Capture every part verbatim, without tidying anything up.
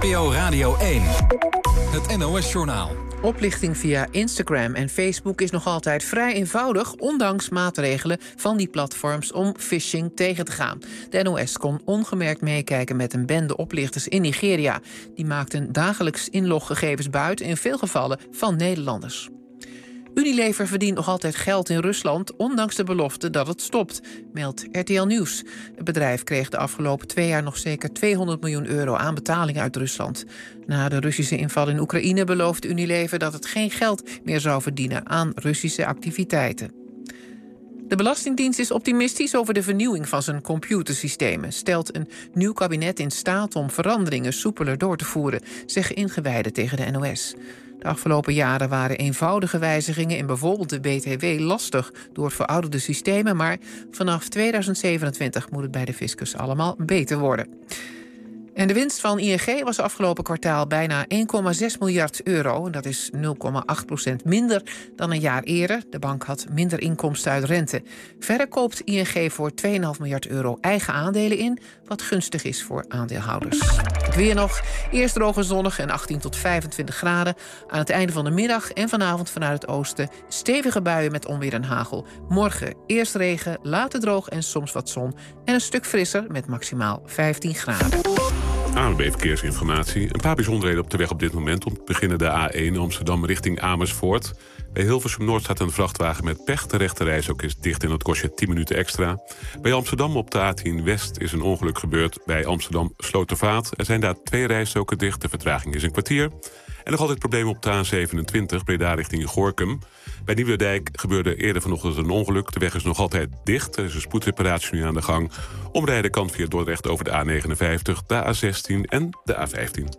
N P O Radio één. Het N O S-journaal. Oplichting via Instagram en Facebook is nog altijd vrij eenvoudig, ondanks maatregelen van die platforms om phishing tegen te gaan. De N O S kon ongemerkt meekijken met een bende oplichters in Nigeria. Die maakten dagelijks inloggegevens buiten, in veel gevallen van Nederlanders. Unilever verdient nog altijd geld in Rusland, ondanks de belofte dat het stopt, meldt R T L Nieuws. Het bedrijf kreeg de afgelopen twee jaar nog zeker tweehonderd miljoen euro aan betalingen uit Rusland. Na de Russische inval in Oekraïne belooft Unilever dat het geen geld meer zou verdienen aan Russische activiteiten. De Belastingdienst is optimistisch over de vernieuwing van zijn computersystemen. Stelt een nieuw kabinet in staat om veranderingen soepeler door te voeren, zeggen ingewijden tegen de N O S. De afgelopen jaren waren eenvoudige wijzigingen in bijvoorbeeld de B T W lastig door verouderde systemen, maar vanaf tweeduizend zevenentwintig moet het bij de fiscus allemaal beter worden. En de winst van I N G was afgelopen kwartaal bijna één komma zes miljard euro. En dat is nul komma acht procent minder dan een jaar eerder. De bank had minder inkomsten uit rente. Verder koopt I N G voor twee komma vijf miljard euro eigen aandelen in, wat gunstig is voor aandeelhouders. Het weer nog. Eerst droog en zonnig en achttien tot vijfentwintig graden. Aan het einde van de middag en vanavond vanuit het oosten stevige buien met onweer en hagel. Morgen eerst regen, later droog en soms wat zon. En een stuk frisser met maximaal vijftien graden. A N W B-verkeersinformatie. Een paar bijzonderheden op de weg op dit moment. Om te beginnen de A één Amsterdam richting Amersfoort. Bij Hilversum Noord staat een vrachtwagen met pech. De rechterreis ook is dicht en dat kost je tien minuten extra. Bij Amsterdam op de A tien West is een ongeluk gebeurd. Bij Amsterdam Slotervaart. Er zijn daar twee rijstroken dicht. De vertraging is een kwartier. En nog altijd problemen op de A zevenentwintig, Breda richting Gorinchem. Bij Nieuwerdijk gebeurde eerder vanochtend een ongeluk. De weg is nog altijd dicht. Er is een spoedreparatie nu aan de gang. Omrijden kan via Dordrecht over de A negenenvijftig, de A zestien en de A vijftien.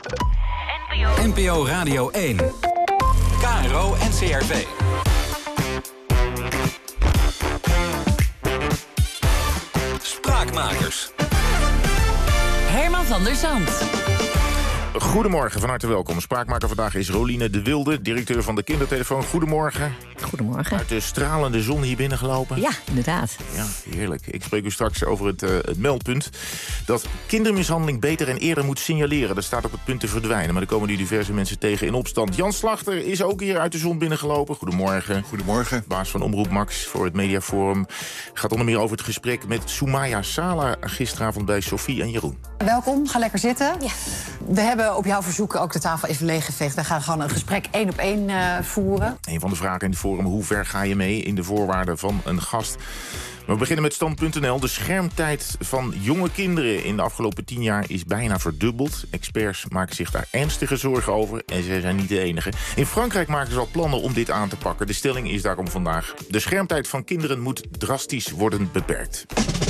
N P O Radio één. K R O en C R V. Spraakmakers. Herman van der Zand. Goedemorgen, van harte welkom. Spraakmaker vandaag is Roline de Wilde, directeur van de Kindertelefoon. Goedemorgen. Goedemorgen. Uit de stralende zon hier binnengelopen. Ja, inderdaad. Ja, heerlijk. Ik spreek u straks over het, uh, het meldpunt dat kindermishandeling beter en eerder moet signaleren. Dat staat op het punt te verdwijnen, maar er komen nu diverse mensen tegen in opstand. Jan Slachter is ook hier uit de zon binnengelopen. Goedemorgen. Goedemorgen. Baas van Omroep Max voor het Mediaforum. Gaat onder meer over het gesprek met Soumaya Sala gisteravond bij Sophie en Jeroen. Welkom, ga lekker zitten. Ja. We hebben op jouw verzoek ook de tafel even leeggeveegd. We gaan gewoon een gesprek één op één uh, voeren. Een van de vragen in het forum: hoe ver ga je mee in de voorwaarden van een gast? We beginnen met stand punt n l. De schermtijd van jonge kinderen in de afgelopen tien jaar is bijna verdubbeld. Experts maken zich daar ernstige zorgen over en ze zijn niet de enige. In Frankrijk maken ze al plannen om dit aan te pakken. De stelling is daarom vandaag: de schermtijd van kinderen moet drastisch worden beperkt.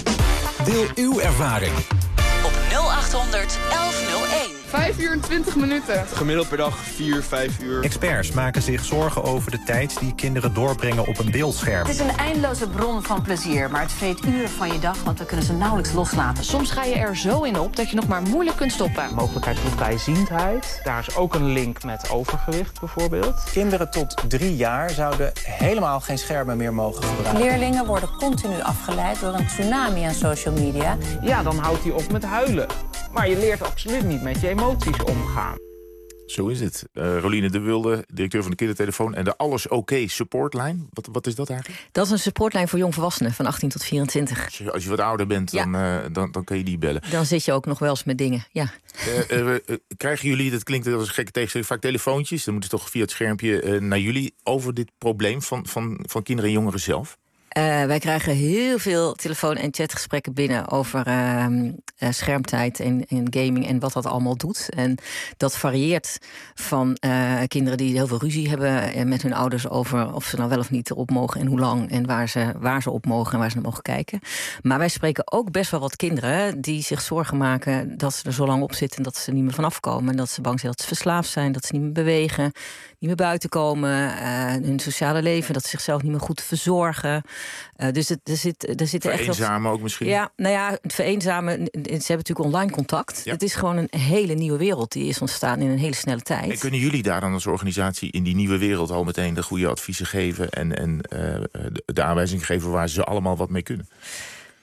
Deel uw ervaring op nul achthonderd elf nul één. vijf uur en twintig minuten. Gemiddeld per dag vier, vijf uur. Experts maken zich zorgen over de tijd die kinderen doorbrengen op een beeldscherm. Het is een eindeloze bron van plezier, maar het vreet uren van je dag, want dan kunnen ze nauwelijks loslaten. Soms ga je er zo in op dat je nog maar moeilijk kunt stoppen. Mogelijkheid voor vrijziendheid. Daar is ook een link met overgewicht bijvoorbeeld. Kinderen tot drie jaar zouden helemaal geen schermen meer mogen gebruiken. Leerlingen worden continu afgeleid door een tsunami aan social media. Ja, dan houdt hij op met huilen. Maar je leert absoluut niet met je emoties omgaan. Zo is het. Uh, Roline de Wilde, directeur van de Kindertelefoon en de Alles Oké supportlijn. Wat, wat is dat eigenlijk? Dat is een supportlijn voor jongvolwassenen van achttien tot vierentwintig. Als je, als je wat ouder bent, ja. dan, uh, dan, dan kan je die bellen. Dan zit je ook nog wel eens met dingen, ja. Uh, uh, uh, krijgen jullie, dat klinkt als een gekke tegenstelling, vaak telefoontjes? Dan moeten ze toch via het schermpje uh, naar jullie over dit probleem van, van, van kinderen en jongeren zelf? Uh, wij krijgen heel veel telefoon- en chatgesprekken binnen over uh, uh, schermtijd en, en gaming en wat dat allemaal doet. En dat varieert van uh, kinderen die heel veel ruzie hebben met hun ouders over of ze nou wel of niet erop mogen en hoe lang en waar ze, waar ze op mogen en waar ze naar mogen kijken. Maar wij spreken ook best wel wat kinderen die zich zorgen maken dat ze er zo lang op zitten en dat ze er niet meer vanaf komen. En dat ze bang zijn dat ze verslaafd zijn, dat ze niet meer bewegen, niet meer buiten komen, uh, hun sociale leven, dat ze zichzelf niet meer goed verzorgen. Uh, dus het, er zit, er zit echt vereenzamen ook misschien? Ja, nou ja, het vereenzamen. Ze hebben natuurlijk online contact. Ja. Het is gewoon een hele nieuwe wereld die is ontstaan in een hele snelle tijd. En kunnen jullie daar dan als organisatie in die nieuwe wereld al meteen de goede adviezen geven en, en uh, de, de aanwijzing geven waar ze allemaal wat mee kunnen?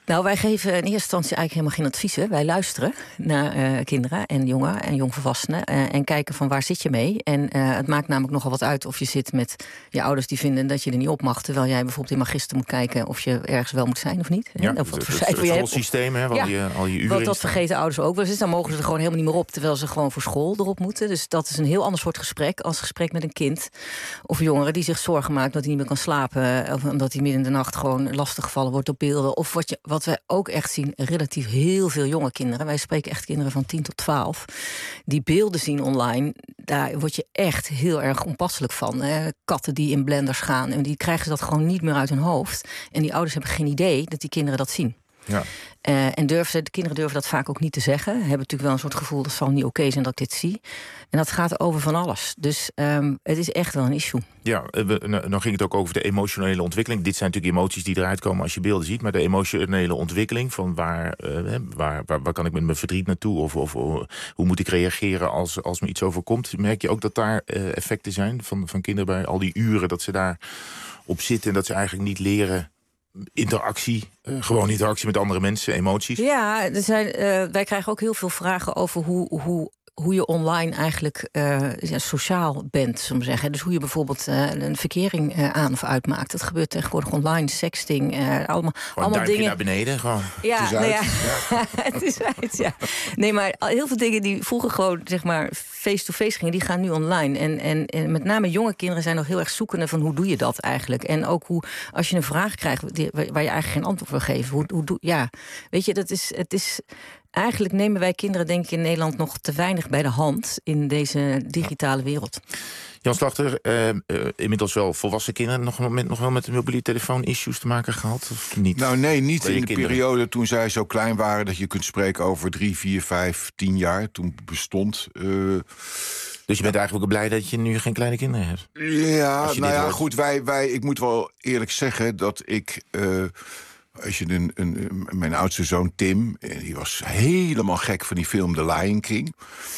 Nou, wij geven in eerste instantie eigenlijk helemaal geen adviezen. Wij luisteren naar uh, kinderen en jongeren en jongvolwassenen uh, en kijken van waar zit je mee. En uh, het maakt namelijk nogal wat uit of je zit met je ouders die vinden dat je er niet op mag, terwijl jij bijvoorbeeld in Magister moet kijken of je ergens wel moet zijn of niet. Ja, of wat het, het, het schoolsysteem, hè, al, ja, die, al je uren. Want dat vergeten ouders ook wel eens. Dan mogen ze er gewoon helemaal niet meer op, terwijl ze gewoon voor school erop moeten. Dus dat is een heel ander soort gesprek als gesprek met een kind of jongere die zich zorgen maakt dat hij niet meer kan slapen of omdat hij midden in de nacht gewoon lastiggevallen wordt op beelden. Of wat, je, wat wij ook echt zien, relatief heel veel jonge kinderen. Wij spreken echt kinderen van tien tot twaalf. Die beelden zien online, daar word je echt heel erg onpasselijk van. Hè? Katten die in blenders gaan en die krijgen dat gewoon niet meer uit hun hoofd. En die ouders hebben geen idee dat die kinderen dat zien. Ja. Uh, en durven, de kinderen durven dat vaak ook niet te zeggen. Hebben natuurlijk wel een soort gevoel dat zal niet oké okay zijn dat ik dit zie. En dat gaat over van alles. Dus um, het is echt wel een issue. Ja, we, nou ging het ook over de emotionele ontwikkeling. Dit zijn natuurlijk emoties die eruit komen als je beelden ziet. Maar de emotionele ontwikkeling van waar, uh, waar, waar, waar kan ik met mijn verdriet naartoe? Of, of uh, hoe moet ik reageren als, als me iets overkomt? Merk je ook dat daar uh, effecten zijn van, van kinderen bij al die uren dat ze daar op zitten en dat ze eigenlijk niet leren interactie, uh, gewoon interactie met andere mensen, emoties? Ja, er zijn, uh, wij krijgen ook heel veel vragen over hoe, hoe, hoe je online eigenlijk uh, ja, sociaal bent, zullen we zeggen. Dus hoe je bijvoorbeeld uh, een verkering uh, aan of uitmaakt. Dat gebeurt tegenwoordig online, sexting, uh, allemaal, allemaal dingen. Naar beneden, gewoon. Ja, het is nou uit. Ja. Ja. Het is uit, ja. Nee, maar heel veel dingen die vroeger gewoon, zeg maar, face-to-face gingen, die gaan nu online. En, en, en met name jonge kinderen zijn nog heel erg zoekende van hoe doe je dat eigenlijk? En ook hoe, als je een vraag krijgt die, waar je eigenlijk geen antwoord voor geeft. Hoe, hoe doe, ja, weet je, dat is, het is. Eigenlijk nemen wij kinderen, denk ik, in Nederland nog te weinig bij de hand in deze digitale wereld. Jan Slachter, uh, uh, inmiddels wel volwassen kinderen, nog een moment nog wel met de mobiele telefoon-issues te maken gehad? Of niet? Nou nee, niet in de kinderen? periode toen zij zo klein waren dat je kunt spreken over drie, vier, vijf, tien jaar. Toen bestond. Uh, Dus je bent eigenlijk ook blij dat je nu geen kleine kinderen hebt? Ja, nou ja, hoort. goed, wij, wij, ik moet wel eerlijk zeggen dat ik. Uh, Als je een, een, mijn oudste zoon Tim, die was helemaal gek van die film The Lion King.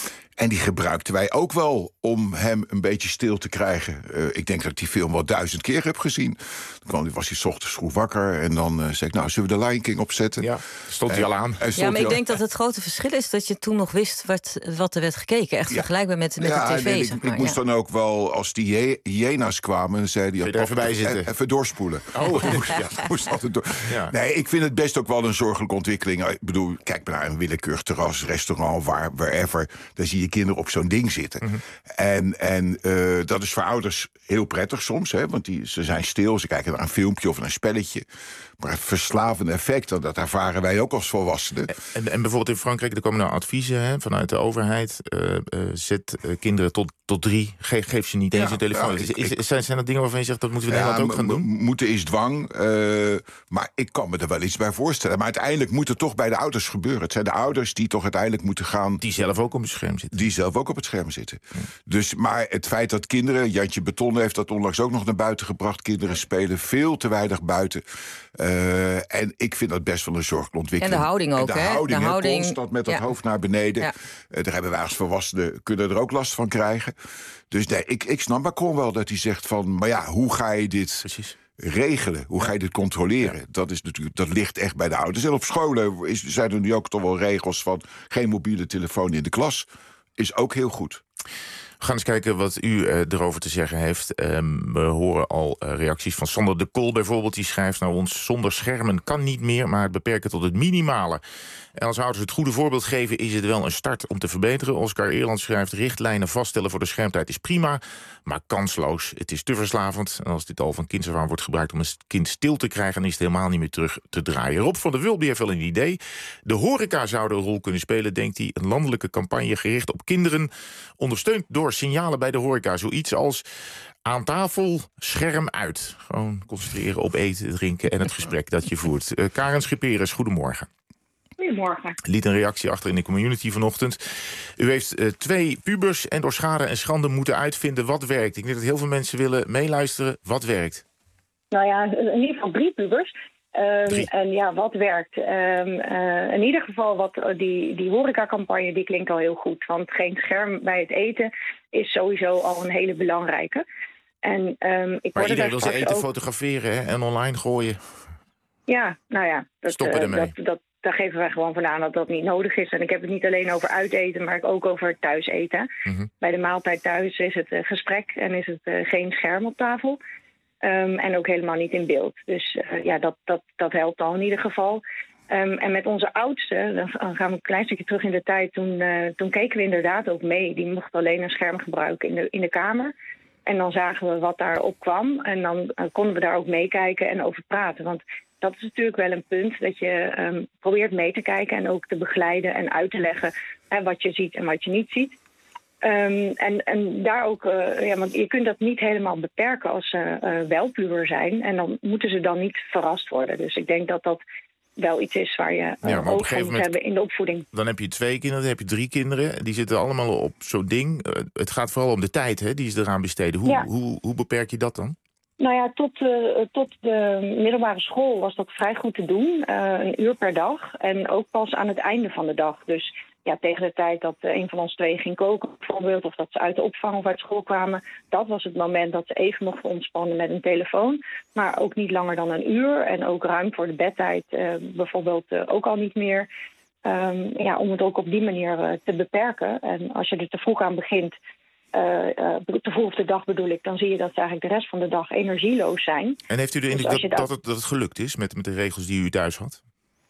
En die gebruikten wij ook wel om hem een beetje stil te krijgen. Uh, ik denk dat ik die film wel duizend keer heb gezien. Dan kwam, was hij 's ochtends vroeg wakker en dan uh, zei ik, nou, zullen we The Lion King opzetten? Ja, stond hij al aan. Ja, maar ik denk dat het grote verschil is dat je toen nog wist wat, wat er werd gekeken. Echt ja. vergelijkbaar met, met ja, de tv. Nee, ik zeg maar. ik moest ja. dan ook wel, als die hyena's kwamen, dan zei hij, er even bij zitten? Even doorspoelen. Oh, ja, moest altijd door. Ja. Nee, ik vind het best ook wel een zorgelijke ontwikkeling. Ik bedoel, kijk maar naar een willekeurig terras, restaurant, waar, wherever. Daar zie je kinderen op zo'n ding zitten. Mm-hmm. En, en uh, dat is voor ouders heel prettig soms, hè, want die, ze zijn stil, ze kijken naar een filmpje of naar een spelletje. Maar het verslavende effect, dat ervaren wij ook als volwassenen. En, en bijvoorbeeld in Frankrijk, er komen nou adviezen hè, vanuit de overheid. Uh, uh, zet uh, kinderen tot, tot drie, geef, geef ze niet eens ja, een telefoon. Nou, ik, is, is, zijn, zijn dat dingen waarvan je zegt, dat moeten we in ja, Nederland ook gaan doen? Moeten is dwang, uh, maar ik kan me er wel iets bij voorstellen. Maar uiteindelijk moet het toch bij de ouders gebeuren. Het zijn de ouders die toch uiteindelijk moeten gaan. Die zelf ook op het scherm zitten. Die zelf ook op het scherm zitten. Ja. Dus, maar het feit dat kinderen, Jantje Beton heeft dat onlangs ook nog naar buiten gebracht. Kinderen spelen veel te weinig buiten. Uh, en ik vind dat best wel een zorgelijke ontwikkeling. En de houding ook, en de hè? Houding, de hè, houding, constant met dat ja. hoofd naar beneden. Ja. Uh, daar hebben wij als volwassenen kunnen er ook last van krijgen. Dus nee, ik, ik snap Macron wel dat hij zegt van, maar ja, hoe ga je dit Precies. regelen? Hoe ja. ga je dit controleren? Ja. Dat, is natuurlijk, dat ligt echt bij de ouders. En op scholen is, zijn er nu ook toch wel regels van geen mobiele telefoon in de klas. Is ook heel goed. We gaan eens kijken wat u uh, erover te zeggen heeft. Um, we horen al uh, reacties van Sander de Kool bijvoorbeeld. Die schrijft naar ons, zonder schermen kan niet meer, maar het beperken tot het minimale. En als ouders het goede voorbeeld geven, is het wel een start om te verbeteren. Oscar Eerland schrijft, richtlijnen vaststellen voor de schermtijd is prima, maar kansloos. Het is te verslavend. En als dit al van kinds af aan wordt gebruikt om een kind stil te krijgen, dan is het helemaal niet meer terug te draaien. Rob van der Wulp heeft wel een idee. De horeca zou een rol kunnen spelen, denkt hij. Een landelijke campagne gericht op kinderen, ondersteund door signalen bij de horeca. Zoiets als aan tafel, scherm uit. Gewoon concentreren op eten, drinken en het gesprek dat je voert. Uh, Karen Schipperes, goedemorgen. Goedemorgen. Liet een reactie achter in de community vanochtend. U heeft uh, twee pubers en door schade en schande moeten uitvinden wat werkt. Ik denk dat heel veel mensen willen meeluisteren. Wat werkt? Nou ja, in ieder geval drie pubers. Um, drie. En ja, wat werkt? Um, uh, in ieder geval, wat, die, die horecacampagne die klinkt al heel goed. Want geen scherm bij het eten is sowieso al een hele belangrijke. En, um, ik maar iedereen wil zijn eten ook... fotograferen hè, en online gooien. Ja, nou ja, dat, Stoppen ermee. Uh, dat, dat, daar geven wij gewoon van aan dat dat niet nodig is. En ik heb het niet alleen over uiteten, maar ook over thuis eten. Mm-hmm. Bij de maaltijd thuis is het uh, gesprek en is het uh, geen scherm op tafel. Um, en ook helemaal niet in beeld. Dus uh, ja, dat, dat, dat helpt al in ieder geval. Um, en met onze oudste, dan gaan we een klein stukje terug in de tijd. Toen, uh, toen keken we inderdaad ook mee. Die mocht alleen een scherm gebruiken in de, in de kamer. En dan zagen we wat daarop kwam. En dan uh, konden we daar ook meekijken en over praten. Want dat is natuurlijk wel een punt, dat je um, probeert mee te kijken en ook te begeleiden en uit te leggen hè, wat je ziet en wat je niet ziet. Um, en, en daar ook, uh, ja, want je kunt dat niet helemaal beperken als ze uh, wel puber zijn. En dan moeten ze dan niet verrast worden. Dus ik denk dat dat wel iets is waar je uh, ja, oog voor moet hebben in de opvoeding. Dan heb je twee kinderen, dan heb je drie kinderen. Die zitten allemaal op zo'n ding. Uh, het gaat vooral om de tijd hè, die ze eraan besteden. Hoe, ja. hoe, hoe beperk je dat dan? Nou ja, tot, uh, tot de middelbare school was dat vrij goed te doen. Uh, een uur per dag. En ook pas aan het einde van de dag. Dus ja, tegen de tijd dat uh, een van ons twee ging koken bijvoorbeeld, of dat ze uit de opvang of uit school kwamen, dat was het moment dat ze even mochten ontspannen met een telefoon. Maar ook niet langer dan een uur. En ook ruim voor de bedtijd uh, bijvoorbeeld uh, ook al niet meer. Um, ja, om het ook op die manier uh, te beperken. En als je er te vroeg aan begint, Uh, uh, te vroeg op de dag bedoel ik, dan zie je dat ze eigenlijk de rest van de dag energieloos zijn. En heeft u de indruk dus dat, dat, dat, het, dat het gelukt is met, met de regels die u thuis had?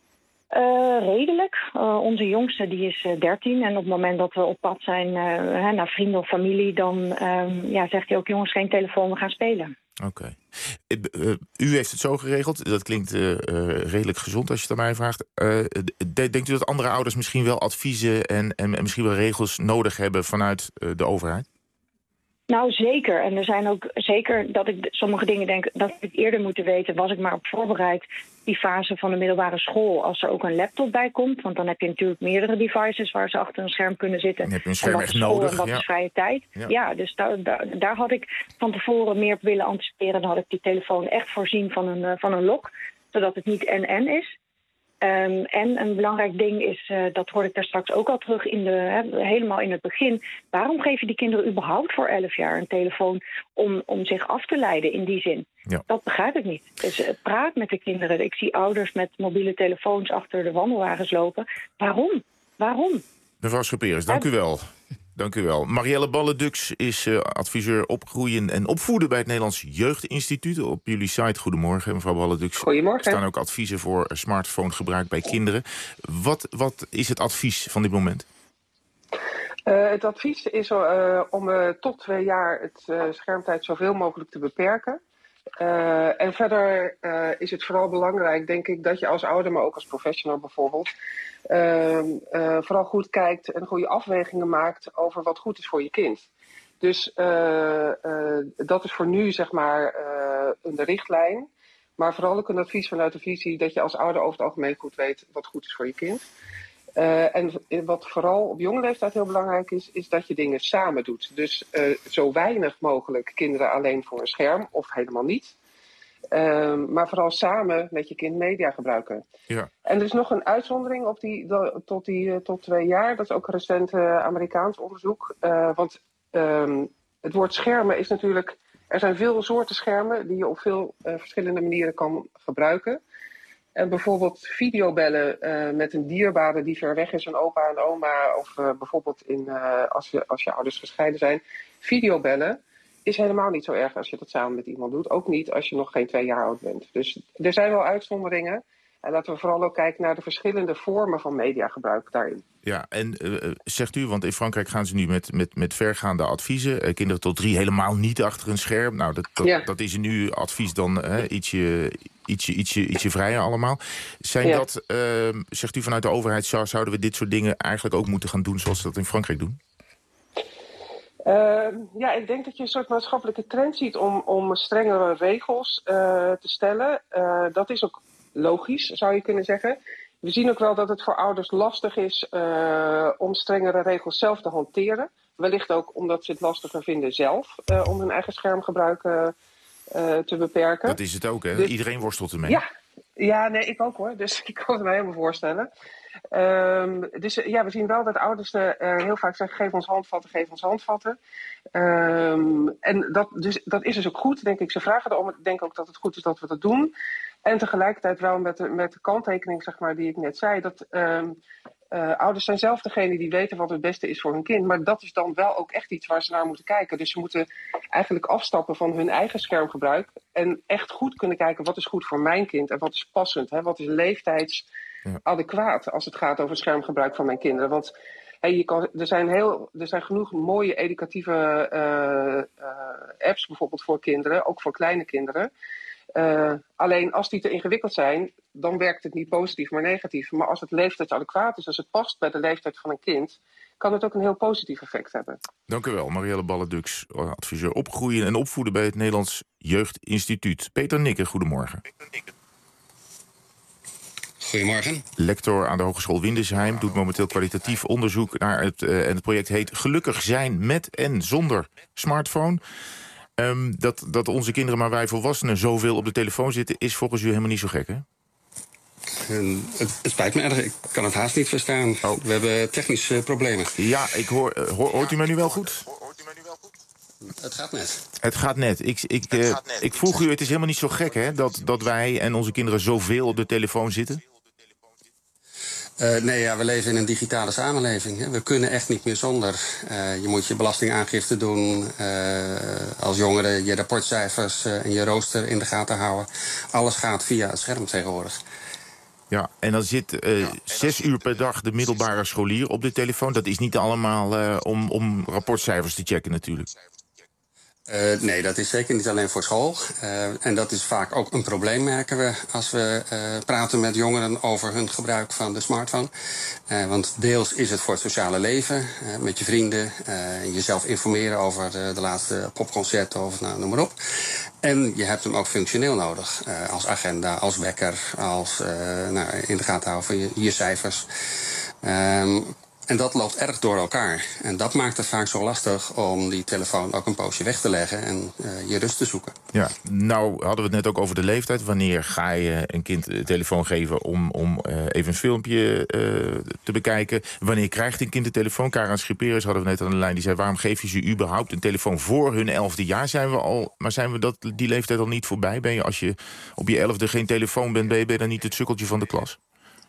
Uh, redelijk. Uh, onze jongste die is uh, dertien en op het moment dat we op pad zijn uh, hè, naar vrienden of familie, dan uh, ja, zegt hij ook, jongens, geen telefoon, we gaan spelen. Oké. Okay. Uh, u heeft het zo geregeld. Dat klinkt uh, uh, redelijk gezond als je het aan mij vraagt. Uh, de, denkt u dat andere ouders misschien wel adviezen en, en, en misschien wel regels nodig hebben vanuit uh, de overheid? Nou, zeker. En er zijn ook zeker dat ik sommige dingen denk dat ik eerder moeten weten. Was ik maar op voorbereid die fase van de middelbare school. Als er ook een laptop bij komt. Want dan heb je natuurlijk meerdere devices waar ze achter een scherm kunnen zitten. Dan heb je een scherm echt nodig. En wat ja. is vrije tijd. Ja, ja dus daar, daar, daar had ik van tevoren meer op willen anticiperen. Dan had ik die telefoon echt voorzien van een, van een lock. Zodat het niet en-en is. Um, en een belangrijk ding is, uh, dat hoorde ik daar straks ook al terug, in de, hè, helemaal in het begin. Waarom geef je die kinderen überhaupt voor elf jaar een telefoon om, om zich af te leiden in die zin? Ja. Dat begrijp ik niet. Dus uh, praat met de kinderen. Ik zie ouders met mobiele telefoons achter de wandelwagens lopen. Waarom? Waarom? Mevrouw Schaperes, dank u wel. Dank u wel. Marielle Balledux is uh, adviseur opgroeien en opvoeden bij het Nederlands Jeugdinstituut. Op jullie site, goedemorgen mevrouw Balledux. Goedemorgen. Er staan ook adviezen voor smartphonegebruik bij kinderen. Wat, wat is het advies van dit moment? Uh, het advies is uh, om uh, tot twee jaar het uh, schermtijd zoveel mogelijk te beperken. Uh, en verder uh, is het vooral belangrijk, denk ik, dat je als ouder, maar ook als professional bijvoorbeeld, uh, uh, vooral goed kijkt en goede afwegingen maakt over wat goed is voor je kind. Dus uh, uh, dat is voor nu, zeg maar, uh, de richtlijn. Maar vooral ook een advies vanuit de visie dat je als ouder over het algemeen goed weet wat goed is voor je kind. Uh, en wat vooral op jonge leeftijd heel belangrijk is, is dat je dingen samen doet. Dus uh, zo weinig mogelijk kinderen alleen voor een scherm, of helemaal niet. Uh, maar vooral samen met je kind media gebruiken. Ja. En er is nog een uitzondering op die, tot, die, tot twee jaar. Dat is ook een recent uh, Amerikaans onderzoek. Uh, want um, het woord schermen is natuurlijk... Er zijn veel soorten schermen die je op veel uh, verschillende manieren kan gebruiken. En bijvoorbeeld videobellen uh, met een dierbare die ver weg is, een opa en oma, of uh, bijvoorbeeld in, uh, als, je, als je ouders gescheiden zijn. Videobellen is helemaal niet zo erg als je dat samen met iemand doet. Ook niet als je nog geen twee jaar oud bent. Dus er zijn wel uitzonderingen. En laten we vooral ook kijken naar de verschillende vormen van mediagebruik daarin. Ja, en uh, zegt u, want in Frankrijk gaan ze nu met, met, met vergaande adviezen. Uh, kinderen tot drie helemaal niet achter een scherm. Nou, dat, dat, ja. dat is nu advies dan uh, ietsje, ietsje, ietsje, ietsje vrijer allemaal. Zijn ja. dat, uh, zegt u vanuit de overheid, zou, zouden we dit soort dingen eigenlijk ook moeten gaan doen zoals ze dat in Frankrijk doen? Uh, ja, ik denk dat je een soort maatschappelijke trend ziet om, om strengere regels uh, te stellen. Uh, dat is ook logisch, zou je kunnen zeggen. We zien ook wel dat het voor ouders lastig is uh, om strengere regels zelf te hanteren. Wellicht ook omdat ze het lastiger vinden zelf uh, om hun eigen schermgebruik uh, uh, te beperken. Dat is het ook, hè? Dus, iedereen worstelt ermee. Ja, ja, nee, ik ook hoor. Dus ik kan het me helemaal voorstellen. Um, dus ja, we zien wel dat ouders uh, heel vaak zeggen, geef ons handvatten, geef ons handvatten. Um, en dat, dus, dat is dus ook goed, denk ik. Ze vragen erom. Ik denk ook dat het goed is dat we dat doen. En tegelijkertijd wel met de, met de kanttekening, zeg maar, die ik net zei, dat um, uh, ouders zijn zelf degene die weten wat het beste is voor hun kind. Maar dat is dan wel ook echt iets waar ze naar moeten kijken. Dus ze moeten eigenlijk afstappen van hun eigen schermgebruik en echt goed kunnen kijken wat is goed voor mijn kind en wat is passend. Hè? Wat is leeftijdsadequaat als het gaat over het schermgebruik van mijn kinderen. Want hey, je kan, er, zijn heel, er zijn genoeg mooie educatieve uh, uh, apps bijvoorbeeld voor kinderen, ook voor kleine kinderen. Uh, alleen als die te ingewikkeld zijn, dan werkt het niet positief, maar negatief. Maar als het leeftijdsadequaat is, als het past bij de leeftijd van een kind, kan het ook een heel positief effect hebben. Dank u wel, Marielle Balledux, adviseur opgroeien en opvoeden bij het Nederlands Jeugdinstituut. Peter Nikke, goedemorgen. Goedemorgen. Lector aan de Hogeschool Windesheim, doet momenteel kwalitatief onderzoek naar het, uh, en het project heet Gelukkig zijn met en zonder smartphone. Um, dat, dat onze kinderen, maar wij volwassenen, zoveel op de telefoon zitten, is volgens u helemaal niet zo gek, hè? Uh, het, het spijt me erg, ik kan het haast niet verstaan. Oh. We hebben technische uh, problemen. Ja, ik hoor, uh, hoor, hoort u mij nu wel goed? Het gaat net. Het gaat net. Ik, ik, uh, gaat net. ik vroeg u, het is helemaal niet zo gek, hè, dat, dat wij en onze kinderen zoveel op de telefoon zitten? Uh, nee, ja, we leven in een digitale samenleving. Hè. We kunnen echt niet meer zonder. Uh, je moet je belastingaangifte doen. Uh, als jongere je rapportcijfers uh, en je rooster in de gaten houden. Alles gaat via het scherm tegenwoordig. Ja, en dan zit uh, ja, zes uur per dag de middelbare scholier op de telefoon. Dat is niet allemaal uh, om, om rapportcijfers te checken natuurlijk. Uh, nee, dat is zeker niet alleen voor school. Uh, en dat is vaak ook een probleem, merken we, als we uh, praten met jongeren over hun gebruik van de smartphone. Uh, want deels is het voor het sociale leven, uh, met je vrienden, uh, jezelf informeren over de, de laatste popconcerten of nou, noem maar op. En je hebt hem ook functioneel nodig, uh, als agenda, als wekker, als uh, nou, in de gaten houden van je, je cijfers. Um, En dat loopt erg door elkaar. En dat maakt het vaak zo lastig om die telefoon ook een poosje weg te leggen en uh, je rust te zoeken. Ja, nou hadden we het net ook over de leeftijd. Wanneer ga je een kind de telefoon geven om, om uh, even een filmpje uh, te bekijken? Wanneer krijgt een kind de telefoon? Karin Schipperis hadden we net aan de lijn. Die zei, waarom geef je ze überhaupt een telefoon voor hun elfde jaar? Zijn we al, maar zijn we dat, die leeftijd al niet voorbij? Ben je als je op je elfde geen telefoon bent, ben je, ben je dan niet het sukkeltje van de klas?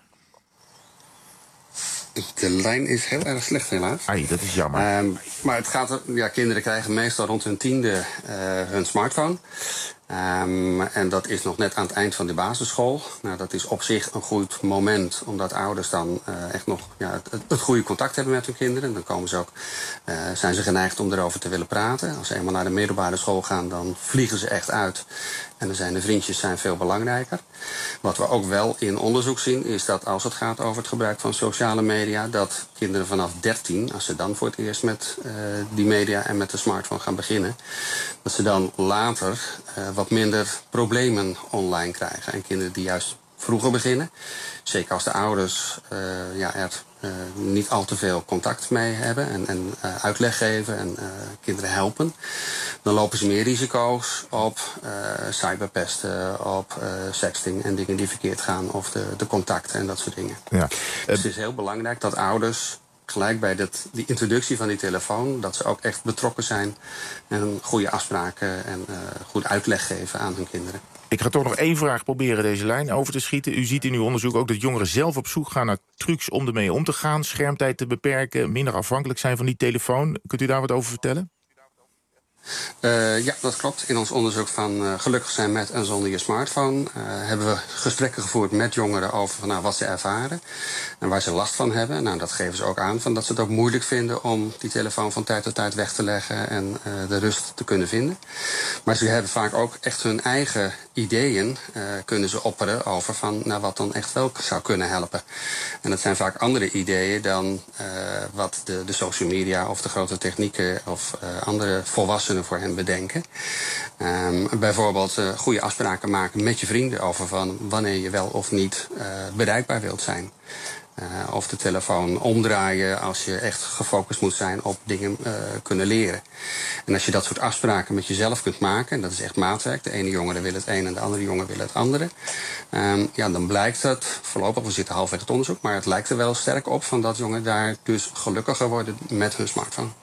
De lijn is heel erg slecht helaas. Ai, dat is jammer. Um, maar het gaat, ja, kinderen krijgen meestal rond hun tiende uh, hun smartphone. Um, en dat is nog net aan het eind van de basisschool. Nou, dat is op zich een goed moment, omdat ouders dan uh, echt nog ja, het, het goede contact hebben met hun kinderen. Dan komen ze ook, uh, zijn ze geneigd om erover te willen praten. Als ze eenmaal naar de middelbare school gaan, dan vliegen ze echt uit. En dan zijn de vriendjes zijn veel belangrijker. Wat we ook wel in onderzoek zien, is dat als het gaat over het gebruik van sociale media, dat kinderen vanaf dertien, als ze dan voor het eerst met uh, die media en met de smartphone gaan beginnen, dat ze dan later uh, wat minder problemen online krijgen. En kinderen die juist vroeger beginnen, zeker als de ouders uh, ja, er uh, niet al te veel contact mee hebben en, en uh, uitleg geven en uh, kinderen helpen, dan lopen ze meer risico's op uh, cyberpesten, op uh, sexting en dingen die verkeerd gaan, of de, de contacten en dat soort dingen. Ja. Dus het is heel belangrijk dat ouders gelijk bij dat, die introductie van die telefoon, dat ze ook echt betrokken zijn en goede afspraken en uh, goed uitleg geven aan hun kinderen. Ik ga toch nog één vraag proberen deze lijn over te schieten. U ziet in uw onderzoek ook dat jongeren zelf op zoek gaan naar trucs om ermee om te gaan, schermtijd te beperken, minder afhankelijk zijn van die telefoon. Kunt u daar wat over vertellen? Uh, ja, dat klopt. In ons onderzoek van uh, Gelukkig zijn met en zonder je smartphone uh, hebben we gesprekken gevoerd met jongeren over van, nou, wat ze ervaren en waar ze last van hebben. Nou, dat geven ze ook aan, van dat ze het ook moeilijk vinden om die telefoon van tijd tot tijd weg te leggen en uh, de rust te kunnen vinden. Maar ze hebben vaak ook echt hun eigen ideeën uh, kunnen ze opperen over van, nou, wat dan echt wel zou kunnen helpen. En dat zijn vaak andere ideeën dan uh, wat de, de social media of de grote technieken of uh, andere volwassenen voor hen bedenken. Um, bijvoorbeeld uh, goede afspraken maken met je vrienden over van wanneer je wel of niet uh, bereikbaar wilt zijn. Uh, of de telefoon omdraaien als je echt gefocust moet zijn op dingen uh, kunnen leren. En als je dat soort afspraken met jezelf kunt maken, en dat is echt maatwerk, de ene jongere wil het een en de andere jongere wil het andere, um, ja, dan blijkt het, voorlopig, we zitten halfweg het onderzoek, maar het lijkt er wel sterk op van dat jongeren daar dus gelukkiger worden met hun smartphone.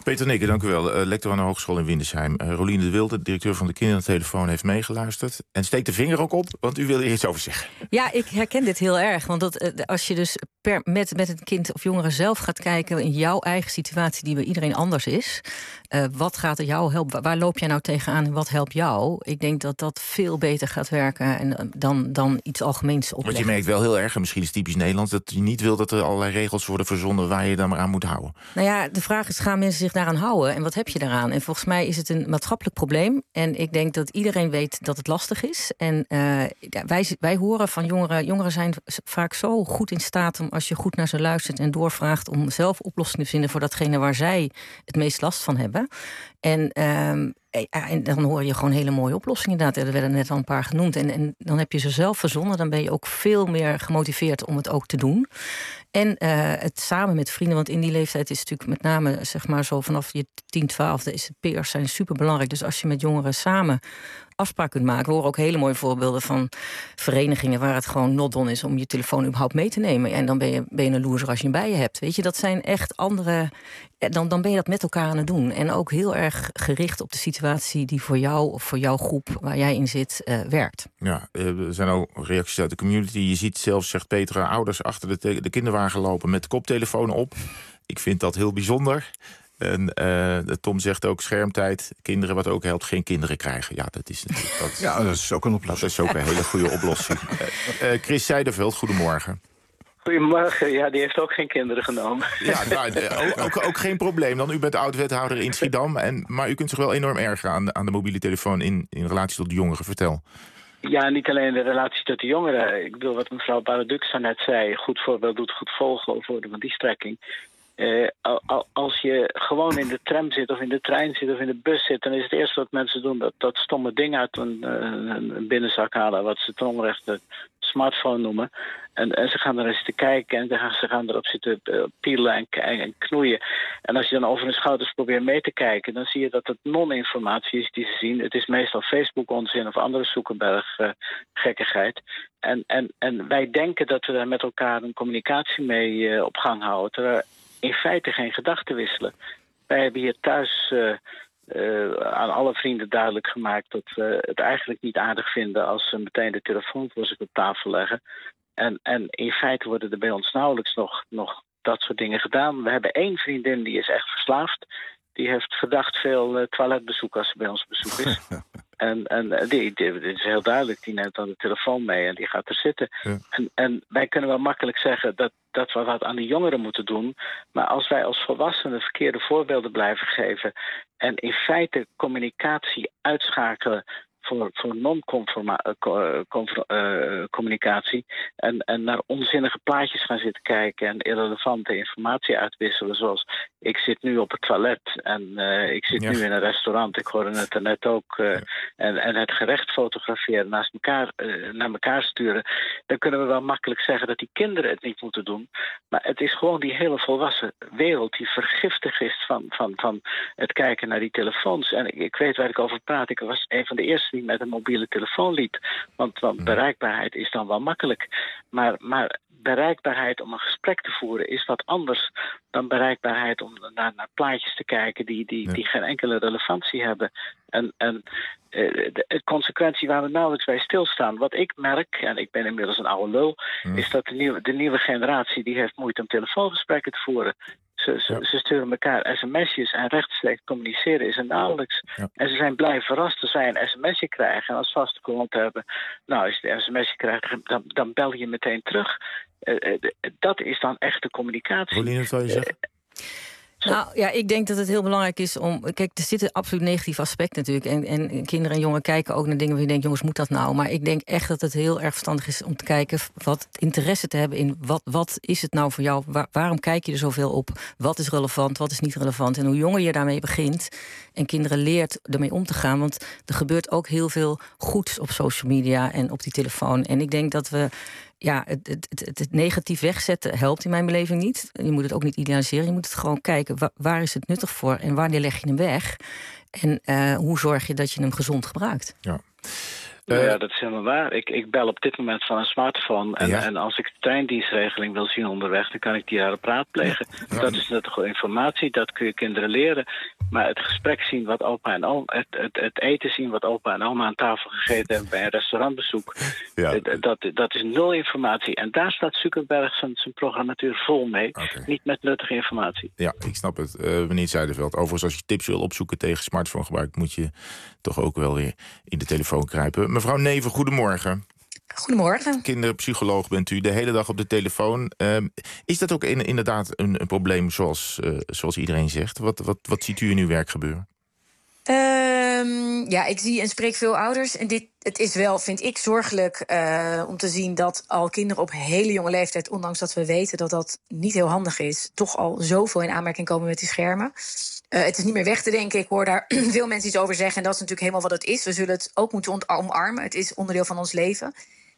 Peter Nikke, dank u wel. Uh, lector aan de Hogeschool in Windesheim. Uh, Roline de Wilde, directeur van de Kindertelefoon, heeft meegeluisterd. En steekt de vinger ook op, want u wilde er iets over zeggen. Ja, ik herken dit heel erg. Want dat, uh, als je dus per, met, met het kind of jongere zelf gaat kijken in jouw eigen situatie, die bij iedereen anders is. Uh, wat gaat er jou helpen? Waar loop jij nou tegenaan en wat helpt jou? Ik denk dat dat veel beter gaat werken en, uh, dan, dan iets algemeens opleggen. Want je merkt wel heel erg, en misschien is het typisch Nederlands, dat je niet wil dat er allerlei regels worden verzonnen waar je dan maar aan moet houden. Nou ja, de vraag is, gaan mensen zich daaraan houden? En wat heb je daaraan? En volgens mij is het een maatschappelijk probleem. En ik denk dat iedereen weet dat het lastig is. En uh, wij, wij horen van jongeren, jongeren zijn vaak zo goed in staat om, als je goed naar ze luistert en doorvraagt, om zelf oplossingen te vinden voor datgene waar zij het meest last van hebben. En, um, en dan hoor je gewoon hele mooie oplossingen inderdaad. Er werden net al een paar genoemd. En, en dan heb je ze zelf verzonnen. Dan ben je ook veel meer gemotiveerd om het ook te doen. En uh, het samen met vrienden, want in die leeftijd is het natuurlijk met name, zeg maar zo vanaf je tien, twaalfde is het peers zijn superbelangrijk. Dus als je met jongeren samen afspraak kunt maken. We horen ook hele mooie voorbeelden van verenigingen waar het gewoon not done is om je telefoon überhaupt mee te nemen. En dan ben je, ben je een loser als je hem bij je hebt. Weet je, dat zijn echt andere. Dan, dan ben je dat met elkaar aan het doen. En ook heel erg gericht op de situatie die voor jou of voor jouw groep waar jij in zit, uh, werkt. Ja, er zijn ook reacties uit de community. Je ziet zelfs, zegt Petra, ouders achter de, te- de kinderwagen lopen met de koptelefoon op. Ik vind dat heel bijzonder. En uh, Tom zegt ook schermtijd. Kinderen, wat ook helpt, geen kinderen krijgen. Ja, dat is natuurlijk. Dat, ja, dat is ook een oplossing. Dat is ook een hele goede oplossing. uh, uh, Chris Zijderveld, goedemorgen. Goedemorgen, ja, die heeft ook geen kinderen genomen. Ja, nou, ook, ook, ook geen probleem dan. U bent oud-wethouder in Schiedam. En, maar u kunt zich wel enorm ergeren aan, aan de mobiele telefoon in, in relatie tot de jongeren. Vertel. Ja, niet alleen de relatie tot de jongeren. Ik bedoel, wat mevrouw Baradux net zei. Goed voorbeeld doet goed volgen of woorden van die strekking. Uh, als je gewoon in de tram zit of in de trein zit of in de bus zit, dan is het eerste wat mensen doen dat, dat stomme ding uit een, een, een binnenzak halen, wat ze ten onrechte smartphone noemen. En, en ze gaan er eens te kijken en gaan, ze gaan erop zitten uh, pielen en, en knoeien. En als je dan over hun schouders probeert mee te kijken, dan zie je dat het non-informatie is die ze zien. Het is meestal Facebook-onzin of andere Zuckerberg-gekkigheid. Uh, en, en, en wij denken dat we daar met elkaar een communicatie mee uh, op gang houden, terwijl in feite geen gedachten wisselen. Wij hebben hier thuis uh, uh, aan alle vrienden duidelijk gemaakt dat we het eigenlijk niet aardig vinden als ze meteen de telefoon voor zich op tafel leggen. En, en in feite worden er bij ons nauwelijks nog, nog dat soort dingen gedaan. We hebben één vriendin die is echt verslaafd. Die heeft verdacht veel uh, toiletbezoek als ze bij ons op bezoek is. En, en die, die, dit is heel duidelijk, die neemt dan de telefoon mee en die gaat er zitten. Ja. En, en wij kunnen wel makkelijk zeggen dat, dat we wat aan de jongeren moeten doen. Maar als wij als volwassenen verkeerde voorbeelden blijven geven en in feite communicatie uitschakelen voor, voor non-communicatie uh, en, en naar onzinnige plaatjes gaan zitten kijken en irrelevante informatie uitwisselen, zoals ik zit nu op het toilet en uh, ik zit ja. nu in een restaurant, ik hoorde het er net ook, uh, ja. en, en het gerecht fotograferen, naast elkaar, uh, naar elkaar sturen, dan kunnen we wel makkelijk zeggen dat die kinderen het niet moeten doen, maar het is gewoon die hele volwassen wereld die vergiftig is van, van, van het kijken naar die telefoons. En ik, ik weet waar ik over praat, ik was een van de eerste die met een mobiele telefoon liep, want, want bereikbaarheid is dan wel makkelijk, maar, maar bereikbaarheid om een gesprek te voeren is wat anders dan bereikbaarheid om naar, naar plaatjes te kijken die, die, ja. die geen enkele relevantie hebben. En, en uh, de, de consequentie waar we nauwelijks bij stilstaan. Wat ik merk, en ik ben inmiddels een oude lul, ja. is dat de nieuwe, de nieuwe generatie die heeft moeite om telefoongesprekken te voeren. Ze, ze, ja. ze sturen elkaar sms'jes en rechtstreeks communiceren is er nauwelijks. Ja. En ze zijn blij verrast als zij een sms'je krijgen en als vaste klant hebben. Nou, als je een sms'je krijgt, dan, dan bel je meteen terug. Uh, uh, dat is dan echte communicatie. Pauline, wat wil je zeggen? Uh, Nou ja, ik denk dat het heel belangrijk is om. Kijk, er zit een absoluut negatief aspect natuurlijk. En, en kinderen en jongeren kijken ook naar dingen waar je denkt, jongens, moet dat nou? Maar ik denk echt dat het heel erg verstandig is om te kijken, wat interesse te hebben in wat, wat is het nou voor jou? Waar, waarom kijk je er zoveel op? Wat is relevant, wat is niet relevant? En hoe jonger je daarmee begint en kinderen leert ermee om te gaan. Want er gebeurt ook heel veel goeds op social media en op die telefoon. En ik denk dat we. Ja, het, het, het, het negatief wegzetten helpt in mijn beleving niet. Je moet het ook niet idealiseren. Je moet het gewoon kijken, waar, waar is het nuttig voor en wanneer leg je hem weg? En uh, hoe zorg je dat je hem gezond gebruikt? Ja. Nou Uh, ja, dat is helemaal waar. Ik, ik bel op dit moment van een smartphone. En, ja. en als ik de treindienstregeling wil zien onderweg, dan kan ik die daarop raadplegen. Ja. Dat is nuttige informatie, dat kun je kinderen leren. Maar het gesprek zien wat opa en oma, het, het, het eten zien wat opa en oma aan tafel gegeten hebben bij een restaurantbezoek, ja. dat, dat is nul informatie. En daar staat Zuckerberg zijn, zijn programmatuur vol mee. Okay. Niet met nuttige informatie. Ja, ik snap het. Uh, meneer Zuiderveld, overigens als je tips wil opzoeken tegen smartphonegebruik, moet je toch ook wel weer in de telefoon kruipen. Mevrouw Neven, goedemorgen. Goedemorgen. Kinderpsycholoog bent u, de hele dag op de telefoon. Uh, is dat ook in, inderdaad een, een probleem zoals, uh, zoals iedereen zegt? Wat, wat, wat ziet u in uw werk gebeuren? Um, ja, ik zie en spreek veel ouders. En dit, het is wel, vind ik, zorgelijk uh, om te zien dat al kinderen op hele jonge leeftijd, ondanks dat we weten dat dat niet heel handig is, toch al zoveel in aanmerking komen met die schermen. Uh, het is niet meer weg te denken. Ik hoor daar veel mensen iets over zeggen. En dat is natuurlijk helemaal wat het is. We zullen het ook moeten omarmen. Het is onderdeel van ons leven.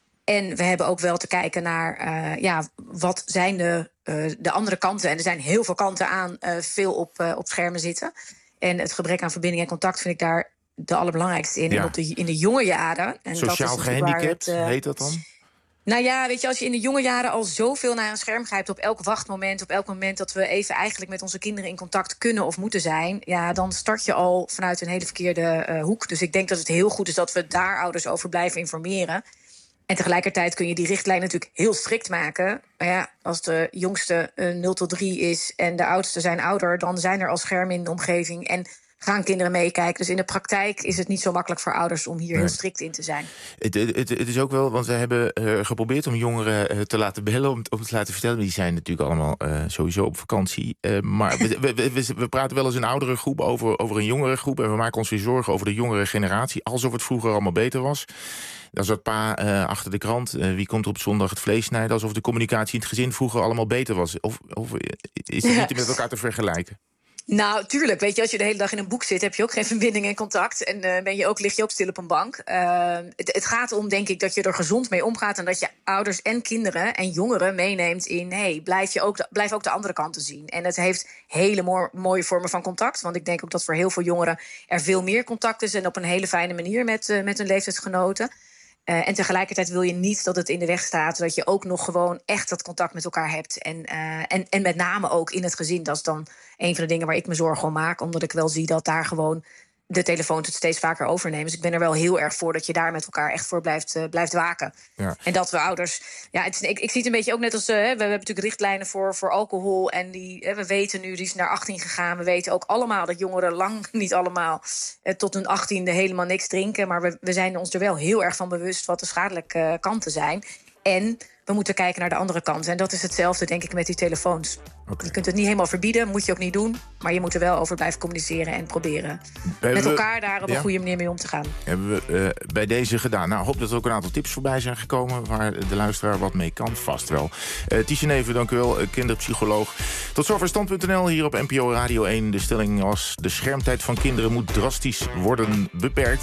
En we hebben ook wel te kijken naar uh, ja, wat zijn de, uh, de andere kanten. En er zijn heel veel kanten aan uh, veel op, uh, op schermen zitten. En het gebrek aan verbinding en contact vind ik daar de allerbelangrijkste in. Ja. En op de, in de jonge jaren. En Sociaal dat is gehandicapt, het, uh, heet dat dan? Nou ja, weet je, als je in de jonge jaren al zoveel naar een scherm grijpt, op elk wachtmoment, op elk moment dat we even eigenlijk met onze kinderen in contact kunnen of moeten zijn, ja, dan start je al vanuit een hele verkeerde uh, hoek. Dus ik denk dat het heel goed is dat we daar ouders over blijven informeren. En tegelijkertijd kun je die richtlijn natuurlijk heel strikt maken. Maar ja, als de jongste uh, nul tot drie is en de oudste zijn ouder, dan zijn er al schermen in de omgeving en gaan kinderen meekijken. Dus in de praktijk is het niet zo makkelijk voor ouders om hier nee. heel strikt in te zijn. Het, het, het is ook wel, want we hebben uh, geprobeerd om jongeren uh, te laten bellen, om, om te laten vertellen. Die zijn natuurlijk allemaal uh, sowieso op vakantie. Uh, maar we, we, we, we praten wel eens een oudere groep over, over een jongere groep. En we maken ons weer zorgen over de jongere generatie. Alsof het vroeger allemaal beter was. Dan zat pa uh, achter de krant. Uh, wie komt er op zondag het vlees snijden? Alsof de communicatie in het gezin vroeger allemaal beter was. Of, of is het niet met elkaar te vergelijken? Nou, tuurlijk. Weet je, als je de hele dag in een boek zit, heb je ook geen verbinding en contact. En uh, ben je ook, lig je ook stil op een bank. Uh, het, het gaat om, denk ik, dat je er gezond mee omgaat. En dat je ouders en kinderen en jongeren meeneemt in, hey, blijf, je ook de, blijf ook de andere kanten zien. En het heeft hele mo- mooie vormen van contact. Want ik denk ook dat voor heel veel jongeren er veel meer contact is. En op een hele fijne manier met, uh, met hun leeftijdsgenoten. Uh, en tegelijkertijd wil je niet dat het in de weg staat, dat je ook nog gewoon echt dat contact met elkaar hebt. En, uh, en, en met name ook in het gezin. Dat is dan een van de dingen waar ik me zorgen om maak. Omdat ik wel zie dat daar gewoon de telefoons het steeds vaker overnemen. Dus ik ben er wel heel erg voor dat je daar met elkaar echt voor blijft, uh, blijft waken. Ja. En dat we ouders... Ja, het, ik, ik zie het een beetje ook net als... Uh, we hebben natuurlijk richtlijnen voor, voor alcohol. En die, uh, we weten nu, die is naar achttien gegaan. We weten ook allemaal dat jongeren lang niet allemaal uh, tot hun achttiende helemaal niks drinken. Maar we, we zijn ons er wel heel erg van bewust wat de schadelijke uh, kanten zijn. En we moeten kijken naar de andere kant. En dat is hetzelfde, denk ik, met die telefoons. Okay. Je kunt het niet helemaal verbieden, moet je ook niet doen. Maar je moet er wel over blijven communiceren en proberen hebben met elkaar daar op ja? een goede manier mee om te gaan. Hebben we uh, bij deze gedaan. Nou, hoop dat er ook een aantal tips voorbij zijn gekomen waar de luisteraar wat mee kan. Vast wel. Uh, Tiesje Neven, dank u wel, uh, kinderpsycholoog. Tot zover stand punt n l hier op N P O Radio één. De stelling was: de schermtijd van kinderen moet drastisch worden beperkt.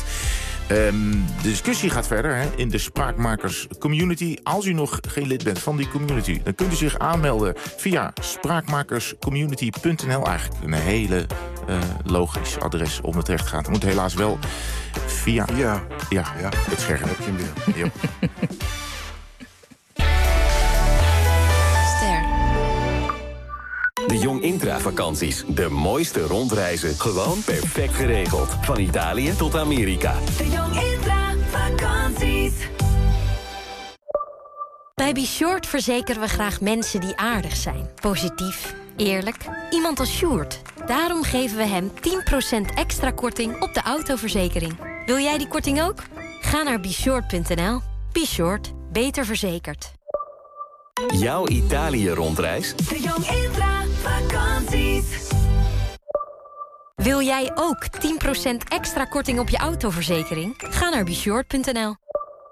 Um, de discussie gaat verder hè, in de Spraakmakers Community. Als u nog geen lid bent van die community, dan kunt u zich aanmelden via spraakmakerscommunity punt n l. Eigenlijk een hele uh, logisch adres om het terecht te gaan. Het moet helaas wel via ja. Ja, ja. het scherm. Heb je hem weer. Ja. De Jong Intra-vakanties. De mooiste rondreizen. Gewoon perfect geregeld. Van Italië tot Amerika. De Jong Intra-vakanties. Bij Be Short verzekeren we graag mensen die aardig zijn. Positief, eerlijk. Iemand als Sjoerd. Daarom geven we hem tien procent extra korting op de autoverzekering. Wil jij die korting ook? Ga naar be short punt n l. Be Short. Beter verzekerd. Jouw Italië-rondreis? De Jong Intra-vakanties. Wil jij ook tien procent extra korting op je autoverzekering? Ga naar be short punt n l.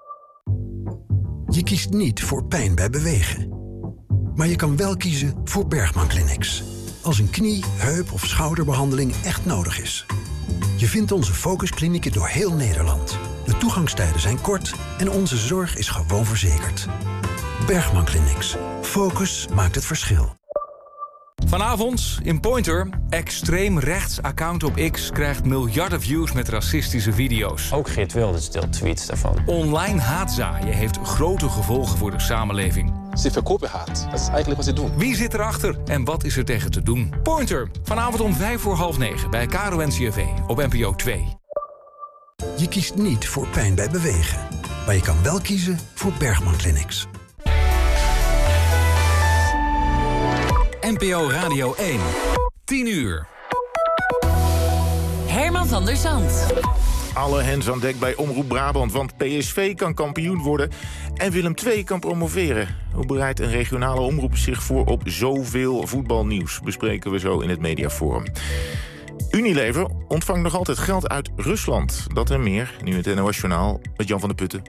Je kiest niet voor pijn bij bewegen. Maar je kan wel kiezen voor Bergman Clinics. Als een knie, heup of schouderbehandeling echt nodig is. Je vindt onze focusklinieken door heel Nederland. De toegangstijden zijn kort en onze zorg is gewoon verzekerd. Bergman Clinics. Focus maakt het verschil. Vanavond in Pointer. Extreem rechts account op X krijgt miljarden views met racistische video's. Ook Geert Wilders deelt tweets daarvan. Online haatzaaien heeft grote gevolgen voor de samenleving. Ze verkopen haat. Dat is eigenlijk wat ze doen. Wie zit erachter en wat is er tegen te doen? Pointer. Vanavond om vijf voor half negen bij K R O N C R V op N P O twee. Je kiest niet voor pijn bij bewegen. Maar je kan wel kiezen voor Bergman Clinics. N P O Radio één. tien uur. Herman van der Zand. Alle hens aan dek bij Omroep Brabant, want P S V kan kampioen worden en Willem twee kan promoveren. Hoe bereidt een regionale omroep zich voor op zoveel voetbalnieuws? Bespreken we zo in het Mediaforum. Unilever ontvangt nog altijd geld uit Rusland. Dat en meer, nu het N O S-journaal met Jan van der Putten.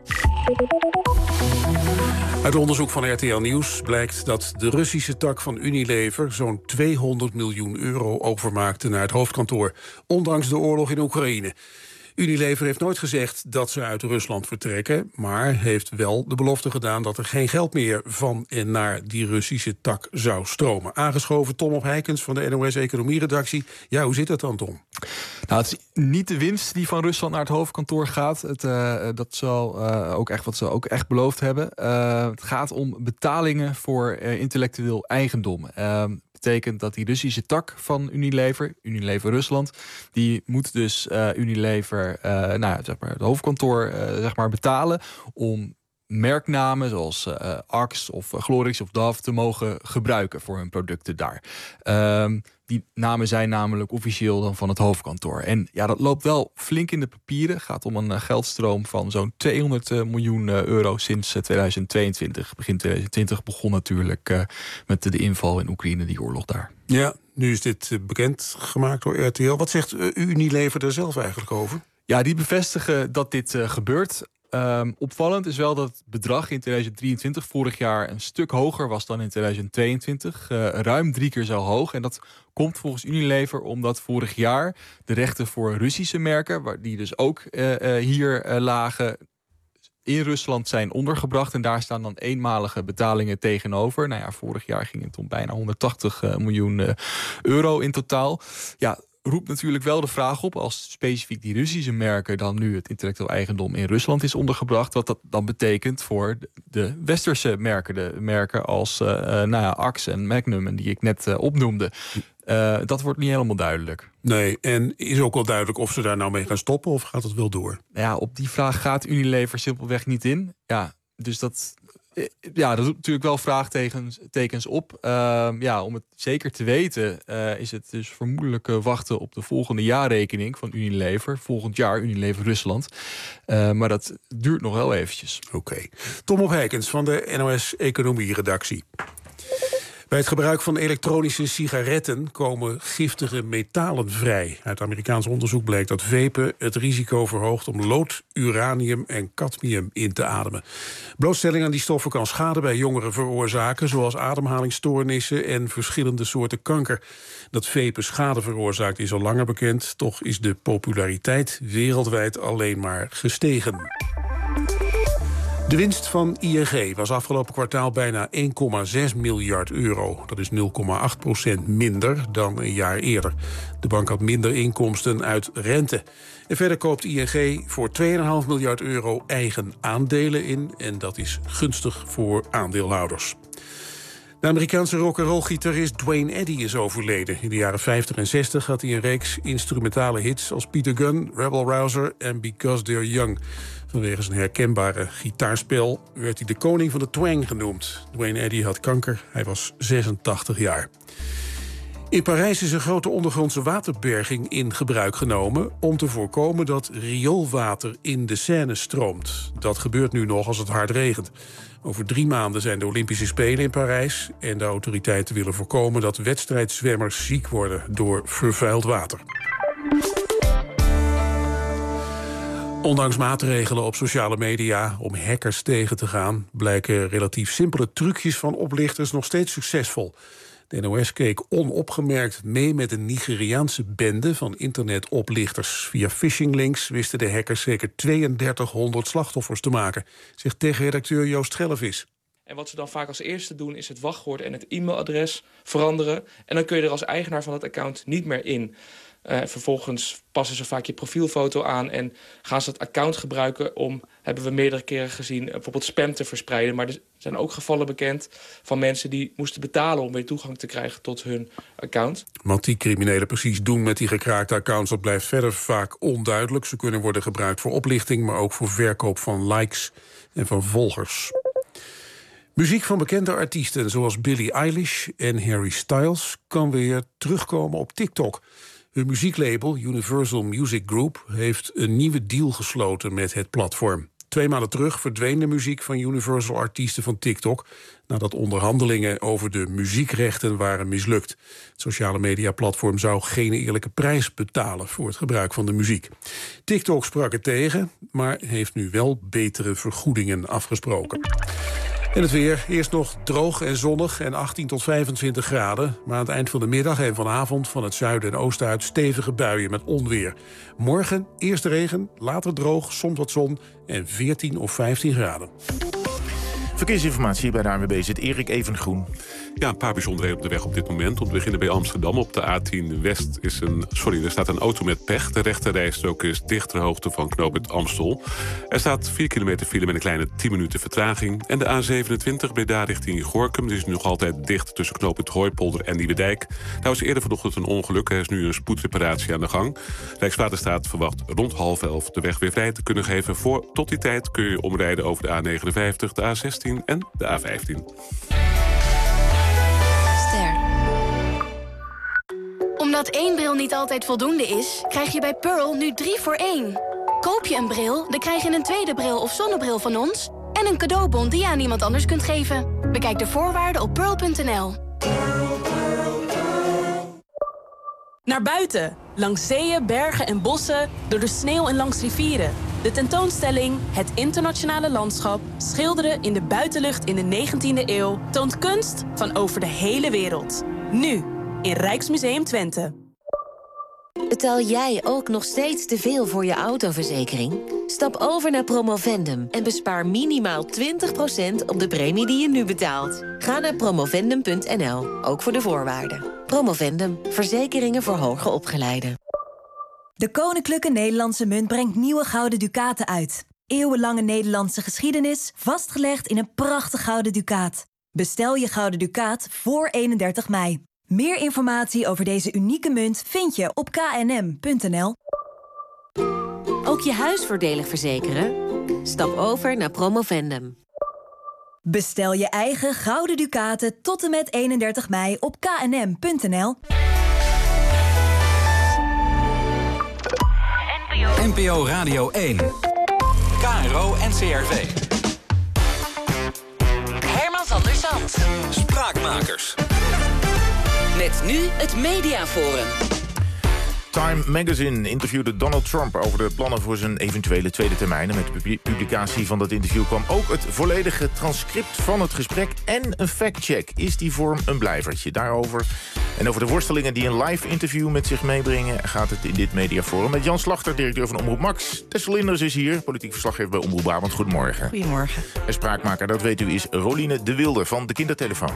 Uit onderzoek van R T L Nieuws blijkt dat de Russische tak van Unilever zo'n tweehonderd miljoen euro overmaakte naar het hoofdkantoor, ondanks de oorlog in Oekraïne. Unilever heeft nooit gezegd dat ze uit Rusland vertrekken, maar heeft wel de belofte gedaan dat er geen geld meer van en naar die Russische tak zou stromen. Aangeschoven Tom op Heikens van de N O S-economie-redactie. Ja, hoe zit dat dan, Tom? Nou, het is niet de winst die van Rusland naar het hoofdkantoor gaat. Het, uh, dat zal uh, ook echt wat ze ook echt beloofd hebben. Uh, het gaat om betalingen voor uh, intellectueel eigendom. Uh, betekent dat die Russische tak van Unilever, Unilever Rusland, die moet dus uh, Unilever, uh, nou ja, zeg maar het hoofdkantoor, uh, zeg maar betalen om merknamen zoals uh, Axe of uh, Glorix of Dove te mogen gebruiken voor hun producten daar. Um, die namen zijn namelijk officieel dan van het hoofdkantoor. En ja, dat loopt wel flink in de papieren. Het gaat om een uh, geldstroom van zo'n tweehonderd miljoen euro sinds uh, tweeduizend tweeëntwintig. Begin tweeduizend twintig begon natuurlijk uh, met de, de inval in Oekraïne, die oorlog daar. Ja, nu is dit uh, bekend gemaakt door R T L. Wat zegt uh, Unilever er zelf eigenlijk over? Ja, die bevestigen dat dit uh, gebeurt. Um, opvallend is wel dat het bedrag in tweeduizend drieëntwintig vorig jaar een stuk hoger was dan in tweeduizend tweeëntwintig. Uh, ruim drie keer zo hoog. En dat komt volgens Unilever omdat vorig jaar de rechten voor Russische merken, waar die dus ook uh, uh, hier uh, lagen, in Rusland zijn ondergebracht. En daar staan dan eenmalige betalingen tegenover. Nou ja, vorig jaar ging het om bijna honderdtachtig miljoen uh, euro in totaal. Ja, roept natuurlijk wel de vraag op, als specifiek die Russische merken dan nu het intellectueel eigendom in Rusland is ondergebracht, wat dat dan betekent voor de westerse merken, de merken als uh, nou ja, Axe en Magnum, en die ik net uh, opnoemde. Uh, dat wordt niet helemaal duidelijk. Nee, en is ook wel duidelijk of ze daar nou mee gaan stoppen of gaat het wel door? Ja, op die vraag gaat Unilever simpelweg niet in. Ja, dus dat, ja, dat doet natuurlijk wel vraagtekens op. Uh, ja, om het zeker te weten uh, is het dus vermoedelijk uh, wachten op de volgende jaarrekening van Unilever. Volgend jaar Unilever Rusland. Uh, maar dat duurt nog wel eventjes. Oké. Okay. Tom op Heikens van de N O S-economie-redactie. Bij het gebruik van elektronische sigaretten komen giftige metalen vrij. Uit Amerikaans onderzoek bleek dat vapen het risico verhoogt om lood, uranium en cadmium in te ademen. Blootstelling aan die stoffen kan schade bij jongeren veroorzaken, zoals ademhalingsstoornissen en verschillende soorten kanker. Dat vapen schade veroorzaakt is al langer bekend, toch is de populariteit wereldwijd alleen maar gestegen. De winst van I N G was afgelopen kwartaal bijna één komma zes miljard euro. Dat is nul komma acht procent minder dan een jaar eerder. De bank had minder inkomsten uit rente. En verder koopt I N G voor twee komma vijf miljard euro eigen aandelen in. En dat is gunstig voor aandeelhouders. De Amerikaanse rock'n'roll-gitarist Duane Eddy is overleden. In de jaren vijftig en zestig had hij een reeks instrumentale hits als Peter Gunn, Rebel Rouser en Because They're Young. Vanwege zijn herkenbare gitaarspel werd hij de koning van de twang genoemd. Duane Eddy had kanker, hij was zesentachtig jaar. In Parijs is een grote ondergrondse waterberging in gebruik genomen om te voorkomen dat rioolwater in de Seine stroomt. Dat gebeurt nu nog als het hard regent. Over drie maanden zijn de Olympische Spelen in Parijs en de autoriteiten willen voorkomen dat wedstrijdzwemmers ziek worden door vervuild water. Ondanks maatregelen op sociale media om hackers tegen te gaan, blijken relatief simpele trucjes van oplichters nog steeds succesvol. De N O S keek onopgemerkt mee met een Nigeriaanse bende van internetoplichters. Via phishinglinks wisten de hackers zeker tweeëndertighonderd slachtoffers te maken, zegt tech-redacteur Joost Schellevis. En wat ze dan vaak als eerste doen is het wachtwoord en het e-mailadres veranderen. En dan kun je er als eigenaar van het account niet meer in. Uh, vervolgens passen ze vaak je profielfoto aan en gaan ze het account gebruiken om, hebben we meerdere keren gezien, bijvoorbeeld spam te verspreiden. Maar er zijn ook gevallen bekend van mensen die moesten betalen om weer toegang te krijgen tot hun account. Wat die criminelen precies doen met die gekraakte accounts, dat blijft verder vaak onduidelijk. Ze kunnen worden gebruikt voor oplichting, maar ook voor verkoop van likes en van volgers. Muziek van bekende artiesten zoals Billie Eilish en Harry Styles kan weer terugkomen op TikTok. Hun muzieklabel Universal Music Group heeft een nieuwe deal gesloten met het platform. Twee maanden terug verdween de muziek van Universal artiesten van TikTok nadat onderhandelingen over de muziekrechten waren mislukt. Het sociale mediaplatform zou geen eerlijke prijs betalen voor het gebruik van de muziek. TikTok sprak het tegen, maar heeft nu wel betere vergoedingen afgesproken. En het weer, eerst nog droog en zonnig en achttien tot vijfentwintig graden. Maar aan het eind van de middag en vanavond van het zuiden en oosten uit stevige buien met onweer. Morgen eerst regen, later droog, soms wat zon en veertien of vijftien graden. Verkeersinformatie bij de A N W B zit Erik Evengroen. Ja, een paar bijzonderheden op de weg op dit moment. Om te beginnen bij Amsterdam. Op de A tien West is een, sorry, er staat een auto met pech. De rechterrijstrook is dicht ter hoogte van knooppunt Amstel. Er staat vier kilometer file met een kleine tien minuten vertraging. En de A zevenentwintig Breda richting Gorinchem. Die is nog altijd dicht tussen knooppunt Hooipolder en Nieuwedijk. Daar was eerder vanochtend een ongeluk. Er is nu een spoedreparatie aan de gang. Rijkswaterstaat verwacht rond half elf de weg weer vrij te kunnen geven. Voor tot die tijd kun je omrijden over de A negenenvijftig, de A zestien en de A vijftien. Omdat één bril niet altijd voldoende is, krijg je bij Pearl nu drie voor één. Koop je een bril, dan krijg je een tweede bril of zonnebril van ons en een cadeaubon die je aan iemand anders kunt geven. Bekijk de voorwaarden op pearl punt n l. Naar buiten, langs zeeën, bergen en bossen, door de sneeuw en langs rivieren. De tentoonstelling Het Internationale Landschap schilderen in de buitenlucht in de negentiende eeuw toont kunst van over de hele wereld. Nu in Rijksmuseum Twente. Betaal jij ook nog steeds te veel voor je autoverzekering? Stap over naar Promovendum en bespaar minimaal twintig procent op de premie die je nu betaalt. Ga naar promovendum punt n l, ook voor de voorwaarden. Promovendum, verzekeringen voor hoger opgeleiden. De Koninklijke Nederlandse Munt brengt nieuwe gouden ducaten uit. Eeuwenlange Nederlandse geschiedenis, vastgelegd in een prachtig gouden ducaat. Bestel je gouden ducaat voor eenendertig mei. Meer informatie over deze unieke munt vind je op k n m punt n l. Ook je huis voordelig verzekeren? Stap over naar Promovendum. Bestel je eigen gouden ducaten tot en met eenendertig mei op k n m punt n l. N P O Radio één. K R O N C R V. Herman van der Zand. Spraakmakers. Met nu het Mediaforum. Time Magazine interviewde Donald Trump over de plannen voor zijn eventuele tweede termijn. En met de publicatie van dat interview kwam ook het volledige transcript van het gesprek en een factcheck. Is die vorm een blijvertje? Daarover en over de worstelingen die een live interview met zich meebrengen gaat het in dit Mediaforum met Jan Slachter, directeur van Omroep Max. Tessel Linders is hier, politiek verslaggever bij Omroep Brabant. Goedemorgen. Goedemorgen. En spraakmaker, dat weet u, is Roline de Wilde van de Kindertelefoon.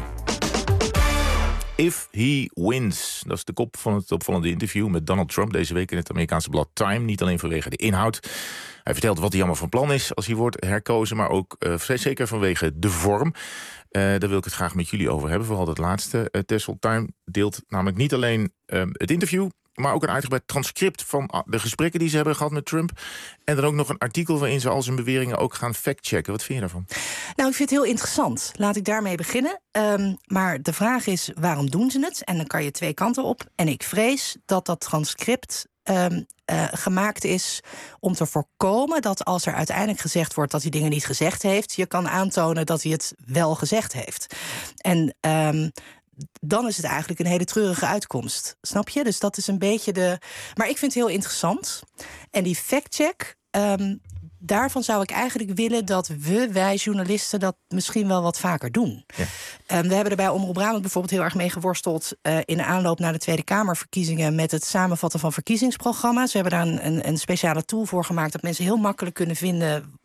If he wins. Dat is de kop van het opvallende interview met Donald Trump deze week in het Amerikaanse blad Time. Niet alleen vanwege de inhoud. Hij vertelt wat hij allemaal van plan is als hij wordt herkozen, maar ook uh, zeker vanwege de vorm. Uh, daar wil ik het graag met jullie over hebben, vooral dat laatste. Uh, Tessel, Time deelt namelijk niet alleen uh, het interview, maar ook een uitgebreid transcript van de gesprekken die ze hebben gehad met Trump. En dan ook nog een artikel waarin ze al zijn beweringen ook gaan factchecken. Wat vind je daarvan? Nou, ik vind het heel interessant. Laat ik daarmee beginnen. Um, maar de vraag is, waarom doen ze het? En dan kan je twee kanten op. En ik vrees dat dat transcript um, uh, gemaakt is om te voorkomen dat als er uiteindelijk gezegd wordt dat hij dingen niet gezegd heeft, je kan aantonen dat hij het wel gezegd heeft. En Um, dan is het eigenlijk een hele treurige uitkomst. Snap je? Dus dat is een beetje de... Maar ik vind het heel interessant. En die factcheck, um, daarvan zou ik eigenlijk willen dat we, wij journalisten, dat misschien wel wat vaker doen. Ja. Um, we hebben er bij Omroep Brabant bijvoorbeeld heel erg mee geworsteld Uh, in de aanloop naar de Tweede Kamerverkiezingen met het samenvatten van verkiezingsprogramma's. We hebben daar een, een, een speciale tool voor gemaakt dat mensen heel makkelijk kunnen vinden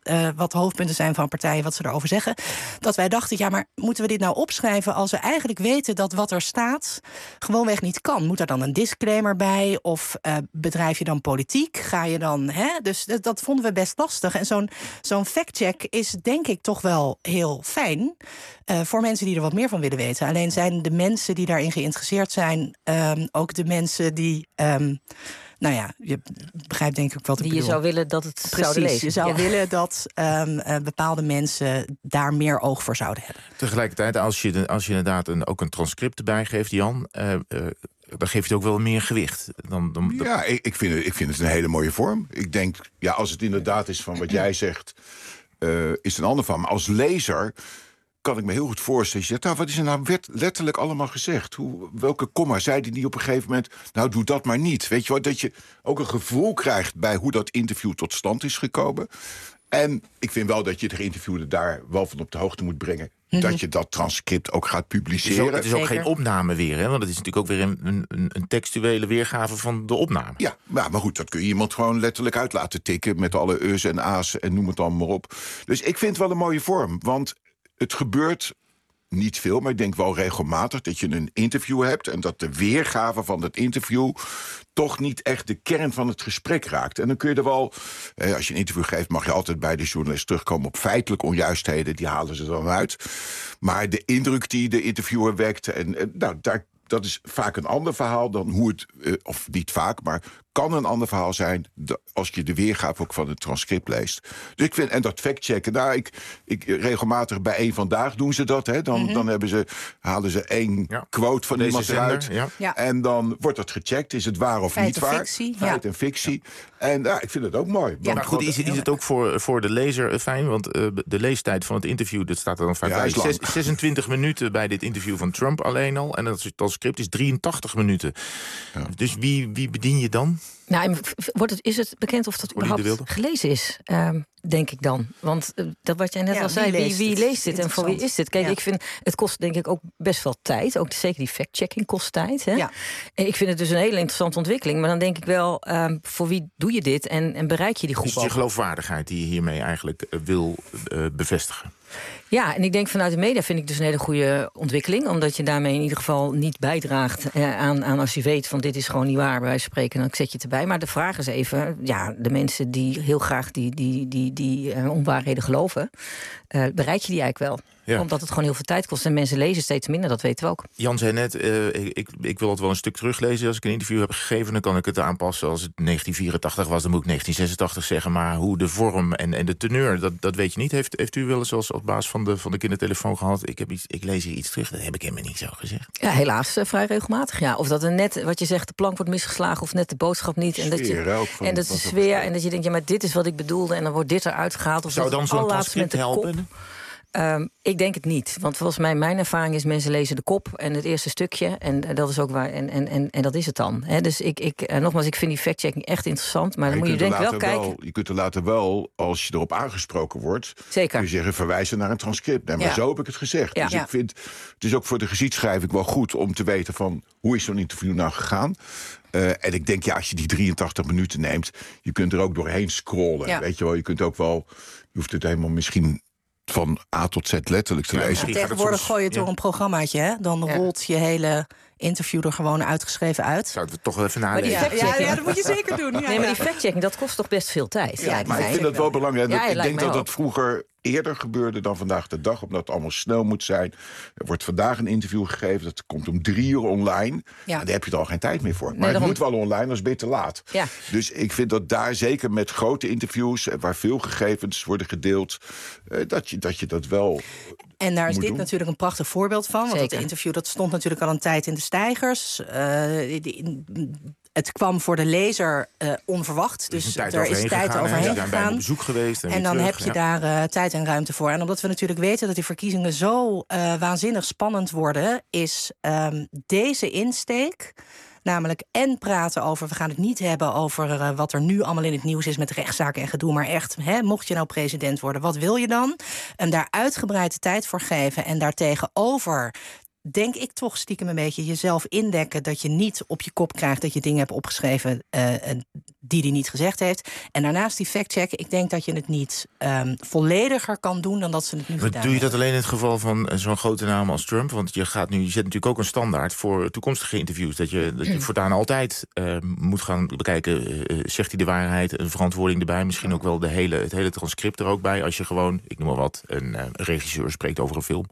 uh, wat de hoofdpunten zijn van partijen, wat ze erover zeggen. Dat wij dachten, ja, maar moeten we dit nou opschrijven als we eigenlijk weten dat wat er staat gewoonweg niet kan? Moet er dan een disclaimer bij? Of uh, bedrijf je dan politiek? Ga je dan, hè? Dus dat, dat vonden we best lastig. En zo'n, zo'n factcheck is denk ik toch wel heel fijn uh, voor mensen die er wat meer van willen weten. Alleen zijn de mensen die daarin geïnteresseerd zijn um, ook de mensen die Um, nou ja, je begrijpt denk ik ook wat ik die bedoel. je zou willen dat het Precies, zouden lezen. je zou ja. willen dat um, uh, bepaalde mensen daar meer oog voor zouden hebben. Tegelijkertijd, als je, als je inderdaad een, ook een transcript erbij geeft, Jan, Uh, uh, dan geeft het ook wel meer gewicht. Dan, dan, dan... Ja, ik, ik, vind het, ik vind het een hele mooie vorm. Ik denk, ja, als het inderdaad is van wat jij zegt, uh, is het een ander van. Maar als lezer kan ik me heel goed voorstellen. Je zegt, nou, wat is er nou letterlijk allemaal gezegd? Hoe, welke komma zei die niet op een gegeven moment? Nou, doe dat maar niet. Weet je wat? Dat je ook een gevoel krijgt bij hoe dat interview tot stand is gekomen. En ik vind wel dat je de geïnterviewde daar wel van op de hoogte moet brengen. Mm-hmm. Dat je dat transcript ook gaat publiceren. Het is ook, het is ook geen opname weer, hè? Want het is natuurlijk ook weer een, een, een textuele weergave van de opname. Ja, maar, maar goed, dat kun je iemand gewoon letterlijk uit laten tikken met alle U's en A's en noem het dan maar op. Dus ik vind het wel een mooie vorm, want het gebeurt niet veel, maar ik denk wel regelmatig dat je een interview hebt en dat de weergave van dat interview toch niet echt de kern van het gesprek raakt. En dan kun je er wel, eh, als je een interview geeft, mag je altijd bij de journalist terugkomen op feitelijke onjuistheden, die halen ze dan uit. Maar de indruk die de interviewer wekt, en, en nou, daar, dat is vaak een ander verhaal dan hoe het, uh, of niet vaak, maar kan een ander verhaal zijn als je de weergave ook van het transcript leest. Dus ik vind, en dat factchecken, nou, ik, ik regelmatig bij één Vandaag doen ze dat, hè. Dan, mm-hmm. dan hebben ze, halen ze één ja. quote van Deze iemand zender, eruit. Ja. Ja. En dan wordt dat gecheckt, is het waar of Feit niet en waar? Fictie, Feit ja. en fictie. Ja. En ja, ik vind het ook mooi. Ja, maar goed, is, is het ook voor, voor de lezer fijn? Want uh, de leestijd van het interview, dat staat er dan vaak ja, bij. Zes, zesentwintig minuten bij dit interview van Trump alleen al. En het transcript is drieëntachtig minuten. Ja. Dus wie, wie bedien je dan? Nou, wordt het, is het bekend of dat überhaupt gelezen is? Um, denk ik dan. Want uh, dat wat jij net ja, al zei, wie leest, wie, wie leest dit en voor wie is dit? Kijk, ja. ik vind, het kost denk ik ook best wel tijd. Ook zeker die fact-checking kost tijd. Hè? Ja. En ik vind het dus een hele interessante ontwikkeling. Maar dan denk ik wel, um, voor wie doe je dit en, en bereik je die groep? Dus je geloofwaardigheid die je hiermee eigenlijk uh, wil uh, bevestigen. Ja, en ik denk vanuit de media vind ik dus een hele goede ontwikkeling. Omdat je daarmee in ieder geval niet bijdraagt eh, aan, aan als je weet van dit is gewoon niet waar, bij wijze van spreken, dan zet je het erbij. Maar de vraag is even, ja, de mensen die heel graag die, die, die, die uh, onwaarheden geloven, uh, bereik je die eigenlijk wel? Ja. Omdat het gewoon heel veel tijd kost en mensen lezen steeds minder, dat weten we ook. Jan zei net, uh, ik, ik wil het wel een stuk teruglezen. Als ik een interview heb gegeven, dan kan ik het aanpassen. Als het negentien vierentachtig was, dan moet ik negentien zesentachtig zeggen. Maar hoe de vorm en, en de teneur, dat, dat weet je niet. Heeft, heeft u wel eens als, als baas van de, van de kindertelefoon gehad? Ik, heb iets, ik lees hier iets terug, dat heb ik helemaal niet zo gezegd. Ja, helaas uh, vrij regelmatig, ja. Of dat er net, wat je zegt, de plank wordt misgeslagen of net de boodschap niet. En dat je, van, en dat is sfeer en dat je denkt, ja, maar dit is wat ik bedoelde en dan wordt dit eruit gehaald. Of zou dan zo'n transcript helpen? Um, ik denk het niet. Want volgens mij, mijn ervaring is, mensen lezen de kop en het eerste stukje. En dat is ook waar. En, en, en, en dat is het dan. He, dus ik, ik, uh, nogmaals, ik vind die fact-checking echt interessant. Maar dan moet je denk ik wel kijken. Wel, je kunt er later wel, als je erop aangesproken wordt, zeker, kun je zeggen, verwijzen naar een transcript. Nee, maar ja. zo heb ik het gezegd. Ja. Dus ja. ik vind, het is ook voor de geschiedschrijving wel goed om te weten van hoe is zo'n interview nou gegaan. Uh, en ik denk, ja, als je die drieëntachtig minuten neemt, je kunt er ook doorheen scrollen. Ja. Weet je wel, je kunt ook wel, je hoeft het helemaal misschien van A tot Z letterlijk te lezen. Ja, tegenwoordig gooi je het door ja. een programmaatje, hè? Dan ja. rolt je hele interview er gewoon uitgeschreven uit. Zouden we toch wel even nalezen? Ja, ja, ja, dat moet je zeker doen. Ja, nee, maar die fact-checking, dat kost toch best veel tijd. Ja, ja, maar ik vind dat wel belangrijk. Ja, ik denk dat ook. het vroeger eerder gebeurde dan vandaag de dag, omdat het allemaal snel moet zijn. Er wordt vandaag een interview gegeven, dat komt om drie uur online. Ja. En daar heb je er al geen tijd meer voor. Maar nee, het daarom... moet wel online, anders ben je te laat. Ja. Dus ik vind dat daar, zeker met grote interviews, waar veel gegevens worden gedeeld, dat je dat, je dat wel. En daar is dit doen. natuurlijk een prachtig voorbeeld van. Want Zeker. dat interview dat stond natuurlijk al een tijd in de steigers. Uh, die, het kwam voor de lezer uh, onverwacht. Dus, dus er is tijd gegaan, overheen gegaan. gegaan. Bij bezoek geweest. En, en dan terug, heb je ja. daar uh, tijd en ruimte voor. En omdat we natuurlijk weten dat die verkiezingen zo uh, waanzinnig spannend worden, is um, deze insteek. Namelijk en praten over, we gaan het niet hebben over uh, wat er nu allemaal in het nieuws is met rechtszaken en gedoe. Maar echt, hè, mocht je nou president worden, wat wil je dan? En daar uitgebreid de tijd voor geven en daartegenover denk ik toch stiekem een beetje jezelf indekken... dat je niet op je kop krijgt dat je dingen hebt opgeschreven... Uh, die hij niet gezegd heeft. En daarnaast die factchecken. Ik denk dat je het niet um, vollediger kan doen dan dat ze het nu maar gedaan doe je dat hebben. alleen in het geval van zo'n grote naam als Trump? Want je, gaat nu, je zet natuurlijk ook een standaard voor toekomstige interviews. Dat je, dat je voortaan altijd uh, moet gaan bekijken... Uh, zegt hij de waarheid, een verantwoording erbij... misschien ook wel de hele, het hele transcript er ook bij... als je gewoon, ik noem maar wat, een, uh, een regisseur spreekt over een film.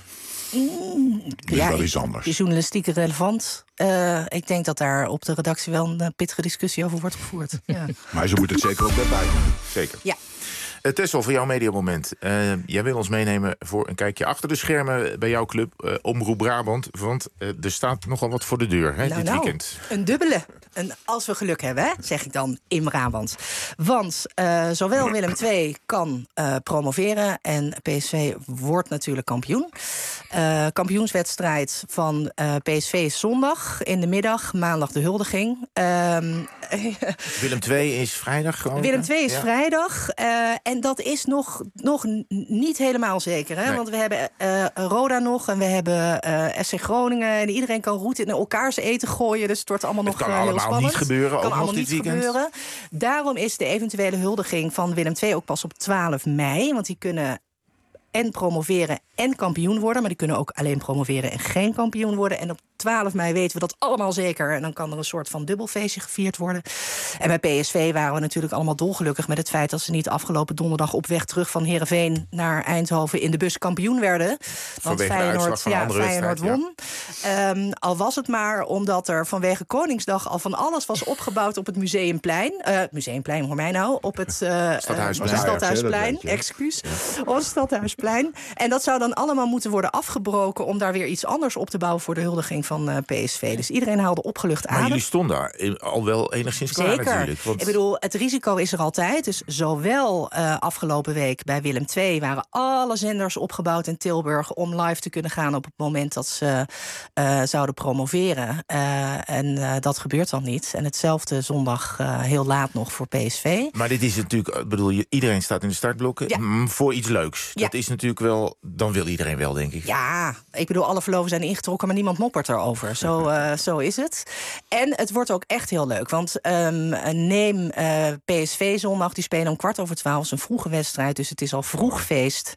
Mm, is ja, wel iets anders. Is journalistiek relevant? Uh, ik denk dat daar op de redactie wel een uh, pittige discussie over wordt gevoerd. Ja. Maar ze moeten het zeker ook bij doen. Zeker. Ja. Uh, Tessel, voor jouw mediamoment. Uh, jij wil ons meenemen voor een kijkje achter de schermen... bij jouw club uh, Omroep Brabant. Want uh, er staat nogal wat voor de deur hè, nou, dit nou, weekend. Een dubbele. En als we geluk hebben, hè, zeg ik dan in Brabant. Want uh, zowel Willem twee kan uh, promoveren... en P S V wordt natuurlijk kampioen. Uh, kampioenswedstrijd van uh, P S V is zondag in de middag. Maandag de huldiging. Um, Willem twee is vrijdag gewoon? Willem twee is ja. vrijdag. Uh, en dat is nog, nog niet helemaal zeker. Hè? Nee. Want we hebben uh, Roda nog en we hebben uh, S C Groningen. En iedereen kan roet in elkaars eten gooien. Dus het wordt allemaal nog het kan uh, heel allemaal spannend. niet gebeuren, kan ook allemaal nog dit niet weekend. gebeuren. Daarom is de eventuele huldiging van Willem twee ook pas op twaalf mei. Want die kunnen en promoveren en kampioen worden. Maar die kunnen ook alleen promoveren en geen kampioen worden. En op twaalf mei weten we dat allemaal zeker. En dan kan er een soort van dubbelfeestje gevierd worden. En bij P S V waren we natuurlijk allemaal dolgelukkig met het feit dat ze niet afgelopen donderdag op weg terug van Heerenveen naar Eindhoven in de bus kampioen werden. Want vanwege Feyenoord, van ja, Feyenoord won. Ja. Um, al was het maar omdat er vanwege Koningsdag al van alles was opgebouwd op het Museumplein. Uh, Museumplein, hoor mij nou. Op het uh, Stadhuisplein. Uh, Stadhuisplein, Ja, excuus. Op het Stadhuisplein. En dat zou dan allemaal moeten worden afgebroken om daar weer iets anders op te bouwen voor de huldiging van uh, P S V. Dus iedereen haalde opgelucht aan. Maar jullie stonden daar al wel enigszins klaar Zeker. natuurlijk. Want... Ik bedoel, het risico is er altijd. Dus zowel uh, afgelopen week bij Willem twee waren alle zenders opgebouwd in Tilburg om live te kunnen gaan op het moment dat ze uh, zouden promoveren. Uh, en uh, dat gebeurt dan niet. En hetzelfde zondag uh, heel laat nog voor P S V. Maar dit is natuurlijk, ik bedoel, iedereen staat in de startblokken Ja. mm, voor iets leuks. Ja. Dat is natuurlijk wel, dan wil iedereen wel, denk ik. Ja, ik bedoel, alle verloven zijn ingetrokken, maar niemand moppert erover. Zo, uh, zo is het. En het wordt ook echt heel leuk. Want um, neem uh, P S V zondag, die spelen om kwart over twaalf. Het is een vroege wedstrijd, dus het is al vroeg feest.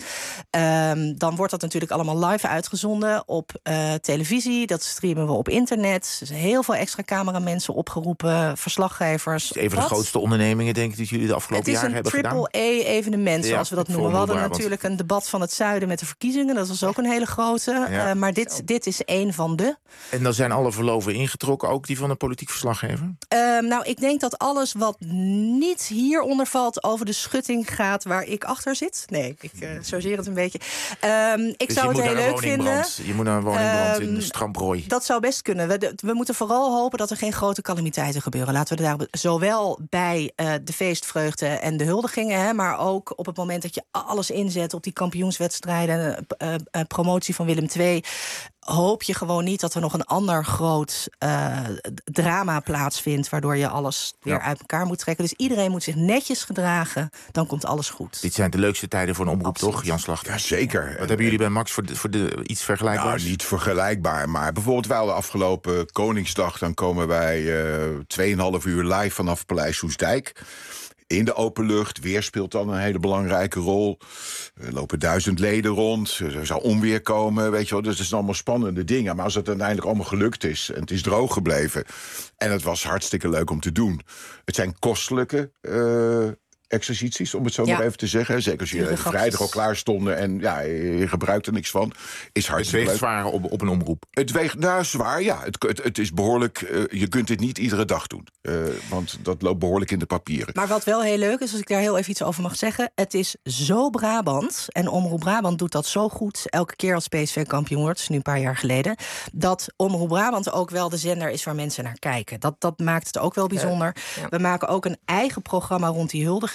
Um, dan wordt dat natuurlijk allemaal live uitgezonden op uh, televisie. Dat streamen we op internet. Er zijn heel veel extra cameramensen opgeroepen, verslaggevers. Het is een van de Wat? grootste ondernemingen, denk ik, die jullie de afgelopen jaren hebben gedaan. Het is een triple-A-evenement, Ja, zoals we dat voor noemen. We hadden Brabant. natuurlijk een debat van het zuiden met de verkiezingen. Dat was ook een hele grote. Ja. Uh, maar dit, dit is één van de. En dan zijn alle verloven ingetrokken, ook die van de politiek verslaggever? Uh, nou, ik denk dat alles wat niet hieronder valt over de schutting gaat waar ik achter zit. Nee, ik uh, chargeer het een beetje. Um, ik dus zou je het moet heel naar leuk een vinden. woningbrand. Je moet naar een woningbrand Um, in Stramprooi. Dat zou best kunnen. We, de, we moeten vooral hopen dat er geen grote calamiteiten gebeuren. Laten we daar zowel bij uh, de feestvreugde en de huldigingen, hè, maar ook op het moment dat je alles inzet op die kampioenswedstrijden, uh, uh, promotie van Willem twee. Hoop je gewoon niet dat er nog een ander groot uh, drama plaatsvindt, waardoor je alles weer Ja. uit elkaar moet trekken. Dus iedereen moet zich netjes gedragen, dan komt alles goed. Dit zijn de leukste tijden voor een omroep, Absoluut. toch, Jan Slachter? Ja, zeker. Wat hebben jullie bij Max voor, de, voor de, iets vergelijkbaars? Nou, niet vergelijkbaar, maar bijvoorbeeld wel de afgelopen Koningsdag, dan komen wij uh, tweeënhalf uur live vanaf Paleis Soestdijk. In de open lucht, weer speelt dan een hele belangrijke rol. Er lopen duizend leden rond, er zou onweer komen, weet je wel. Dus het zijn allemaal spannende dingen. Maar als het uiteindelijk allemaal gelukt is en het is droog gebleven, en het was hartstikke leuk om te doen. Het zijn kostelijke uh, exercities, om het zo Ja. maar even te zeggen. Zeker als je Dure vrijdag grapjes. al klaar stonden en ja, je gebruikt er niks van. Is Het hartstikke weegt leuk. zwaar op, op een omroep. Het weegt, nou zwaar, ja. Het, het, het is behoorlijk, uh, je kunt dit niet iedere dag doen. Uh, want dat loopt behoorlijk in de papieren. Maar wat wel heel leuk is, als ik daar heel even iets over mag zeggen, het is zo Brabant, en Omroep Brabant doet dat zo goed, elke keer als P S V kampioen wordt, dat is nu een paar jaar geleden, dat Omroep Brabant ook wel de zender is waar mensen naar kijken. Dat, dat maakt het ook wel bijzonder. Ja. We maken ook een eigen programma rond die huldiging.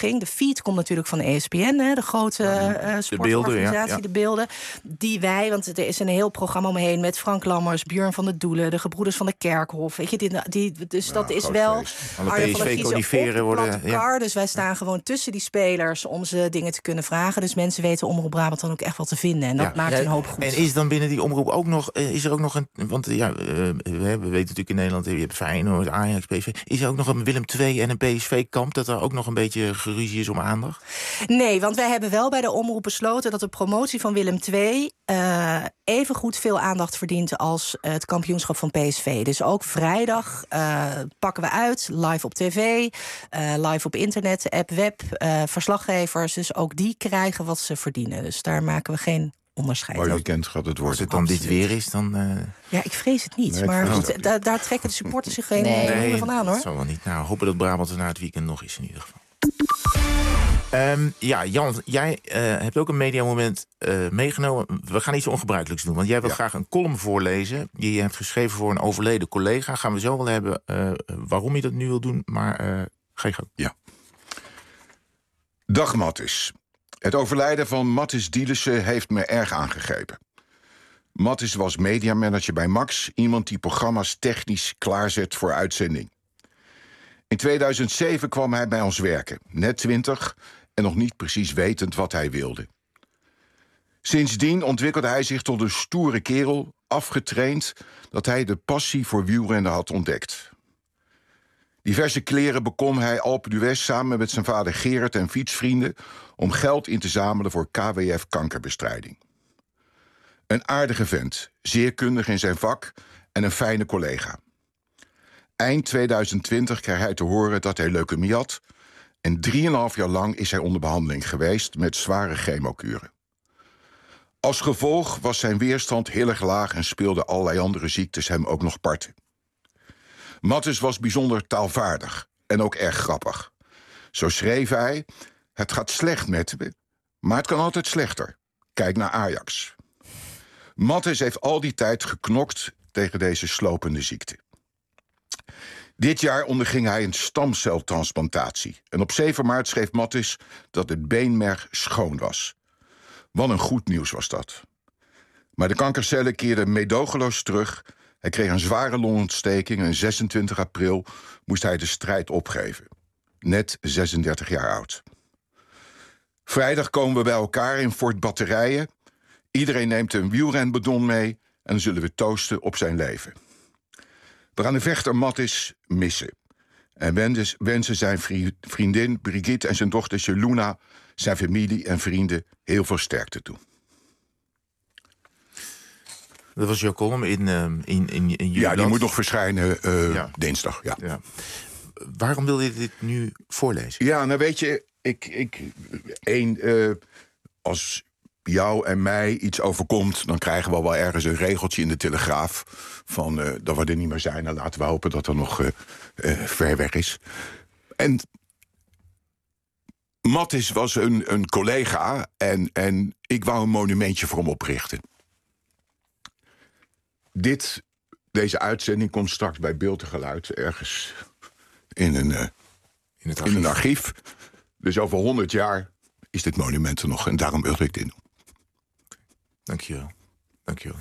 vereniging. De feed komt natuurlijk van de E S P N, hè, de grote uh, sportorganisatie, de beelden, ja, ja. de beelden. Die wij, want er is een heel programma omheen met Frank Lammers, Björn van der Doelen, de gebroeders van de Kerkhof. Weet je, die, die, dus ja, dat is wel. Alle P S V-coniferen worden. Ja. Dus wij staan gewoon tussen die spelers om ze dingen te kunnen vragen. Dus mensen weten Omroep Brabant dan ook echt wel te vinden. En dat ja. maakt ja, een hoop goed. En is dan binnen die omroep ook nog, is er ook nog een, want ja, we weten natuurlijk in Nederland, je hebt Feyenoord, Ajax, P S V. Is er ook nog een Willem twee en een P S V-kamp, dat er ook nog een beetje geruzie is om aandacht? Nee, want wij hebben wel bij de omroep besloten dat de promotie van Willem twee uh, even goed veel aandacht verdient als uh, het kampioenschap van P S V. Dus ook vrijdag uh, pakken we uit, live op tv, uh, live op internet, app, web, uh, verslaggevers. Dus ook die krijgen wat ze verdienen. Dus daar maken we geen onderscheid. Mooi weekend gaat het worden. Als het dan dit weer is, dan... Uh... Ja, ik vrees het niet. Nee, maar goed, da daar trekken de supporters zich geen nee, nee, van aan, hoor. Dat zal wel niet. Nou, hopen dat Brabant er na het weekend nog is in ieder geval. Um, ja, Jan, jij uh, hebt ook een mediamoment uh, meegenomen. We gaan iets ongebruikelijks doen, want jij wil ja. graag een column voorlezen. Die je hebt geschreven voor een overleden collega. Gaan we zo wel hebben uh, waarom je dat nu wil doen, maar uh, ga je gang. Ja. Dag Mattis. Het overlijden van Mattis Dielissen heeft me erg aangegrepen. Mattis was mediamanager bij Max, iemand die programma's technisch klaarzet voor uitzending. In tweeduizend zeven kwam hij bij ons werken, net twintig en nog niet precies wetend wat hij wilde. Sindsdien ontwikkelde hij zich tot een stoere kerel, afgetraind dat hij de passie voor wielrennen had ontdekt. Diverse kleren bekom hij Alpe d'Huez samen met zijn vader Gerard en fietsvrienden om geld in te zamelen voor K W F kankerbestrijding. Een aardige vent, zeer kundig in zijn vak en een fijne collega. Eind tweeduizend twintig kreeg hij te horen dat hij leukemie had en drieënhalf jaar lang is hij onder behandeling geweest met zware chemokuren. Als gevolg was zijn weerstand heel erg laag en speelden allerlei andere ziektes hem ook nog parten. Mattis was bijzonder taalvaardig en ook erg grappig. Zo schreef hij: het gaat slecht met me, maar het kan altijd slechter. Kijk naar Ajax. Mattis heeft al die tijd geknokt tegen deze slopende ziekte. Dit jaar onderging hij een stamceltransplantatie. En op zeven maart schreef Mattis dat het beenmerg schoon was. Wat een goed nieuws was dat. Maar de kankercellen keerden meedogenloos terug. Hij kreeg een zware longontsteking en zesentwintig april moest hij de strijd opgeven. Net zesendertig jaar oud. Vrijdag komen we bij elkaar in Fort Batterijen. Iedereen neemt een wielrenbedon mee en dan zullen we toosten op zijn leven. We gaan de vechter Mattis missen. En wensen zijn vriendin Brigitte en zijn dochtertje Luna, zijn familie en vrienden heel veel sterkte toe. Dat was jouw column in, uh, in, in, in Ja, die moet nog verschijnen uh, ja. dinsdag. Ja. Ja. Waarom wil je dit nu voorlezen? Ja, nou weet je, ik, ik één, uh, als jou en mij iets overkomt, dan krijgen we wel ergens een regeltje in de Telegraaf van uh, dat we er niet meer zijn. En laten we hopen dat er nog uh, uh, ver weg is. En Mattis was een, een collega en, en ik wou een monumentje voor hem oprichten. Dit, deze uitzending komt straks bij Beeld en Geluid ergens in een, uh, in, het archief. in een archief. Dus over honderd jaar is dit monument er nog en daarom wilde ik dit doen. Dank je wel. Dank je wel.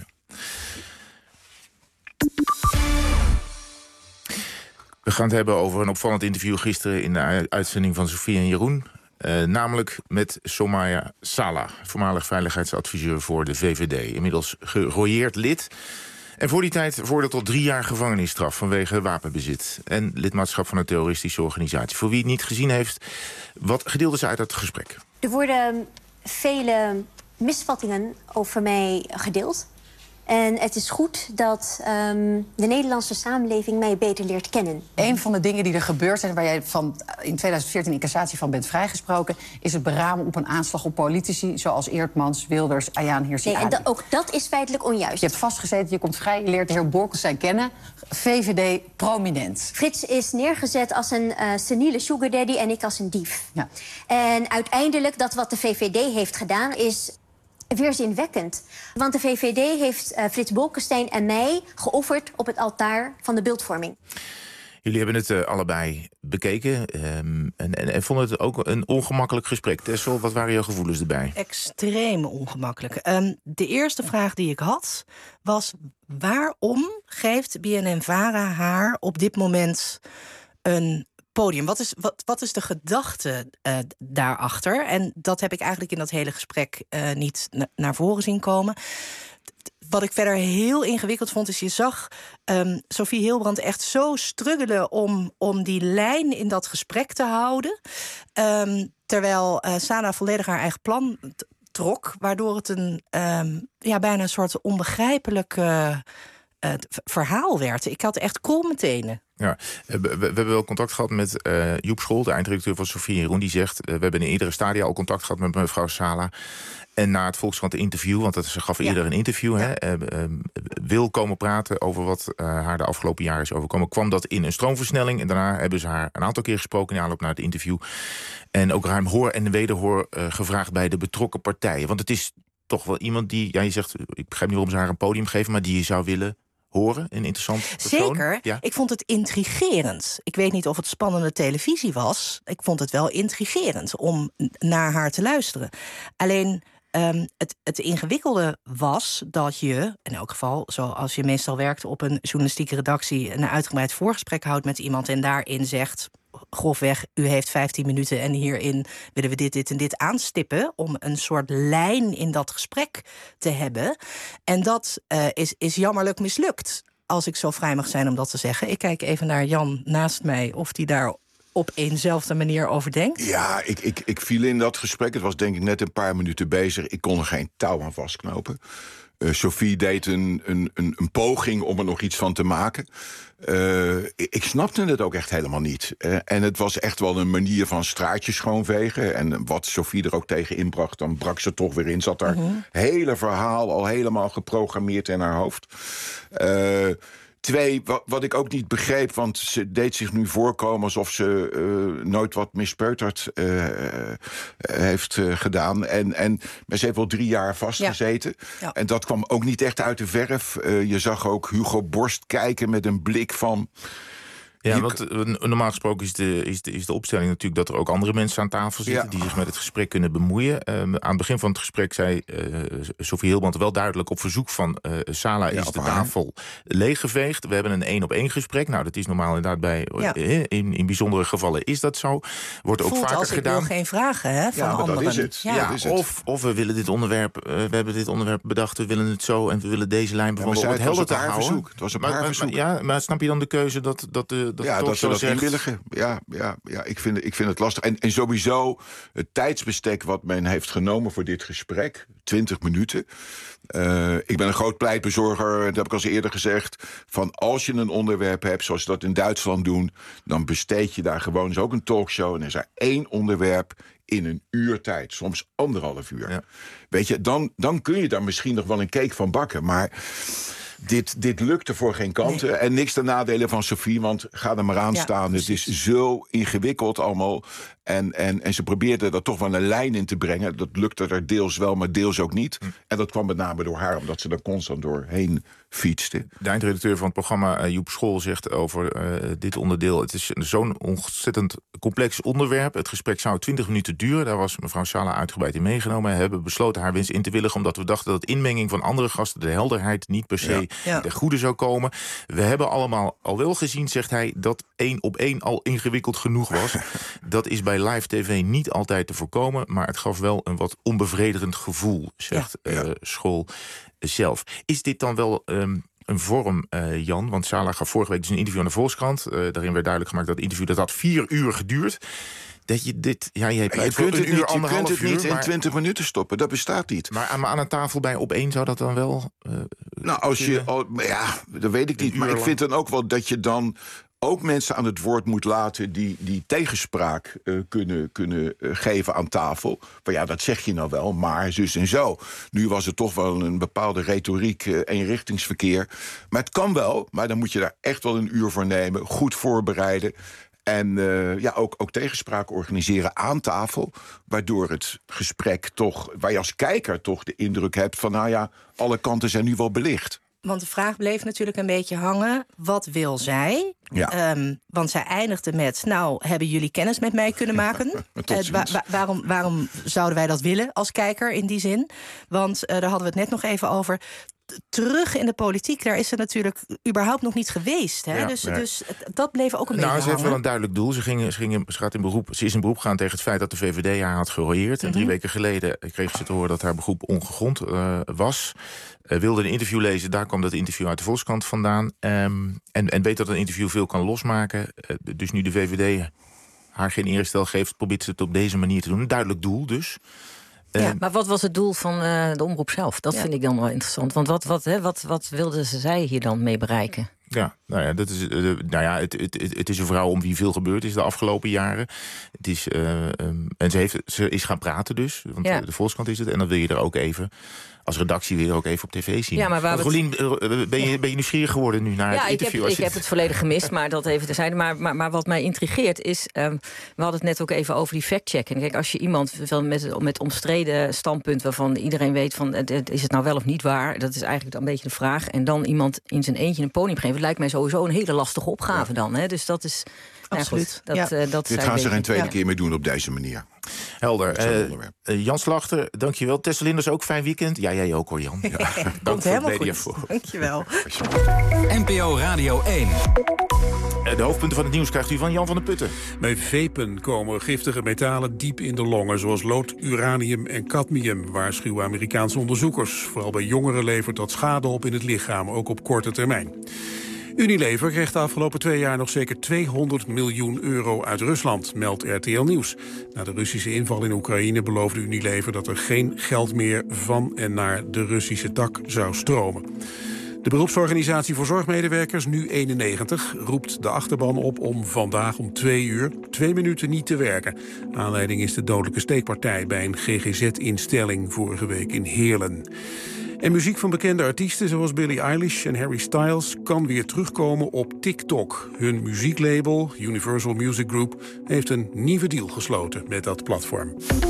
We gaan het hebben over een opvallend interview gisteren in de uitzending van Sofie en Jeroen. Uh, namelijk met Somaya Salah, voormalig veiligheidsadviseur voor de V V D. Inmiddels gerooieerd lid. En voor die tijd veroordeeld tot drie jaar gevangenisstraf vanwege wapenbezit en lidmaatschap van een terroristische organisatie. Voor wie het niet gezien heeft, wat gedeeltes uit het gesprek. Er worden vele misvattingen over mij gedeeld. En het is goed dat um, de Nederlandse samenleving mij beter leert kennen. Een van de dingen die er gebeurd zijn, waar jij van in tweeduizend veertien in cassatie van bent vrijgesproken, is het beramen op een aanslag op politici zoals Eertmans, Wilders, Ayaan Hirsi Ali. Nee, en ook dat is feitelijk onjuist. Je hebt vastgezeten, je komt vrij, je leert de heer Borkelstein kennen. V V D prominent. Frits is neergezet als een uh, seniele sugar daddy en ik als een dief. Ja. En uiteindelijk, dat wat de V V D heeft gedaan, is weerzinwekkend. Want de V V D heeft uh, Frits Bolkestein en mij geofferd op het altaar van de beeldvorming. Jullie hebben het uh, allebei bekeken um, en, en, en vonden het ook een ongemakkelijk gesprek. Tessel, wat waren jouw gevoelens erbij? Extreem ongemakkelijk. Um, de eerste vraag die ik had was: waarom geeft B N N Vara haar op dit moment een podium? Wat is, wat, wat is de gedachte uh, daarachter? En dat heb ik eigenlijk in dat hele gesprek uh, niet na- naar voren zien komen. Wat ik verder heel ingewikkeld vond, is je zag um, Sophie Hilbrand echt zo struggelen om, om die lijn in dat gesprek te houden. Um, terwijl uh, Sana volledig haar eigen plan t- trok, waardoor het een um, ja, bijna een soort onbegrijpelijk uh, uh, verhaal werd. Ik had echt kool met tenen. Ja, we, we, we hebben wel contact gehad met uh, Joep School, de eindredacteur van Sophie en Jeroen. Die zegt, uh, we hebben in eerdere stadia al contact gehad met mevrouw Sala. En na het Volkskrant interview, want ze gaf eerder ja. een interview... Ja. Hè, uh, uh, wil komen praten over wat uh, haar de afgelopen jaren is overkomen... kwam dat in een stroomversnelling. En daarna hebben ze haar een aantal keer gesproken in aanloop naar het interview. En ook ruim hoor en wederhoor uh, gevraagd bij de betrokken partijen. Want het is toch wel iemand die, ja, je zegt, ik begrijp niet waarom ze haar een podium geven... maar die je zou willen horen, een interessant persoon. Zeker. Ja. Ik vond het intrigerend. Ik weet niet of het spannende televisie was. Ik vond het wel intrigerend om naar haar te luisteren. Alleen... Um, het, het ingewikkelde was dat je, in elk geval, zoals je meestal werkt op een journalistieke redactie, een uitgebreid voorgesprek houdt met iemand en daarin zegt, grofweg, u heeft vijftien minuten en hierin willen we dit, dit en dit aanstippen, om een soort lijn in dat gesprek te hebben. En dat uh, is, is jammerlijk mislukt, als ik zo vrij mag zijn om dat te zeggen. Ik kijk even naar Jan naast mij, of die daar op eenzelfde manier over denkt. Ja, ik, ik, ik viel in dat gesprek. Het was denk ik net een paar minuten bezig. Ik kon er geen touw aan vastknopen. Uh, Sophie deed een, een, een, een poging om er nog iets van te maken. Uh, ik, ik snapte het ook echt helemaal niet. Uh, en het was echt wel een manier van straatjes schoonvegen. En wat Sophie er ook tegen inbracht, dan brak ze toch weer in. Zat haar uh-huh. hele verhaal al helemaal geprogrammeerd in haar hoofd. Uh, Twee, wat, wat ik ook niet begreep, want ze deed zich nu voorkomen alsof ze uh, nooit wat mispeuterd uh, heeft uh, gedaan. En, en ze heeft wel drie jaar vastgezeten. Ja. Ja. En dat kwam ook niet echt uit de verf. Uh, je zag ook Hugo Borst kijken met een blik van... Ja, want normaal gesproken is de, is, de, is de opstelling natuurlijk... dat er ook andere mensen aan tafel zitten... Ja. die zich met het gesprek kunnen bemoeien. Um, aan het begin van het gesprek zei uh, Sophie Hilbrand wel duidelijk... op verzoek van uh, Sala is ja, de tafel leeggeveegd. We hebben een één-op-één gesprek. Nou, dat is normaal inderdaad bij... Ja. Uh, in, in bijzondere gevallen is dat zo. Wordt ook Voelt vaker als gedaan. Ik wil geen vragen hè, van ja, anderen. Dat is het. Ja. Ja, dat is het. Of, of we willen dit onderwerp... Uh, we hebben dit onderwerp bedacht, we willen het zo... en we willen deze lijn bijvoorbeeld ja, om het helder te houden. Verzoek. Het was op maar, haar maar, verzoek. Maar, ja, maar snap je dan de keuze dat, dat de dat ja, dat ze dat zegt... inwilligen. Ja, ja, ja ik, vind, ik vind het lastig. En, en sowieso het tijdsbestek wat men heeft genomen voor dit gesprek... twintig minuten. Uh, ik ben een groot pleitbezorger, dat heb ik al eens eerder gezegd... van als je een onderwerp hebt, zoals ze dat in Duitsland doen... dan besteed je daar gewoon, is ook een talkshow... en er is er één onderwerp in een uur tijd, soms anderhalf uur. Ja. Weet je, dan, dan kun je daar misschien nog wel een cake van bakken, maar... Dit, dit lukte voor geen kanten. Nee. En niks ten nadele van Sophie, want ga er maar aan ja, staan. Het is zo ingewikkeld allemaal. En, en, en ze probeerde er toch wel een lijn in te brengen. Dat lukte er deels wel, maar deels ook niet. Hm. En dat kwam met name door haar, omdat ze er constant doorheen fietste. De eindredacteur van het programma, uh, Joep School, zegt over uh, dit onderdeel... het is zo'n ontzettend complex onderwerp. Het gesprek zou twintig minuten duren. Daar was mevrouw Sala uitgebreid in meegenomen. We hebben besloten haar winst in te willigen... omdat we dachten dat inmenging van andere gasten... de helderheid niet per se ja. Ja. ten goede zou komen. We hebben allemaal al wel gezien, zegt hij... dat één op één al ingewikkeld genoeg was. Dat is bij live tv niet altijd te voorkomen... maar het gaf wel een wat onbevredigend gevoel, zegt ja. uh, School zelf. Is dit dan wel um, een vorm, uh, Jan? Want Sala gaf vorige week dus een interview aan de Volkskrant. Uh, daarin werd duidelijk gemaakt dat het interview dat had vier uur geduurd. Dat je dit, ja, je, je kunt het, uur, niet, je kunt het niet uur, in twintig minuten stoppen, dat bestaat niet. Maar, maar aan een tafel bij op één zou dat dan wel... Uh, nou, als je, al, ja, dat weet ik niet. Maar ik vind dan ook wel dat je dan... ook mensen aan het woord moet laten die, die tegenspraak uh, kunnen, kunnen uh, geven aan tafel. Maar ja, dat zeg je nou wel, maar zus en zo. Nu was het toch wel een bepaalde retoriek, uh, eenrichtingsverkeer. Maar het kan wel, maar dan moet je daar echt wel een uur voor nemen. Goed voorbereiden. En uh, ja, ook, ook tegenspraak organiseren aan tafel. Waardoor het gesprek toch, waar je als kijker toch de indruk hebt van... nou ja, alle kanten zijn nu wel belicht. want de vraag bleef natuurlijk een beetje hangen. Wat wil zij? Ja. Um, want zij eindigde met, nou, hebben jullie kennis met mij kunnen maken? uh, wa- wa- waarom, waarom zouden wij dat willen als kijker in die zin? Want uh, daar hadden we het net nog even over. Terug in de politiek, daar is ze natuurlijk überhaupt nog niet geweest. Hè? Ja, dus, nee. dus dat bleef ook een nou, beetje ze heeft hangen. wel een duidelijk doel. Ze, ging, ze, ging, ze, gaat in beroep, ze is in beroep gaan tegen het feit dat de V V D haar had gerooieerd. En drie Mhm. weken geleden kreeg ze te horen dat haar beroep ongegrond uh, was. Uh, wilde een interview lezen, daar kwam dat interview uit de Volkskrant vandaan. Um, en, en weet dat een interview veel kan losmaken. Uh, dus nu de V V D haar geen eerstel geeft, probeert ze het op deze manier te doen. Een duidelijk doel dus. Ja, maar wat was het doel van uh, de omroep zelf? Dat Ja. vind ik dan wel interessant. Want wat, wat, hè, wat, wat wilden ze zij hier dan mee bereiken? Ja, nou ja, dat is, uh, nou ja het, het, het, het is een vrouw om wie veel gebeurd is de afgelopen jaren. Het is, uh, um, en ze, heeft, ze is gaan praten dus, want Ja. de Volkskrant is het. En dan wil je er ook even, als redactie weer ook even op tv zien. Ja, maar waar Want we Rolien, uh, ben je, ben je nieuwsgierig geworden nu naar Ja, het ik heb, interview? ik Als je- heb het volledig gemist, maar dat even terzijde. Maar, maar, maar wat mij intrigeert is, um, we hadden het net ook even over die fact-check. En kijk, als je iemand wel met, met omstreden standpunt waarvan iedereen weet van, het- het- is het nou wel of niet waar? Dat is eigenlijk een beetje de vraag. En dan iemand in zijn eentje een podium geven, lijkt mij sowieso een hele lastige opgave dan. Hè? Dus dat is... nou ja, Absoluut, goed, dat, ja. uh, dat Dit zijn gaan ze beetje- geen tweede ja. keer meer doen op deze manier. Helder. Zo'n Uh, onderwerp. uh, Jan Slachter, dankjewel. Tessa Linders ook fijn weekend. Ja, jij ook hoor, Jan. Ja. Dank Komt voor het helemaal mediaforum. goed. Dankjewel. N P O Radio één. Uh, de hoofdpunten van het nieuws krijgt u van Jan van der Putten. Bij vapen komen giftige metalen diep in de longen, zoals lood, uranium en cadmium, waarschuwen Amerikaanse onderzoekers. Vooral bij jongeren levert dat schade op in het lichaam, ook op korte termijn. Unilever kreeg de afgelopen twee jaar nog zeker tweehonderd miljoen euro uit Rusland, meldt R T L Nieuws. Na de Russische inval in Oekraïne beloofde Unilever dat er geen geld meer van en naar de Russische tak zou stromen. De beroepsorganisatie voor zorgmedewerkers, nu eenennegentig, roept de achterban op om vandaag om twee uur twee minuten niet te werken. Aanleiding is de dodelijke steekpartij bij een G G Z-instelling vorige week in Heerlen. En muziek van bekende artiesten zoals Billie Eilish en Harry Styles kan weer terugkomen op TikTok. Hun muzieklabel, Universal Music Group, heeft een nieuwe deal gesloten met dat platform.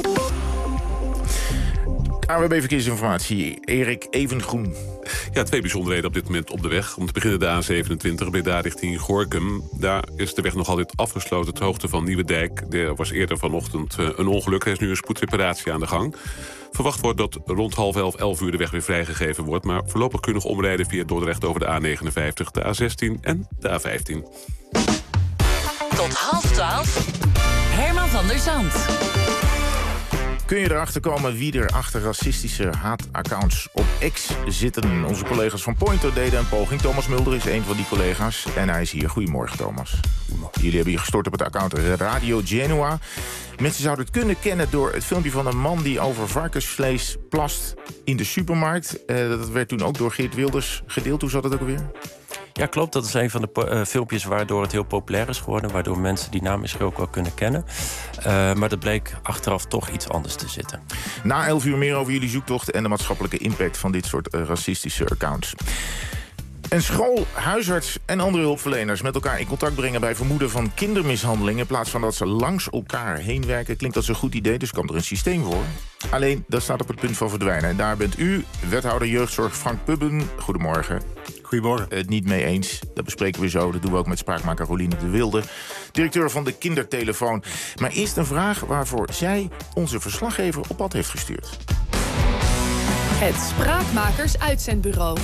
A W B Verkeersinformatie, Erik Evengroen. Ja, twee bijzonderheden op dit moment op de weg. Om te beginnen de A zevenentwintig, bij daar richting Gorinchem. Daar is de weg nog altijd afgesloten ter hoogte van Nieuwedijk. Er was eerder vanochtend een ongeluk. Er is nu een spoedreparatie aan de gang. Verwacht wordt dat rond half elf, elf uur de weg weer vrijgegeven wordt. Maar voorlopig kun je nog omrijden via Dordrecht over de A negenenvijftig, de A zestien en de A vijftien. Tot half twaalf, Herman van der Zand. Kun je erachter komen wie er achter racistische haataccounts op X zitten? Onze collega's van Pointer deden een poging. Thomas Mulder is een van die collega's en hij is hier. Goedemorgen, Thomas. Jullie hebben je gestort op het account Radio Genua. Mensen zouden het kunnen kennen door het filmpje van een man die over varkensvlees plast in de supermarkt. Uh, dat werd toen ook door Geert Wilders gedeeld. Hoe zat het ook alweer? Ja, klopt. Dat is een van de uh, filmpjes waardoor het heel populair is geworden. Waardoor mensen die naam misschien ook wel kunnen kennen. Uh, maar dat bleek achteraf toch iets anders te zitten. Na elf uur meer over jullie zoektocht en de maatschappelijke impact van dit soort uh, racistische accounts. En school, huisarts en andere hulpverleners met elkaar in contact brengen bij vermoeden van kindermishandeling in plaats van dat ze langs elkaar heen werken. Klinkt als een goed idee, dus kan er een systeem voor. Alleen, dat staat op het punt van verdwijnen. En daar bent u, wethouder jeugdzorg Frank Pubben. Goedemorgen. Goedemorgen. Het niet mee eens, dat bespreken we zo. Dat doen we ook met spraakmaker Roline de Wilde, directeur van de Kindertelefoon. Maar eerst een vraag waarvoor zij onze verslaggever op pad heeft gestuurd. Het Spraakmakers Uitzendbureau.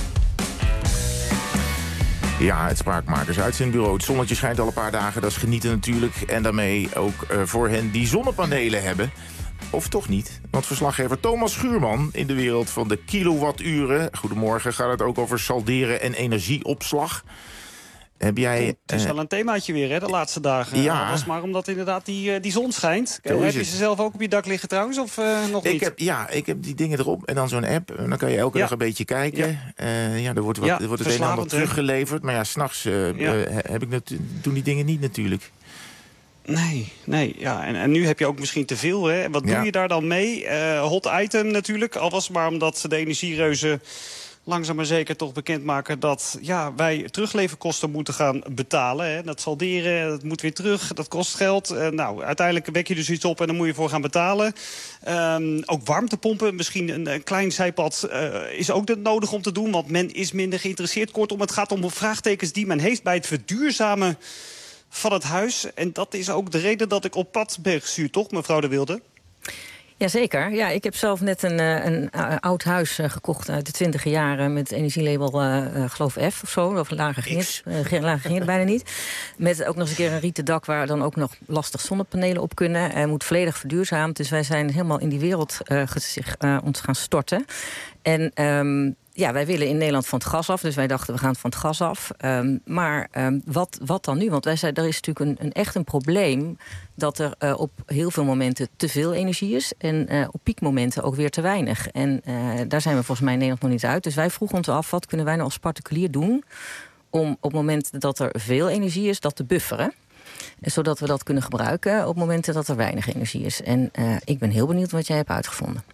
Ja, het Spraakmakers Uitzendbureau. Het zonnetje schijnt al een paar dagen, dat is genieten natuurlijk. En daarmee ook uh, voor hen die zonnepanelen hebben. Of toch niet? Want verslaggever Thomas Schuurman in de wereld van de kilowatturen. Goedemorgen, gaat het ook over salderen en energieopslag. Heb jij... Het is wel een themaatje weer, hè, de laatste dagen. Ja. Dat was maar omdat inderdaad die, die zon schijnt. Zo is heb je het. ze zelf ook op je dak liggen trouwens, of uh, nog ik niet? heb, ja, ik heb die dingen erop en dan zo'n app. En dan kan je elke Ja. dag een beetje kijken. Ja, uh, ja er wordt, wat, Ja, er wordt het een en ander verslavend, hè? teruggeleverd. Maar ja, s'nachts uh, Ja. uh, heb ik natu- doen die dingen niet natuurlijk. Nee, nee. Ja. En, en nu heb je ook misschien te veel. Hè? Wat Ja. doe je daar dan mee? Uh, hot item natuurlijk. Al was het maar omdat de energiereuzen langzaam maar zeker toch bekendmaken dat ja, wij terugleverkosten moeten gaan betalen. Hè. Dat salderen, dat moet weer terug, dat kost geld. Uh, nou, uiteindelijk wek je dus iets op en dan moet je voor gaan betalen. Um, ook warmtepompen, misschien een, een klein zijpad uh, is ook nodig om te doen, want men is minder geïnteresseerd. Kortom, het gaat om vraagtekens die men heeft bij het verduurzamen van het huis. En dat is ook de reden dat ik op pad ben gestuurd, toch, mevrouw De Wilde? Jazeker. Ja, ik heb zelf net een, een, een oud huis gekocht uit de twintiger jaren met energielabel, uh, geloof F of zo. Of lager ging het, uh, lager ging het bijna niet. Met ook nog eens een keer een rieten dak waar dan ook nog lastig zonnepanelen op kunnen. Hij moet volledig verduurzaamd. Dus wij zijn helemaal in die wereld uh, zich, uh, ons gaan storten. En Um, ja, wij willen in Nederland van het gas af. Dus wij dachten, we gaan van het gas af. Um, maar um, wat, wat dan nu? Want wij zeiden, er is natuurlijk een, een echt een probleem dat er uh, op heel veel momenten te veel energie is. En uh, op piekmomenten ook weer te weinig. En uh, daar zijn we volgens mij in Nederland nog niet uit. Dus wij vroegen ons af, wat kunnen wij nou als particulier doen om op het moment dat er veel energie is, dat te bufferen? Zodat we dat kunnen gebruiken op momenten dat er weinig energie is. En uh, ik ben heel benieuwd wat jij hebt uitgevonden.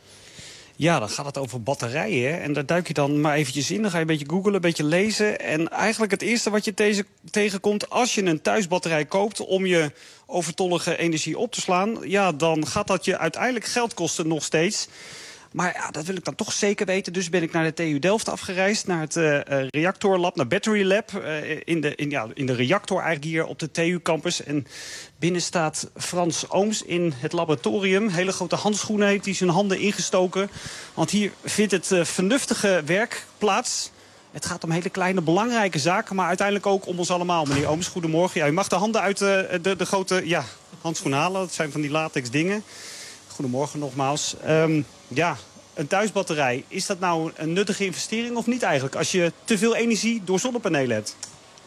Ja, dan gaat het over batterijen. Hè? En daar duik je dan maar eventjes in. Dan ga je een beetje googlen, een beetje lezen. En eigenlijk het eerste wat je te- tegenkomt als je een thuisbatterij koopt om je overtollige energie op te slaan, ja, dan gaat dat je uiteindelijk geld kosten nog steeds. Maar ja, dat wil ik dan toch zeker weten. Dus ben ik naar de T U Delft afgereisd, naar het uh, reactorlab, naar Battery Lab. Uh, in, de, in, ja, in de reactor eigenlijk hier op de T U-campus. En binnen staat Frans Ooms in het laboratorium. Hele grote handschoenen heeft hij zijn handen ingestoken. Want hier vindt het uh, vernuftige werk plaats. Het gaat om hele kleine, belangrijke zaken, maar uiteindelijk ook om ons allemaal. Meneer Ooms, goedemorgen. Ja, u mag de handen uit de, de, de grote ja, handschoenen halen. Dat zijn van die latex dingen. Goedemorgen nogmaals. Um, ja, een thuisbatterij. Is dat nou een nuttige investering of niet eigenlijk? Als je te veel energie door zonnepanelen hebt.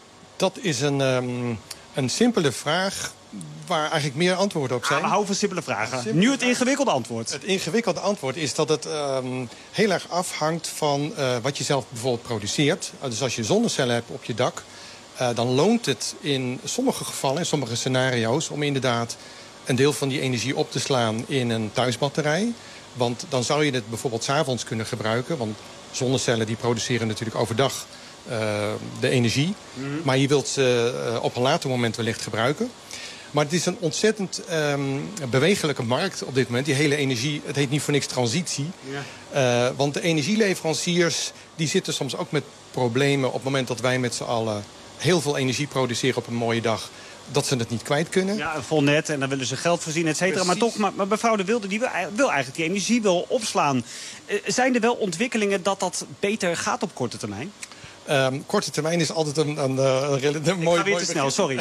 Dat is een, um, een simpele vraag waar eigenlijk meer antwoorden op zijn. Ah, we houden van simpele vragen. Simpele nu het ingewikkelde antwoord. Het ingewikkelde antwoord is dat het um, heel erg afhangt van uh, wat je zelf bijvoorbeeld produceert. Uh, dus als je zonnecellen hebt op je dak, uh, dan loont het in sommige gevallen, in sommige scenario's, om inderdaad een deel van die energie op te slaan in een thuisbatterij. Want dan zou je het bijvoorbeeld 's avonds kunnen gebruiken. Want zonnecellen die produceren natuurlijk overdag uh, de energie. Mm-hmm. Maar je wilt ze uh, op een later moment wellicht gebruiken. Maar het is een ontzettend um, bewegelijke markt op dit moment. Die hele energie, het heet niet voor niks transitie. Ja. Uh, want de energieleveranciers die zitten soms ook met problemen op het moment dat wij met z'n allen heel veel energie produceren op een mooie dag, dat ze het niet kwijt kunnen. Ja, een vol net en dan willen ze geld voorzien, et cetera. Maar toch, maar, maar mevrouw De Wilde die wil, wil eigenlijk die energie wel opslaan. Uh, zijn er wel ontwikkelingen dat dat beter gaat op korte termijn? Um, korte termijn is altijd een, een, een, een, een mooi... Ik ga weer te snel, sorry.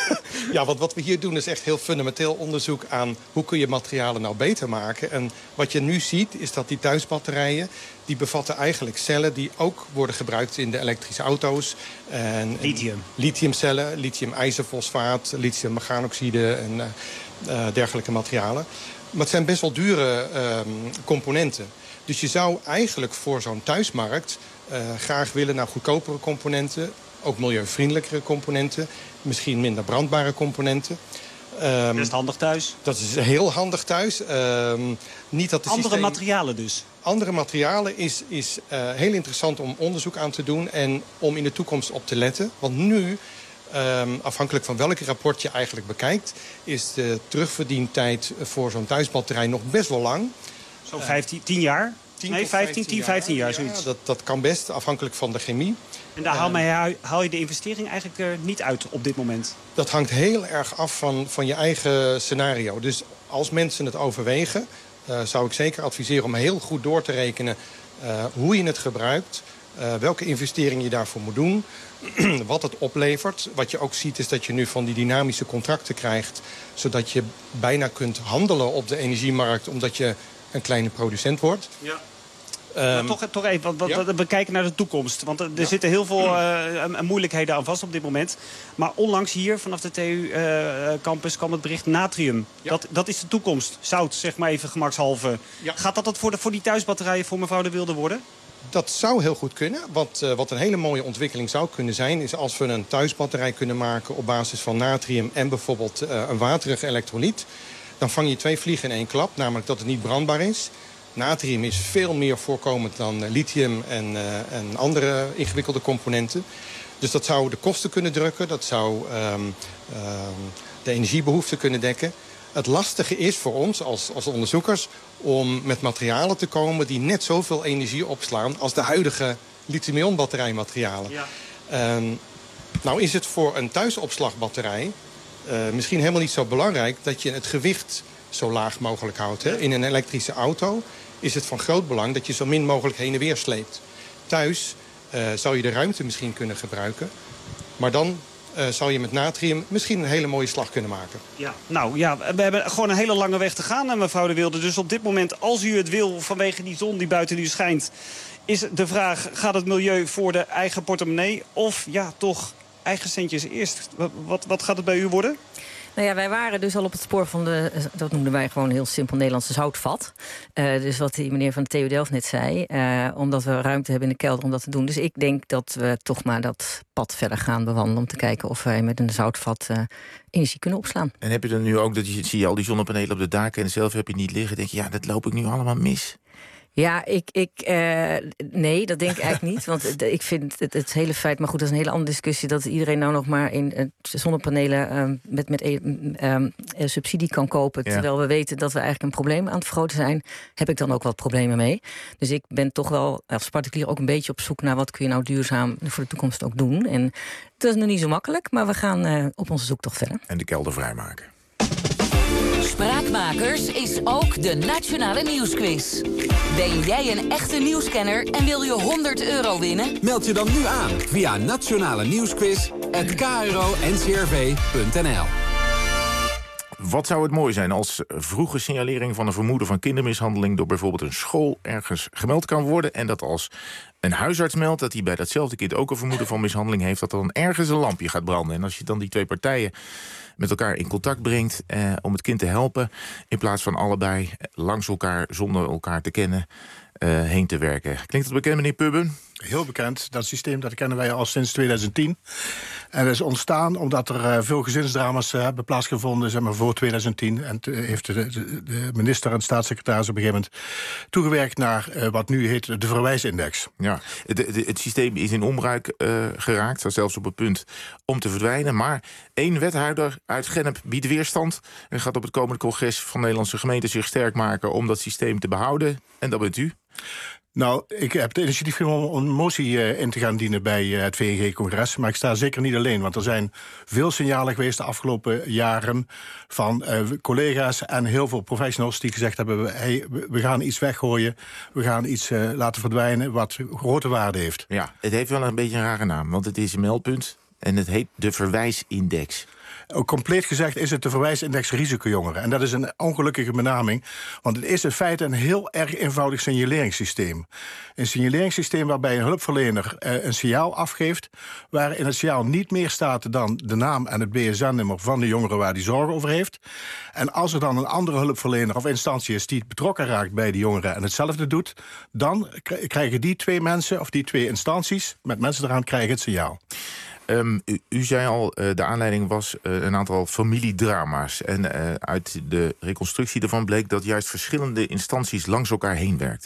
Ja, want wat we hier doen is echt heel fundamenteel onderzoek aan hoe kun je materialen nou beter maken. En wat je nu ziet is dat die thuisbatterijen, die bevatten eigenlijk cellen die ook worden gebruikt in de elektrische auto's. En, lithium. En lithiumcellen, lithium-ijzerfosfaat, lithium-meganoxide en uh, uh, dergelijke materialen. Maar het zijn best wel dure uh, componenten. Dus je zou eigenlijk voor zo'n thuismarkt uh, graag willen naar goedkopere componenten, ook milieuvriendelijkere componenten, misschien minder brandbare componenten. Um, dat is handig thuis? Dat is heel handig thuis. Um, niet dat de Andere systeem... materialen dus? Andere materialen is, is uh, heel interessant om onderzoek aan te doen en om in de toekomst op te letten. Want nu, um, afhankelijk van welk rapport je eigenlijk bekijkt, is de terugverdientijd voor zo'n thuisbatterij nog best wel lang. Zo'n vijftien, tien jaar? Nee, vijftien, tien, vijftien jaar, zoiets. Ja, dat, dat kan best, afhankelijk van de chemie. En daar haal, mij, haal je de investering eigenlijk er niet uit op dit moment? Dat hangt heel erg af van, van je eigen scenario. Dus als mensen het overwegen, uh, zou ik zeker adviseren om heel goed door te rekenen uh, hoe je het gebruikt, uh, welke investering je daarvoor moet doen, wat het oplevert. Wat je ook ziet is dat je nu van die dynamische contracten krijgt, zodat je bijna kunt handelen op de energiemarkt, omdat je een kleine producent wordt. Ja. Um, toch, toch even, wat, ja? we kijken naar de toekomst. Want er ja. zitten heel veel uh, moeilijkheden aan vast op dit moment. Maar onlangs hier, vanaf de T U-campus, uh, kwam het bericht natrium. Ja. Dat, dat is de toekomst. Zout, zeg maar even gemakshalve. Ja. Gaat dat, dat voor, de, voor die thuisbatterijen voor mevrouw De Wilde worden? Dat zou heel goed kunnen. Wat, uh, wat een hele mooie ontwikkeling zou kunnen zijn, is als we een thuisbatterij kunnen maken op basis van natrium en bijvoorbeeld uh, een waterige elektrolyt. Dan vang je twee vliegen in één klap. Namelijk dat het niet brandbaar is. Natrium is veel meer voorkomend dan lithium en, uh, en andere ingewikkelde componenten. Dus dat zou de kosten kunnen drukken. Dat zou um, um, de energiebehoeften kunnen dekken. Het lastige is voor ons als, als onderzoekers om met materialen te komen die net zoveel energie opslaan als de huidige lithium-ion batterijmaterialen. Ja. Um, nou is het voor een thuisopslagbatterij uh, misschien helemaal niet zo belangrijk dat je het gewicht zo laag mogelijk houdt. Hè? In een elektrische auto is het van groot belang dat je zo min mogelijk heen en weer sleept. Thuis uh, zou je de ruimte misschien kunnen gebruiken, maar dan Uh, zou je met natrium misschien een hele mooie slag kunnen maken. Ja, nou ja, we hebben gewoon een hele lange weg te gaan, mevrouw De Wilde. Dus op dit moment, als u het wil, vanwege die zon die buiten u schijnt, is de vraag, gaat het milieu voor de eigen portemonnee? Of ja, toch eigen centjes eerst? Wat, wat gaat het bij u worden? Nou ja, wij waren dus al op het spoor van de, dat noemden wij gewoon heel simpel Nederlandse zoutvat. Uh, dus wat die meneer van de T U Delft net zei, uh, omdat we ruimte hebben in de kelder om dat te doen. Dus ik denk dat we toch maar dat pad verder gaan bewandelen om te kijken of wij met een zoutvat uh, energie kunnen opslaan. En heb je dan nu ook, dat je zie je al die zonnepanelen op de daken en zelf heb je niet liggen, denk je, ja, dat loop ik nu allemaal mis? Ja, ik, ik, uh, nee, dat denk ik eigenlijk niet. Want ik vind het, het hele feit, maar goed, dat is een hele andere discussie, dat iedereen nou nog maar in uh, zonnepanelen uh, met, met uh, uh, subsidie kan kopen. Ja. Terwijl we weten dat we eigenlijk een probleem aan het vergroten zijn, heb ik dan ook wat problemen mee. Dus ik ben toch wel als particulier ook een beetje op zoek naar wat kun je nou duurzaam voor de toekomst ook doen. En dat is nog niet zo makkelijk, maar we gaan uh, op onze zoektocht verder. En de kelder vrijmaken. Spraakmakers is ook de Nationale Nieuwsquiz. Ben jij een echte nieuwskenner en wil je honderd euro winnen? Meld je dan nu aan via nationale nieuwsquiz at k r o n c r v punt n l. Wat zou het mooi zijn als vroege signalering van een vermoeden van kindermishandeling door bijvoorbeeld een school ergens gemeld kan worden en dat als een huisarts meldt dat hij bij datzelfde kind ook een vermoeden van mishandeling heeft, dat er dan ergens een lampje gaat branden. En als je dan die twee partijen met elkaar in contact brengt eh, om het kind te helpen, in plaats van allebei langs elkaar zonder elkaar te kennen uh, heen te werken. Klinkt dat bekend, meneer Pubben? Heel bekend. Dat systeem dat kennen wij al sinds tweeduizend tien. En dat is ontstaan omdat er uh, veel gezinsdrama's uh, hebben plaatsgevonden, zeg maar, voor tweeduizend tien. En uh, heeft de, de, de minister en de staatssecretaris op een gegeven moment toegewerkt naar uh, wat nu heet de verwijsindex. Ja, het, het, het systeem is in onbruik uh, geraakt, staat zelfs op het punt om te verdwijnen. Maar één wethouder uit Gennep biedt weerstand en gaat op het komende congres van Nederlandse gemeenten zich sterk maken om dat systeem te behouden. En dat bent u. Nou, ik heb het initiatief genomen om een motie uh, in te gaan dienen bij uh, het V N G-congres. Maar ik sta zeker niet alleen, want er zijn veel signalen geweest de afgelopen jaren van uh, collega's en heel veel professionals die gezegd hebben, hey, we gaan iets weggooien, we gaan iets uh, laten verdwijnen wat grote waarde heeft. Ja, het heeft wel een beetje een rare naam, want het is een meldpunt en het heet de verwijsindex. Ook compleet gezegd is het de verwijsindex risicojongeren. En dat is een ongelukkige benaming, want het is in feite een heel erg eenvoudig signaleringssysteem. Een signaleringssysteem waarbij een hulpverlener uh, een signaal afgeeft, waar in het signaal niet meer staat dan de naam en het B S N-nummer van de jongere waar die zorgen over heeft. En als er dan een andere hulpverlener of instantie is die betrokken raakt bij die jongeren en hetzelfde doet, dan k- krijgen die twee mensen of die twee instanties met mensen eraan krijgen het signaal. Um, u, u zei al, uh, de aanleiding was uh, een aantal familiedrama's. En uh, uit de reconstructie daarvan bleek dat juist verschillende instanties langs elkaar heen werkten.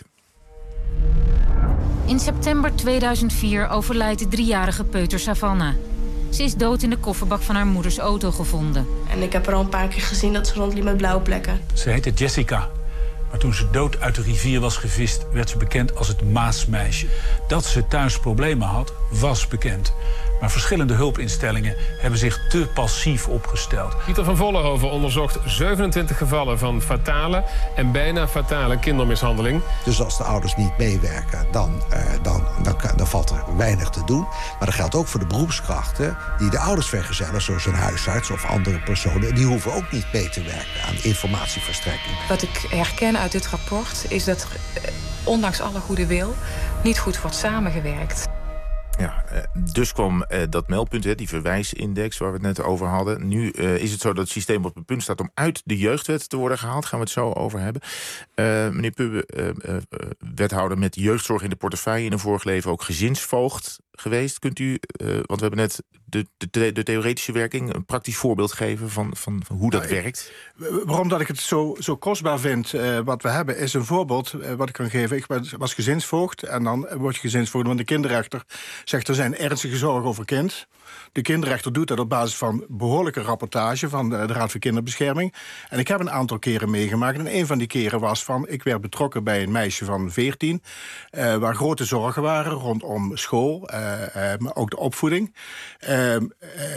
In september tweeduizend vier overlijdt de driejarige peuter Savannah. Ze is dood in de kofferbak van haar moeders auto gevonden. En ik heb er al een paar keer gezien dat ze rondliep met blauwe plekken. Ze heette Jessica. Maar toen ze dood uit de rivier was gevist, werd ze bekend als het Maasmeisje. Dat ze thuis problemen had, was bekend. Maar verschillende hulpinstellingen hebben zich te passief opgesteld. Pieter van Vollenhoven onderzocht zevenentwintig gevallen van fatale en bijna fatale kindermishandeling. Dus als de ouders niet meewerken, dan, uh, dan, dan, dan valt er weinig te doen. Maar dat geldt ook voor de beroepskrachten die de ouders vergezellen, zoals een huisarts of andere personen. Die hoeven ook niet mee te werken aan informatieverstrekking. Wat ik herken uit dit rapport is dat, ondanks alle goede wil, niet goed wordt samengewerkt. Ja, uh, dus kwam uh, dat meldpunt, hè, die verwijsindex waar we het net over hadden. Nu uh, is het zo dat het systeem op het punt staat om uit de jeugdwet te worden gehaald. Gaan we het zo over hebben. Uh, meneer Pubbe, uh, uh, wethouder met jeugdzorg in de portefeuille, in een vorig leven ook gezinsvoogd geweest. Kunt u, uh, want we hebben net de, de, de theoretische werking, een praktisch voorbeeld geven van, van, van hoe dat nou, werkt? Ik, waarom dat ik het zo, zo kostbaar vind, uh, wat we hebben, is een voorbeeld uh, wat ik kan geven. Ik was gezinsvoogd en dan word je gezinsvoogd, want de kinderrechter zegt er zijn ernstige zorgen over kind. De kinderrechter doet dat op basis van behoorlijke rapportage van de, de Raad voor Kinderbescherming. En ik heb een aantal keren meegemaakt. En een van die keren was van, ik werd betrokken bij een meisje van veertien... Uh, waar grote zorgen waren rondom school, uh, uh, maar ook de opvoeding. Uh, uh,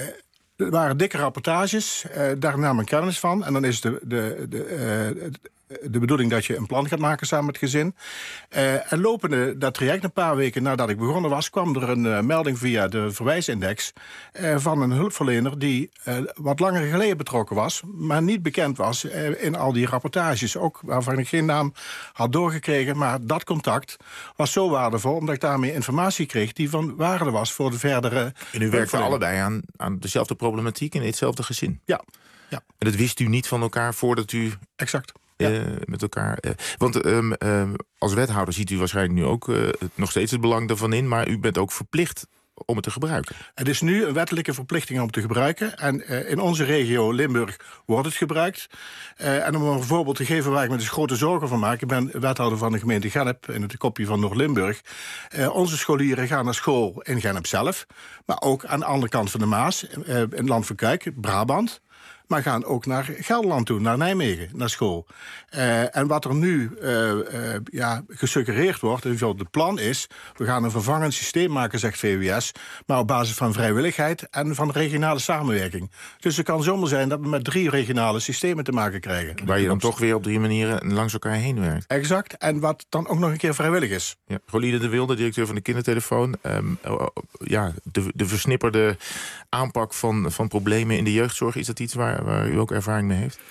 er waren dikke rapportages, uh, daar nam ik kennis van. En dan is de, de, de, uh, de bedoeling dat je een plan gaat maken samen met het gezin. Uh, en lopende dat traject, een paar weken nadat ik begonnen was, kwam er een uh, melding via de verwijsindex uh, van een hulpverlener die uh, wat langer geleden betrokken was, maar niet bekend was uh, in al die rapportages. Ook waarvan ik geen naam had doorgekregen, maar dat contact was zo waardevol, omdat ik daarmee informatie kreeg die van waarde was voor de verdere... En u werkte allebei aan, aan dezelfde problematiek in hetzelfde gezin? Ja. ja. En dat wist u niet van elkaar voordat u... Exact. Ja. Uh, met elkaar. Uh, want um, um, als wethouder ziet u waarschijnlijk nu ook uh, nog steeds het belang daarvan in, maar u bent ook verplicht om het te gebruiken. Het is nu een wettelijke verplichting om het te gebruiken. En uh, in onze regio Limburg wordt het gebruikt. Uh, en om een voorbeeld te geven waar ik me dus grote zorgen van maak. Ik ben wethouder van de gemeente Gennep in het kopje van Noord-Limburg. Uh, onze scholieren gaan naar school in Gennep zelf. Maar ook aan de andere kant van de Maas, uh, in het land van Kuik, Brabant. Maar gaan ook naar Gelderland toe, naar Nijmegen, naar school. Uh, en wat er nu uh, uh, ja, gesuggereerd wordt, en het plan is, we gaan een vervangend systeem maken, zegt V W S, maar op basis van vrijwilligheid en van regionale samenwerking. Dus het kan zomaar zijn dat we met drie regionale systemen te maken krijgen. Waar je dan toch weer op drie manieren langs elkaar heen werkt. Exact, en wat dan ook nog een keer vrijwillig is. Ja, Rolide de Wilde, directeur van de kindertelefoon. Um, uh, ja, de, de versnipperde aanpak van, van problemen in de jeugdzorg, is dat iets waar waar u ook ervaring mee heeft?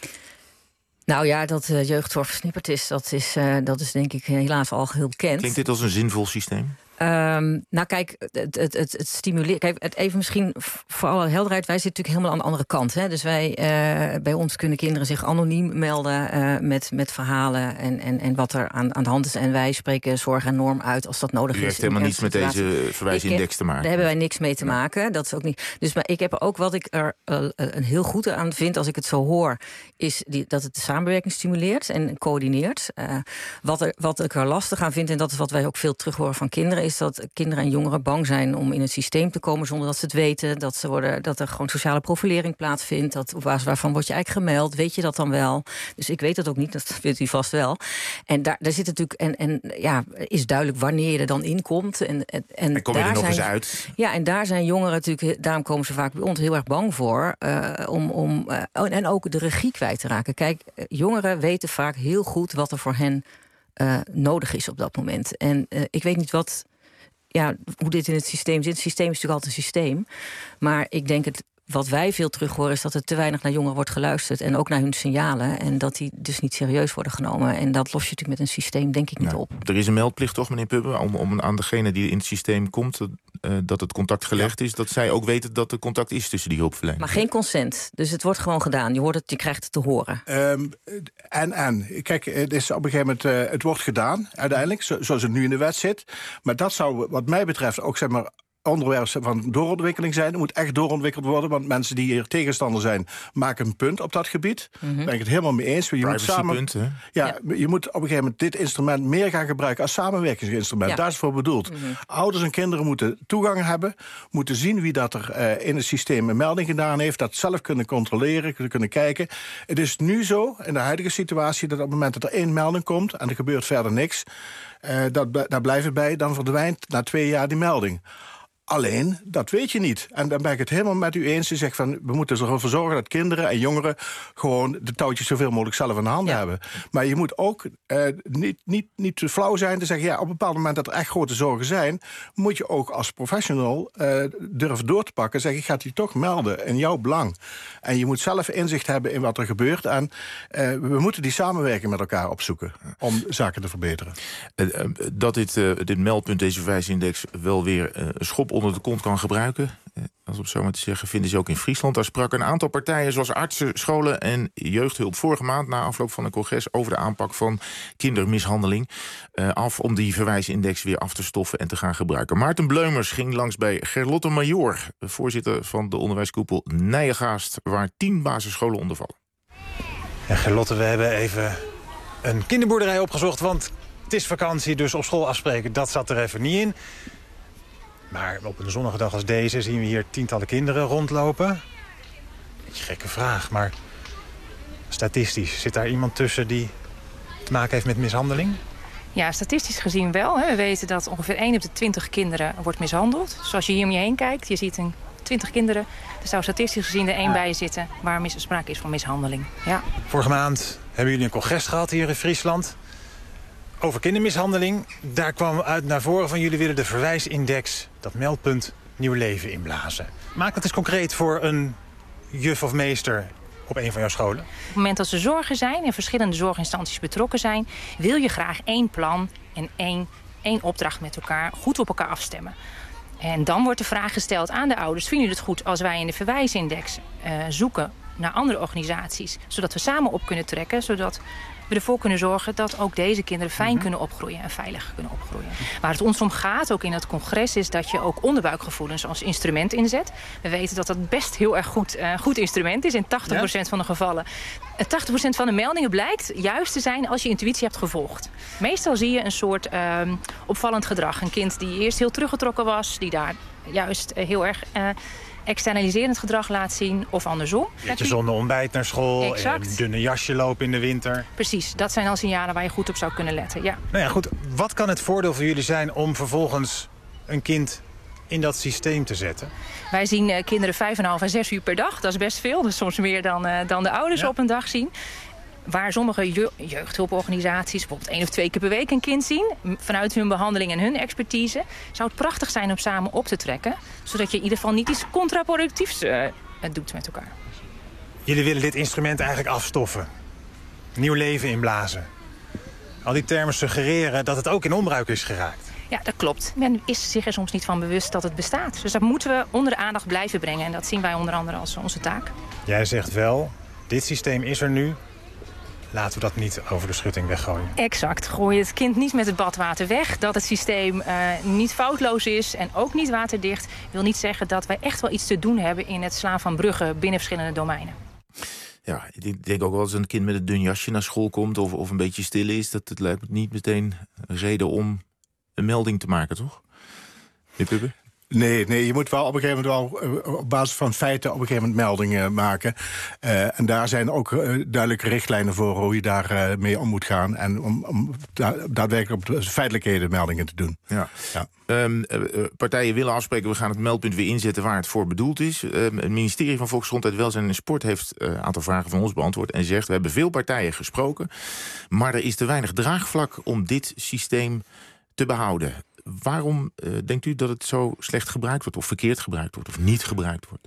Nou ja, dat uh, jeugdzorg versnipperd is, dat is, uh, dat is denk ik helaas al heel bekend. Klinkt dit als een zinvol systeem? Um, nou kijk, het, het, het, het stimuleert... Kijk, het even misschien voor alle helderheid, wij zitten natuurlijk helemaal aan de andere kant. Hè? Dus wij, uh, bij ons kunnen kinderen zich anoniem melden uh, met, met verhalen en, en, en wat er aan, aan de hand is. En wij spreken zorg en norm uit als dat nodig is. U heeft helemaal niets met deze verwijsindex te maken. Daar hebben wij niks mee te maken. Dat is ook niet. Dus maar ik heb ook wat ik er uh, een heel goed aan vind, als ik het zo hoor, is die, dat het de samenwerking stimuleert en coördineert. Uh, wat, er, wat ik er lastig aan vind, en dat is wat wij ook veel terug horen van kinderen, is dat kinderen en jongeren bang zijn om in het systeem te komen zonder dat ze het weten. Dat, ze worden, dat er gewoon sociale profilering plaatsvindt. Dat, op basis waarvan word je eigenlijk gemeld. Weet je dat dan wel? Dus ik weet dat ook niet, dat vindt u vast wel. En daar, daar zit natuurlijk, en, en ja, is duidelijk wanneer je er dan in komt. En, en, en kom je daar er nog zijn, eens uit? Ja, en daar zijn jongeren natuurlijk, daarom komen ze vaak bij ons heel erg bang voor. Uh, om, om, uh, en ook de regie kwijt te raken. Kijk, jongeren weten vaak heel goed wat er voor hen uh, nodig is op dat moment. En uh, ik weet niet wat. Ja, hoe dit in het systeem zit. Het systeem is natuurlijk altijd een systeem. Maar ik denk het, wat wij veel terug horen, is dat er te weinig naar jongeren wordt geluisterd. En ook naar hun signalen. En dat die dus niet serieus worden genomen. En dat los je natuurlijk met een systeem, denk ik, niet nou, op. Er is een meldplicht toch, meneer Pubbe, om, om aan degene die in het systeem komt, uh, dat het contact gelegd ja. is, dat zij ook weten dat er contact is tussen die hulpverleners. Maar geen consent. Dus het wordt gewoon gedaan. Je hoort het, je krijgt het te horen. Um, en, en. Kijk, het is op een gegeven moment, uh, het wordt gedaan, uiteindelijk, zo, zoals het nu in de wet zit. Maar dat zou, wat mij betreft, ook zeg maar onderwerp van doorontwikkeling zijn. Het moet echt doorontwikkeld worden, want mensen die hier tegenstander zijn, maken een punt op dat gebied. Daar mm-hmm. ben ik het helemaal mee eens. Je moet samen, punt, hè? Ja, ja, je moet op een gegeven moment dit instrument meer gaan gebruiken als samenwerkingsinstrument. Ja. Daar is het voor bedoeld. Mm-hmm. Ouders en kinderen moeten toegang hebben, moeten zien wie dat er uh, in het systeem een melding gedaan heeft, dat zelf kunnen controleren, kunnen kijken. Het is nu zo, in de huidige situatie, dat op het moment dat er één melding komt en er gebeurt verder niks, uh, dat, daar blijft het bij, dan verdwijnt na twee jaar die melding. Alleen, dat weet je niet. En dan ben ik het helemaal met u eens. Je zegt van, we moeten ervoor zorgen dat kinderen en jongeren gewoon de touwtjes zoveel mogelijk zelf in de handen ja. hebben. Maar je moet ook uh, niet, niet, niet te flauw zijn te zeggen, ja, op een bepaald moment dat er echt grote zorgen zijn, moet je ook als professional uh, durven door te pakken. Zeg, ik ga het je toch melden in jouw belang. En je moet zelf inzicht hebben in wat er gebeurt. En uh, we moeten die samenwerking met elkaar opzoeken om zaken te verbeteren. Uh, uh, dat dit, uh, dit meldpunt, deze verwijsindex, wel weer uh, een schop onder de kont kan gebruiken. Als op zo maar te zeggen, vinden ze ook in Friesland. Daar sprak een aantal partijen zoals artsen, scholen en jeugdhulp vorige maand na afloop van een congres over de aanpak van kindermishandeling uh, af om die verwijsindex weer af te stoffen en te gaan gebruiken. Maarten Bleumers ging langs bij Gerlotte Major, voorzitter van de onderwijskoepel Nijengaast, waar tien basisscholen onder vallen. Ja, Gerlotte, we hebben even een kinderboerderij opgezocht, want het is vakantie, dus op school afspreken, dat zat er even niet in. Maar op een zonnige dag als deze zien we hier tientallen kinderen rondlopen. Beetje gekke vraag, maar statistisch, zit daar iemand tussen die te maken heeft met mishandeling? Ja, statistisch gezien wel. Hè. We weten dat ongeveer één op de twintig kinderen wordt mishandeld. Dus als je hier om je heen kijkt, je ziet een twintig kinderen. Er zou statistisch gezien er één bij zitten waar mis- sprake is van mishandeling. Ja. Vorige maand hebben jullie een congres gehad hier in Friesland over kindermishandeling. Daar kwam uit naar voren van jullie willen de verwijsindex, dat meldpunt, nieuw leven inblazen. Maak dat eens concreet voor een juf of meester op een van jouw scholen. Op het moment dat er zorgen zijn en verschillende zorginstanties betrokken zijn, wil je graag één plan en één, één opdracht met elkaar goed op elkaar afstemmen. En dan wordt de vraag gesteld aan de ouders, vinden jullie het goed als wij in de verwijsindex uh, zoeken naar andere organisaties, zodat we samen op kunnen trekken, zodat we ervoor kunnen zorgen dat ook deze kinderen fijn mm-hmm. kunnen opgroeien en veilig kunnen opgroeien. Waar het ons om gaat, ook in het congres, is dat je ook onderbuikgevoelens als instrument inzet. We weten dat dat best heel erg goed, uh, goed instrument is in tachtig procent ja? van de gevallen. tachtig procent van de meldingen blijkt juist te zijn als je intuïtie hebt gevolgd. Meestal zie je een soort uh, opvallend gedrag. Een kind die eerst heel teruggetrokken was, die daar juist uh, heel erg Uh, externaliserend gedrag laat zien of andersom. Je zonder ontbijt naar school, exact. Een dunne jasje lopen in de winter. Precies, dat zijn al signalen waar je goed op zou kunnen letten. Ja. Nou ja, goed. Wat kan het voordeel voor jullie zijn om vervolgens een kind in dat systeem te zetten? Wij zien uh, kinderen vijf en een half en zes uur per dag. Dat is best veel, dus soms meer dan, uh, dan de ouders ja. op een dag zien. Waar sommige je- jeugdhulporganisaties bijvoorbeeld één of twee keer per week een kind zien, vanuit hun behandeling en hun expertise, zou het prachtig zijn om samen op te trekken, zodat je in ieder geval niet iets contraproductiefs uh, doet met elkaar. Jullie willen dit instrument eigenlijk afstoffen. Nieuw leven inblazen. Al die termen suggereren dat het ook in onbruik is geraakt. Ja, dat klopt. Men is zich er soms niet van bewust dat het bestaat. Dus dat moeten we onder de aandacht blijven brengen. En dat zien wij onder andere als onze taak. Jij zegt wel, dit systeem is er nu. Laten we dat niet over de schutting weggooien. Exact. Gooi het kind niet met het badwater weg. Dat het systeem uh, niet foutloos is en ook niet waterdicht, wil niet zeggen dat wij echt wel iets te doen hebben in het slaan van bruggen binnen verschillende domeinen. Ja, ik denk ook wel als een kind met een dun jasje naar school komt of, of een beetje stil is, dat het lijkt me niet meteen een reden om een melding te maken, toch? Meneer Pubbe? Nee, nee, je moet wel op een gegeven moment wel uh, op basis van feiten op een gegeven moment meldingen maken. Uh, en daar zijn ook uh, duidelijke richtlijnen voor hoe je daar uh, mee om moet gaan. En om, om da- daadwerkelijk op feitelijkheden meldingen te doen. Ja. Ja. Um, uh, partijen willen afspreken, we gaan het meldpunt weer inzetten waar het voor bedoeld is. Um, het ministerie van Volksgezondheid, Welzijn en Sport heeft uh, een aantal vragen van ons beantwoord en zegt, we hebben veel partijen gesproken, maar er is te weinig draagvlak om dit systeem te behouden. Waarom uh, denkt u dat het zo slecht gebruikt wordt, of verkeerd gebruikt wordt, of niet gebruikt wordt?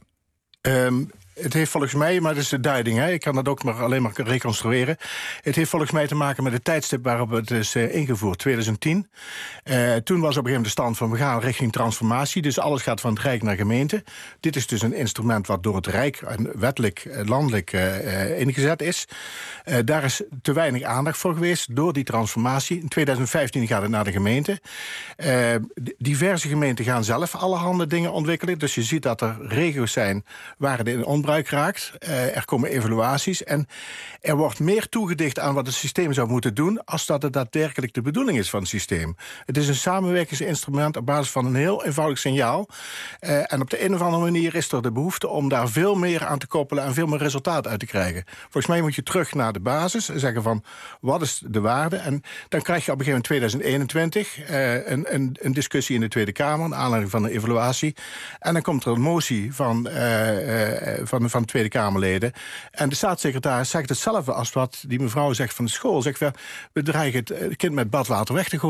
Um, het heeft volgens mij, maar dat is de duiding, hè, ik kan dat ook maar alleen maar reconstrueren. Het heeft volgens mij te maken met het tijdstip waarop het is uh, ingevoerd, twintig tien. Uh, toen was op een gegeven moment de stand van we gaan richting transformatie, dus alles gaat van het Rijk naar gemeente. Dit is dus een instrument wat door het Rijk en wettelijk, uh, landelijk uh, uh, ingezet is. Uh, daar is te weinig aandacht voor geweest door die transformatie. In twintig vijftien gaat het naar de gemeente. Uh, diverse gemeenten gaan zelf allerhande dingen ontwikkelen, dus je ziet dat er regio's zijn waar het in onbruik raakt. Uh, er komen evaluaties en er wordt meer toegedicht aan wat het systeem zou moeten doen als dat het daadwerkelijk de bedoeling is van het systeem. Het is een samenwerkingsinstrument op basis van een heel eenvoudig signaal. Uh, en op de een of andere manier is er de behoefte om daar veel meer aan te koppelen en veel meer resultaat uit te krijgen. Volgens mij moet je terug naar de basis en zeggen van wat is de waarde? En dan krijg je op een gegeven moment twintig eenentwintig uh, een, een, een discussie in de Tweede Kamer, naar aanleiding van een evaluatie. En dan komt er een motie van, uh, uh, van, van de Tweede Kamerleden. En de staatssecretaris zegt hetzelfde als wat die mevrouw zegt van de school. Zegt, we dreigen het kind met badwater weg te gooien.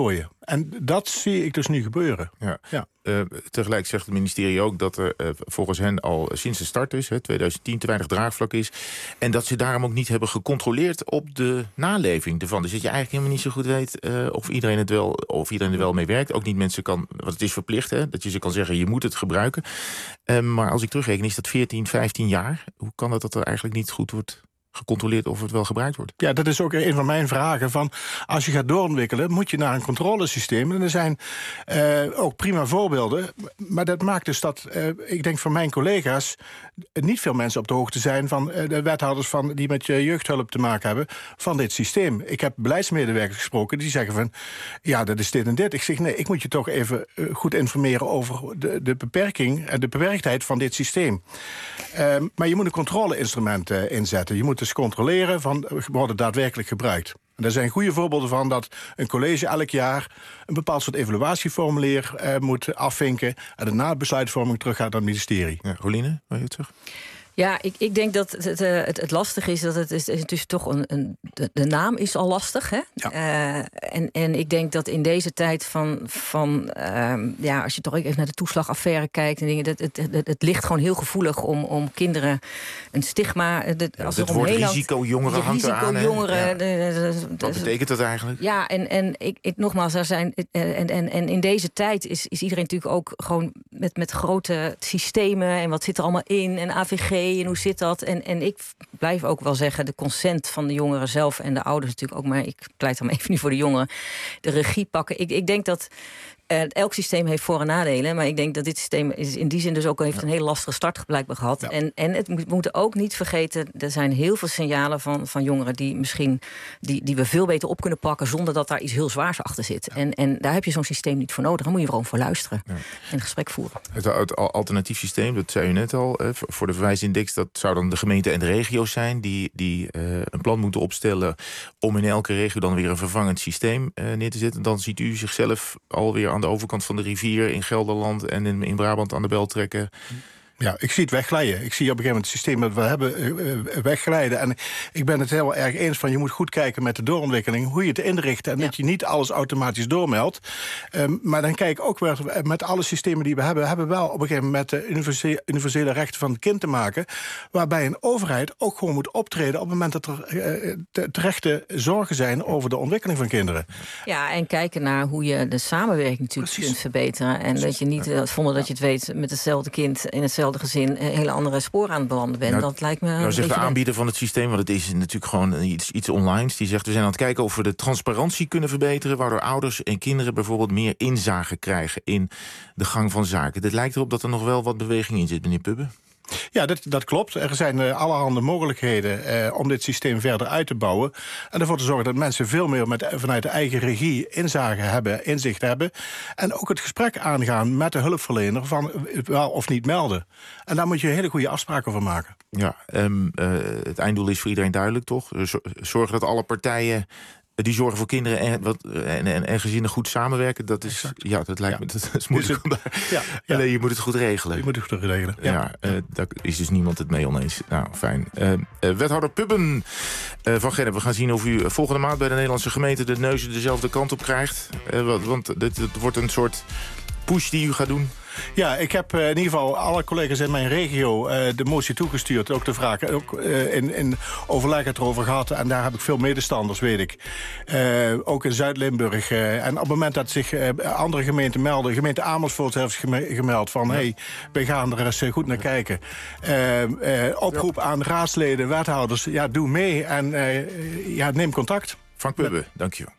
En dat zie ik dus nu gebeuren. Ja. Ja. Uh, tegelijk zegt het ministerie ook dat er uh, volgens hen al sinds de start is, hè, twintig tien, te weinig draagvlak is. En dat ze daarom ook niet hebben gecontroleerd op de naleving ervan. Dus dat je eigenlijk helemaal niet zo goed weet uh, of iedereen het wel, of iedereen er wel mee werkt. Ook niet mensen kan, want het is verplicht, hè, dat je ze kan zeggen, je moet het gebruiken. Uh, maar als ik terugreken, is dat veertien, vijftien jaar. Hoe kan het dat er eigenlijk niet goed wordt gecontroleerd of het wel gebruikt wordt? Ja, dat is ook een van mijn vragen. Van als je gaat doorontwikkelen, moet je naar een controlesysteem. En er zijn uh, ook prima voorbeelden. Maar dat maakt dus dat, uh, ik denk van mijn collega's, niet veel mensen op de hoogte zijn van uh, de wethouders van, die met uh, jeugdhulp te maken hebben, van dit systeem. Ik heb beleidsmedewerkers gesproken die zeggen van, ja, dat is dit en dit. Ik zeg, nee, ik moet je toch even uh, goed informeren over de, de beperking en de beperktheid van dit systeem. Uh, maar je moet een controleinstrument uh, inzetten. Je moet dus controleren van, wordt het daadwerkelijk gebruikt. En er zijn goede voorbeelden van dat een college elk jaar een bepaald soort evaluatieformulier uh, moet afvinken en daarna de besluitvorming terug gaat naar het ministerie. Ja, Roline, wil je het terug? Ja, ik, ik denk dat het, het, het, het lastig is dat het is, het is toch een, een de, de naam is al lastig, hè? Ja. Uh, en, en ik denk dat in deze tijd van, van uh, ja, als je toch even naar de toeslagaffaire kijkt en dingen, het, het, het, het ligt gewoon heel gevoelig om, om kinderen een stigma. De, ja, als het er woord omheen risicojongeren de hangt eraan. Risicojongeren. Ja. De, de, de, Wat betekent dat eigenlijk? Ja, en, en ik, ik, nogmaals, er zijn en, en, en in deze tijd is, is iedereen natuurlijk ook gewoon met, met grote systemen en wat zit er allemaal in en A V G en hoe zit dat? En, en ik blijf ook wel zeggen, de consent van de jongeren zelf en de ouders natuurlijk ook, maar ik pleit dan even niet voor de jongeren, de regie pakken. Ik, ik denk dat uh, elk systeem heeft voor- en nadelen, maar ik denk dat dit systeem is in die zin dus ook heeft ja. een hele lastige start blijkbaar gehad. Ja. En, en het, we moeten ook niet vergeten, er zijn heel veel signalen van, van jongeren die misschien die, die we veel beter op kunnen pakken zonder dat daar iets heel zwaars achter zit. Ja. En, en daar heb je zo'n systeem niet voor nodig. Dan moet je gewoon voor luisteren ja. en een gesprek voeren. Het, het alternatief systeem, dat zei u net al, eh, voor de verwijsindex, dat zou dan de gemeente en de regio's zijn die, die uh, een plan moeten opstellen om in elke regio dan weer een vervangend systeem uh, neer te zetten. Dan ziet u zichzelf alweer aan de overkant van de rivier in Gelderland en in, in Brabant aan de bel trekken. Ja, ik zie het wegglijden. Ik zie op een gegeven moment het systeem dat we hebben uh, wegglijden. En ik ben het heel erg eens van, je moet goed kijken met de doorontwikkeling, hoe je het inricht en ja. dat je niet alles automatisch doormeldt. Um, maar dan kijk ik ook weer, met alle systemen die we hebben, hebben we wel op een gegeven moment de universele, universele rechten van het kind te maken, waarbij een overheid ook gewoon moet optreden op het moment dat er uh, terechte zorgen zijn over de ontwikkeling van kinderen. Ja, en kijken naar hoe je de samenwerking natuurlijk Precies. kunt verbeteren. En Precies. dat je niet, uh, zonder dat je het weet, met hetzelfde kind in hetzelfde gezin hele andere sporen aan het belanden bent. Nou, dat lijkt me. Nou zegt de aanbieder van het systeem, want het is natuurlijk gewoon iets, iets online. Die zegt, we zijn aan het kijken of we de transparantie kunnen verbeteren, waardoor ouders en kinderen bijvoorbeeld meer inzage krijgen in de gang van zaken. Het lijkt erop dat er nog wel wat beweging in zit, meneer Pubbe. Ja, dat, dat klopt. Er zijn uh, allerhande mogelijkheden uh, om dit systeem verder uit te bouwen. En ervoor te zorgen dat mensen veel meer met, vanuit de eigen regie inzage hebben, inzicht hebben. En ook het gesprek aangaan met de hulpverlener van wel of niet melden. En daar moet je hele goede afspraken over maken. Ja, um, uh, het einddoel is voor iedereen duidelijk, toch? Zorgen dat alle partijen die zorgen voor kinderen en, wat, en, en, en gezinnen goed samenwerken. Dat is, ja, dat lijkt ja. me, dat is moeilijk. Dus het, ja, ja. Nee, je moet het goed regelen. Je moet het goed regelen. Ja, ja, ja. Uh, daar is dus niemand het mee oneens. Nou, fijn. Uh, uh, wethouder Pubben uh, van Gennep, we gaan zien of u volgende maand bij de Nederlandse gemeente de neuzen dezelfde kant op krijgt. Uh, want dit, dit wordt een soort push die u gaat doen. Ja, ik heb uh, in ieder geval alle collega's in mijn regio uh, de motie toegestuurd. Ook de vraag, ook uh, in, in overleg het erover gehad. En daar heb ik veel medestanders, weet ik. Uh, ook in Zuid-Limburg. Uh, en op het moment dat zich uh, andere gemeenten melden... gemeente Amersfoort heeft gemeld van... hé, hey, wij gaan er eens goed naar kijken. Uh, uh, oproep ja. aan raadsleden, wethouders. Ja, doe mee en uh, ja, neem contact. Frank Pubbe, Met... dank je wel.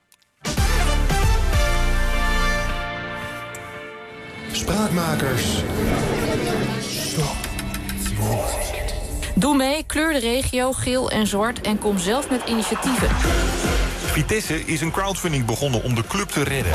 Spraakmakers. Stop. Doe mee, kleur de regio geel en zwart en kom zelf met initiatieven. Vitesse is een crowdfunding begonnen om de club te redden.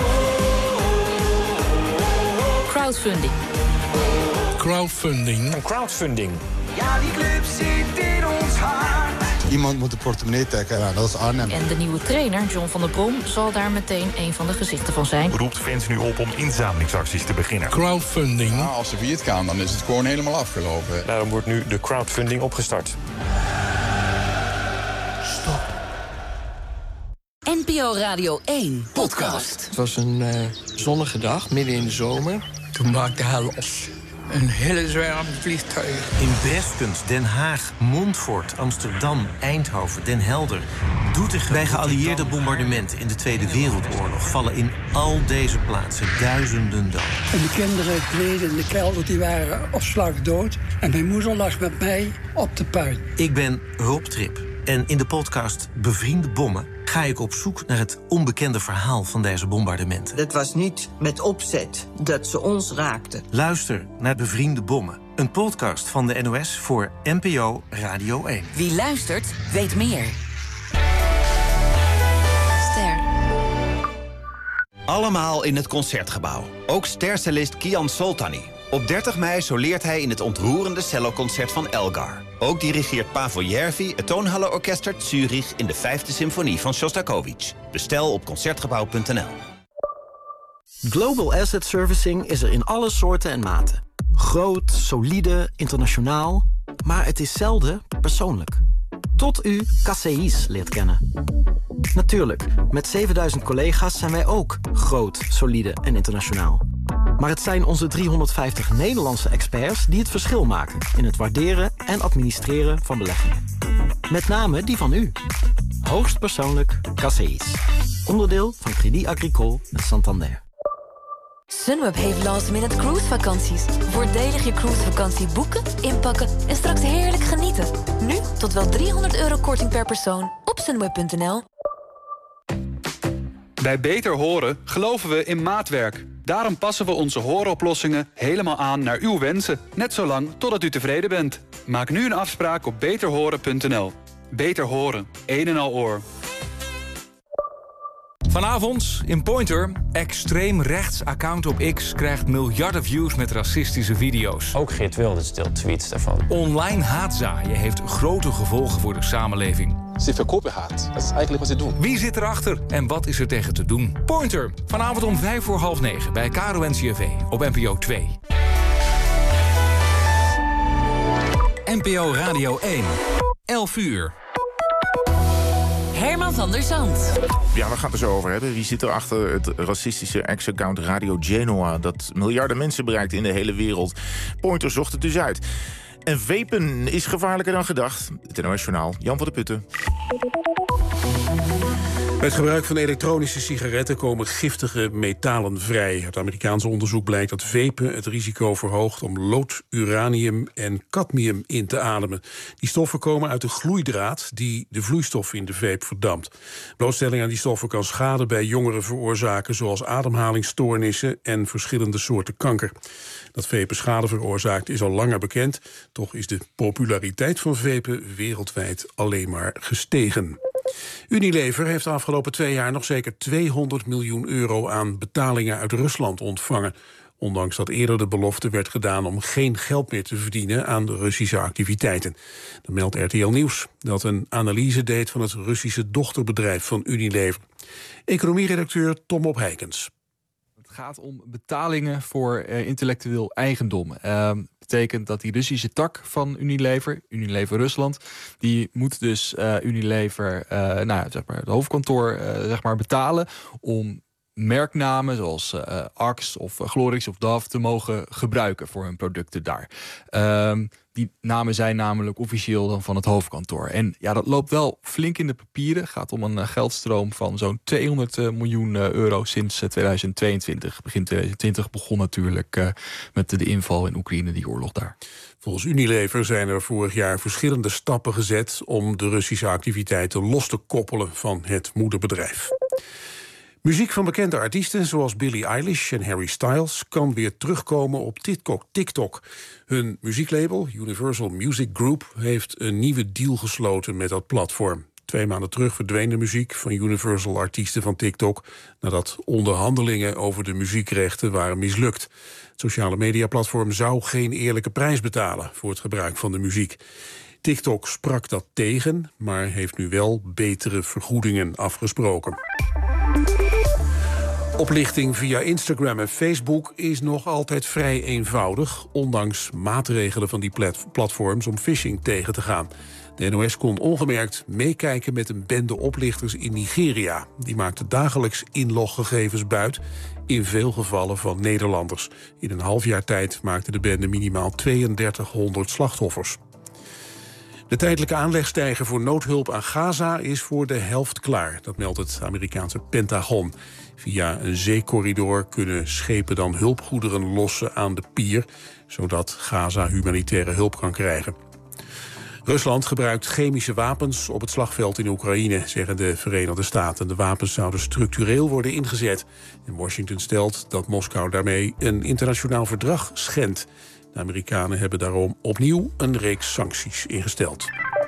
Crowdfunding. Crowdfunding. Een crowdfunding. Ja, die club zit in ons hart. Iemand moet de portemonnee trekken, ja, dat is Arnhem. En de nieuwe trainer, John van der Brom, zal daar meteen een van de gezichten van zijn. Roept fans nu op om inzamelingsacties te beginnen. Crowdfunding. Nou, als ze failliet gaan, dan is het gewoon helemaal afgelopen. Daarom wordt nu de crowdfunding opgestart. N P O Radio één podcast. Het was een uh, zonnige dag, midden in de zomer. Toen maakte hij los. Een hele zwerm vliegtuigen. In Breskens, Den Haag, Montfort, Amsterdam, Eindhoven, Den Helder, Doetinchem. Bij geallieerde bombardementen in de Tweede Wereldoorlog vallen in al deze plaatsen duizenden doden. En de kinderen beneden in de kelder die waren op slag dood. En mijn moeder lag met mij op de puin. Ik ben Rob Trip. En in de podcast Bevriende Bommen ga ik op zoek naar het onbekende verhaal van deze bombardementen. Het was niet met opzet dat ze ons raakten. Luister naar Bevriende Bommen. Een podcast van de N O S voor N P O Radio één. Wie luistert, weet meer. Ster. Allemaal in het Concertgebouw. Ook stercellist Kian Soltani. Op dertig mei soleert hij in het ontroerende celloconcert van Elgar. Ook dirigeert Pavel Järvi het Toonhallenorkester Zurich in de vijfde symfonie van Shostakovich. Bestel op concertgebouw punt n l. Global Asset Servicing is er in alle soorten en maten. Groot, solide, internationaal, maar het is zelden persoonlijk. Tot u K C I's leert kennen. Natuurlijk, met zevenduizend collega's zijn wij ook groot, solide en internationaal. Maar het zijn onze driehonderdvijftig Nederlandse experts die het verschil maken in het waarderen en administreren van beleggingen. Met name die van u. Hoogst persoonlijk K C I's. Onderdeel van Crédit Agricole en Santander. Sunweb heeft last minute cruise vakanties. Voordelig je cruisevakantie boeken, inpakken en straks heerlijk genieten. Nu tot wel driehonderd euro korting per persoon op sunweb punt n l. Bij Beter Horen geloven we in maatwerk. Daarom passen we onze hooroplossingen helemaal aan naar uw wensen. Net zolang totdat u tevreden bent. Maak nu een afspraak op beter horen punt n l. Beter Horen, een en al oor. Vanavond in Pointer. Extreem rechts account op X krijgt miljarden views met racistische video's. Ook Geert Wilders deelt tweets daarvan. Online haatzaaien heeft grote gevolgen voor de samenleving. Ze verkopen haat. Dat is eigenlijk wat ze doen. Wie zit erachter en wat is er tegen te doen? Pointer, vanavond om vijf voor half negen bij K R O N C R V op N P O twee. N P O Radio één. elf uur. Herman van der Zand. Ja, we gaan het er zo over hebben. Wie zit er achter het racistische ex-account Radio Genoa... dat miljarden mensen bereikt in de hele wereld? Pointer zocht het dus uit. En vapen is gevaarlijker dan gedacht. Het N O S-journaal, Jan van der Putten. Bij het gebruik van elektronische sigaretten komen giftige metalen vrij. Uit Amerikaans onderzoek blijkt dat vapen het risico verhoogt om lood, uranium en cadmium in te ademen. Die stoffen komen uit de gloeidraad die de vloeistof in de vape verdampt. Blootstelling aan die stoffen kan schade bij jongeren veroorzaken, zoals ademhalingsstoornissen en verschillende soorten kanker. Dat vapen schade veroorzaakt is al langer bekend. Toch is de populariteit van vapen wereldwijd alleen maar gestegen. Unilever heeft de afgelopen twee jaar nog zeker tweehonderd miljoen euro aan betalingen uit Rusland ontvangen. Ondanks dat eerder de belofte werd gedaan om geen geld meer te verdienen aan de Russische activiteiten. Dat meldt R T L Nieuws, dat een analyse deed van het Russische dochterbedrijf van Unilever. Economieredacteur Tom Opheikens. Het gaat om betalingen voor uh, intellectueel eigendom. Uh, betekent dat die Russische tak van Unilever, Unilever Rusland, die moet dus uh, Unilever, uh, nou ja, zeg maar het hoofdkantoor, uh, zeg maar betalen om merknamen zoals uh, Axe of uh, Glorix of Dove te mogen gebruiken voor hun producten daar. Uh, die namen zijn namelijk officieel dan van het hoofdkantoor. En ja, dat loopt wel flink in de papieren. Het gaat om een uh, geldstroom van zo'n tweehonderd miljoen euro sinds uh, tweeduizend tweeëntwintig. Begin tweeduizend twintig begon natuurlijk uh, met de, de inval in Oekraïne, die oorlog daar. Volgens Unilever zijn er vorig jaar verschillende stappen gezet om de Russische activiteiten los te koppelen van het moederbedrijf. Muziek van bekende artiesten zoals Billie Eilish en Harry Styles kan weer terugkomen op TikTok. Hun muzieklabel, Universal Music Group, heeft een nieuwe deal gesloten met dat platform. Twee maanden terug verdween de muziek van Universal-artiesten van TikTok nadat onderhandelingen over de muziekrechten waren mislukt. Het sociale mediaplatform zou geen eerlijke prijs betalen voor het gebruik van de muziek. TikTok sprak dat tegen, maar heeft nu wel betere vergoedingen afgesproken. Oplichting via Instagram en Facebook is nog altijd vrij eenvoudig, ondanks maatregelen van die platforms om phishing tegen te gaan. De N O S kon ongemerkt meekijken met een bende oplichters in Nigeria. Die maakten dagelijks inloggegevens buit, in veel gevallen van Nederlanders. In een half jaar tijd maakte de bende minimaal tweeëndertighonderd slachtoffers. De tijdelijke aanlegstijger voor noodhulp aan Gaza is voor de helft klaar. Dat meldt het Amerikaanse Pentagon. Via een zeecorridor kunnen schepen dan hulpgoederen lossen aan de pier, zodat Gaza humanitaire hulp kan krijgen. Rusland gebruikt chemische wapens op het slagveld in Oekraïne, zeggen de Verenigde Staten. De wapens zouden structureel worden ingezet. En Washington stelt dat Moskou daarmee een internationaal verdrag schendt. De Amerikanen hebben daarom opnieuw een reeks sancties ingesteld.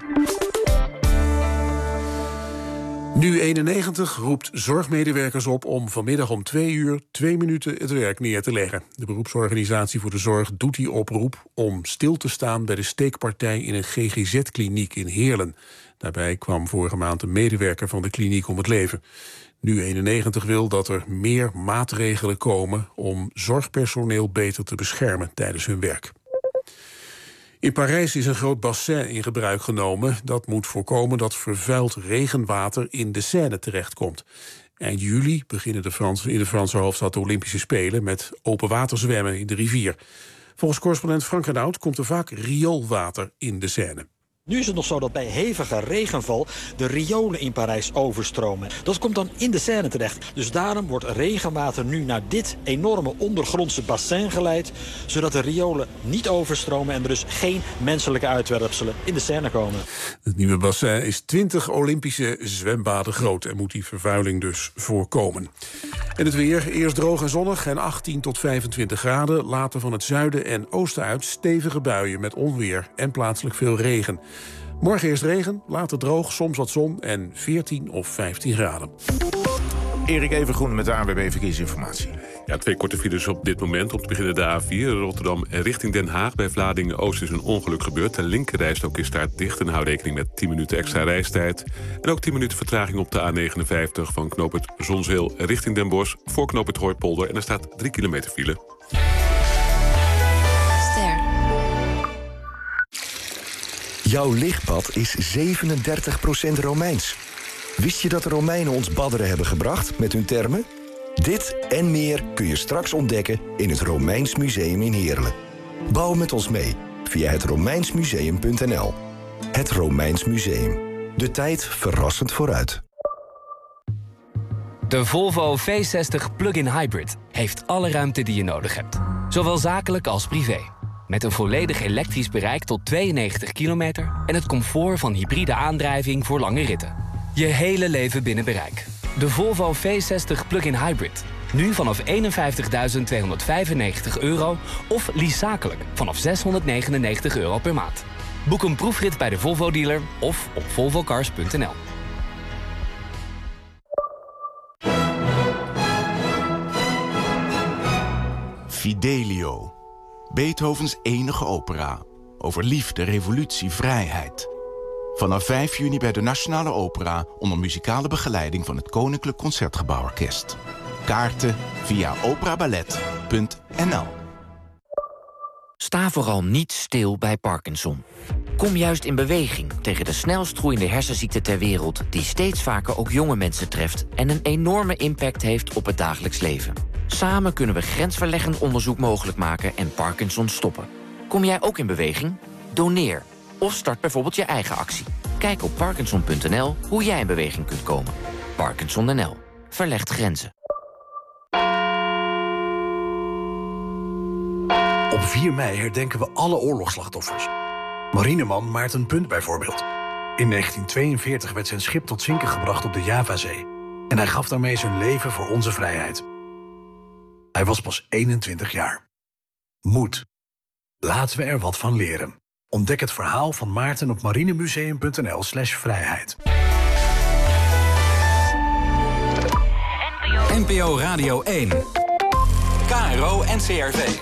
Nu eenennegentig roept zorgmedewerkers op om vanmiddag om twee uur twee minuten het werk neer te leggen. De beroepsorganisatie voor de zorg doet die oproep om stil te staan bij de steekpartij in een G G Z-kliniek in Heerlen. Daarbij kwam vorige maand een medewerker van de kliniek om het leven. Nu eenennegentig wil dat er meer maatregelen komen om zorgpersoneel beter te beschermen tijdens hun werk. In Parijs is een groot bassin in gebruik genomen. Dat moet voorkomen dat vervuild regenwater in de Seine terechtkomt. Eind juli beginnen de Frans, in de Franse hoofdstad de Olympische Spelen met open water zwemmen in de rivier. Volgens correspondent Frank Renaud komt er vaak rioolwater in de Seine. Nu is het nog zo dat bij hevige regenval de riolen in Parijs overstromen. Dat komt dan in de Seine terecht. Dus daarom wordt regenwater nu naar dit enorme ondergrondse bassin geleid, zodat de riolen niet overstromen en er dus geen menselijke uitwerpselen in de Seine komen. Het nieuwe bassin is twintig Olympische zwembaden groot en moet die vervuiling dus voorkomen. En het weer, eerst droog en zonnig en achttien tot vijfentwintig graden. Later van het zuiden en oosten uit stevige buien met onweer en plaatselijk veel regen. Morgen eerst regen, later droog, soms wat zon en veertien of vijftien graden. Erik Evengroen met de A N W B Verkeersinformatie. Ja, twee korte files op dit moment. Om te beginnen de A vier, Rotterdam richting Den Haag. Bij Vlaardingen-Oost is een ongeluk gebeurd. De linkerrijstrook is daar dicht en hou rekening met tien minuten extra reistijd. En ook tien minuten vertraging op de A negenenvijftig van knooppunt Zonzeel richting Den Bosch. Voor knooppunt Hooipolder en er staat drie kilometer file. Jouw lichtbad is zevenendertig procent Romeins. Wist je dat de Romeinen ons badderen hebben gebracht met hun termen? Dit en meer kun je straks ontdekken in het Romeins Museum in Heerlen. Bouw met ons mee via het romeinsmuseum punt n l. Het Romeins Museum. De tijd verrassend vooruit. De Volvo V zestig Plug-in Hybrid heeft alle ruimte die je nodig hebt. Zowel zakelijk als privé. Met een volledig elektrisch bereik tot tweeënnegentig kilometer... en het comfort van hybride aandrijving voor lange ritten. Je hele leven binnen bereik. De Volvo V zestig Plug-in Hybrid. Nu vanaf eenenvijftigduizend tweehonderdvijfennegentig euro... of lease zakelijk vanaf zeshonderdnegenennegentig euro per maand. Boek een proefrit bij de Volvo-dealer of op volvo cars punt n l. Fidelio. Beethovens enige opera. Over liefde, revolutie, vrijheid. Vanaf vijf juni bij de Nationale Opera... onder muzikale begeleiding van het Koninklijk Concertgebouworkest. Kaarten via operaballet punt n l. Sta vooral niet stil bij Parkinson. Kom juist in beweging tegen de snelst groeiende hersenziekte ter wereld... die steeds vaker ook jonge mensen treft... en een enorme impact heeft op het dagelijks leven. Samen kunnen we grensverleggend onderzoek mogelijk maken en Parkinson stoppen. Kom jij ook in beweging? Doneer. Of start bijvoorbeeld je eigen actie. Kijk op parkinson punt n l hoe jij in beweging kunt komen. Parkinson punt n l. Verlegt grenzen. Op vier mei herdenken we alle oorlogsslachtoffers. Marineman Maarten Punt bijvoorbeeld. In negentien tweeënveertig werd zijn schip tot zinken gebracht op de Javazee. En hij gaf daarmee zijn leven voor onze vrijheid. Hij was pas eenentwintig jaar. Moed. Laten we er wat van leren. Ontdek het verhaal van Maarten op marinemuseum punt n l slash vrijheid. N P O Radio één. K R O en C R V.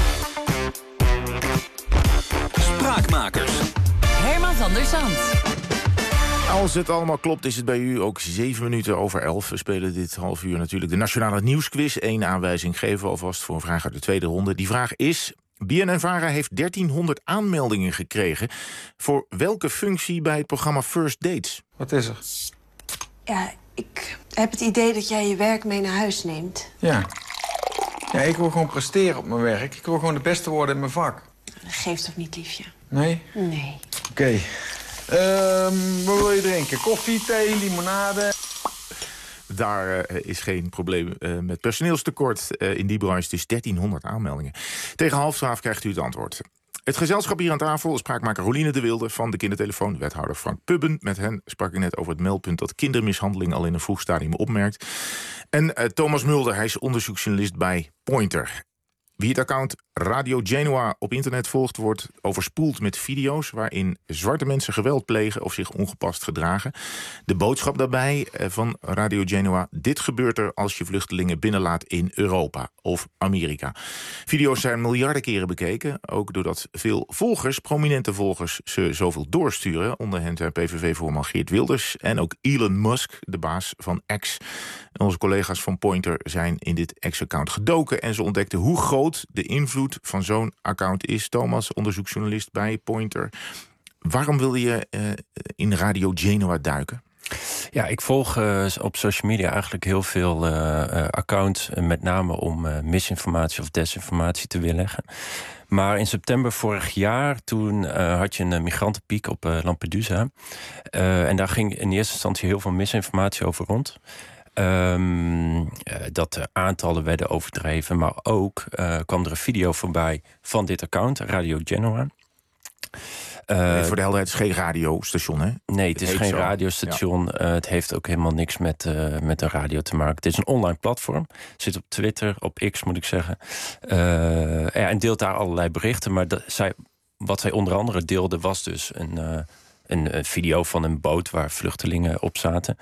Spraakmakers. Herman van der Zand. Als het allemaal klopt, is het bij u ook zeven minuten over elf. We spelen dit half uur natuurlijk de Nationale Nieuwsquiz. Eén aanwijzing geven we alvast voor een vraag uit de tweede ronde. Die vraag is: B N N Vara heeft dertienhonderd aanmeldingen gekregen. Voor welke functie bij het programma First Dates? Wat is er? Ja, ik heb het idee dat jij je werk mee naar huis neemt. Ja. Ja, ik wil gewoon presteren op mijn werk. Ik wil gewoon de beste worden in mijn vak. Dat geeft toch niet, liefje? Nee? Nee. Oké. Okay. Um, wat wil je drinken? Koffie, thee, limonade? Daar uh, is geen probleem uh, met personeelstekort uh, in die branche. Dus dertienhonderd aanmeldingen. Tegen half twaalf krijgt u het antwoord. Het gezelschap hier aan tafel, spraakmaker Roline de Wilde van de Kindertelefoon, wethouder Frank Pubben. Met hen sprak ik net over het meldpunt dat kindermishandeling al in een vroeg stadium opmerkt. En uh, Thomas Mulder, hij is onderzoeksjournalist bij Pointer. Wie het account Radio Genoa op internet volgt, wordt overspoeld met video's waarin zwarte mensen geweld plegen of zich ongepast gedragen. De boodschap daarbij van Radio Genoa: dit gebeurt er als je vluchtelingen binnenlaat in Europa of Amerika. Video's zijn miljarden keren bekeken, ook doordat veel volgers, prominente volgers, ze zoveel doorsturen. Onder hen zijn P V V-voorman Geert Wilders en ook Elon Musk, de baas van X. En onze collega's van Pointer zijn in dit X-account gedoken en ze ontdekten hoe groot de invloed van zo'n account is. Thomas, onderzoeksjournalist bij Pointer. Waarom wil je uh, in Radio Genoa duiken? Ja, ik volg uh, op social media eigenlijk heel veel uh, uh, accounts, uh, met name om uh, misinformatie of desinformatie te weerleggen. Maar in september vorig jaar, toen uh, had je een uh, migrantenpiek op uh, Lampedusa. Uh, en daar ging in eerste instantie heel veel misinformatie over rond. Um, uh, dat de aantallen werden overdreven, maar ook uh, kwam er een video voorbij van dit account, Radio Genoa. Uh, nee, voor de helderheid, het is geen radiostation, hè? Nee, het, het is geen zo. radiostation. Ja. Uh, het heeft ook helemaal niks met, uh, met een radio te maken. Het is een online platform. Het zit op Twitter, op X moet ik zeggen. Uh, ja, en deelt daar allerlei berichten. Maar dat, zij, wat zij onder andere deelde was dus een... Uh, Een, een video van een boot waar vluchtelingen op zaten.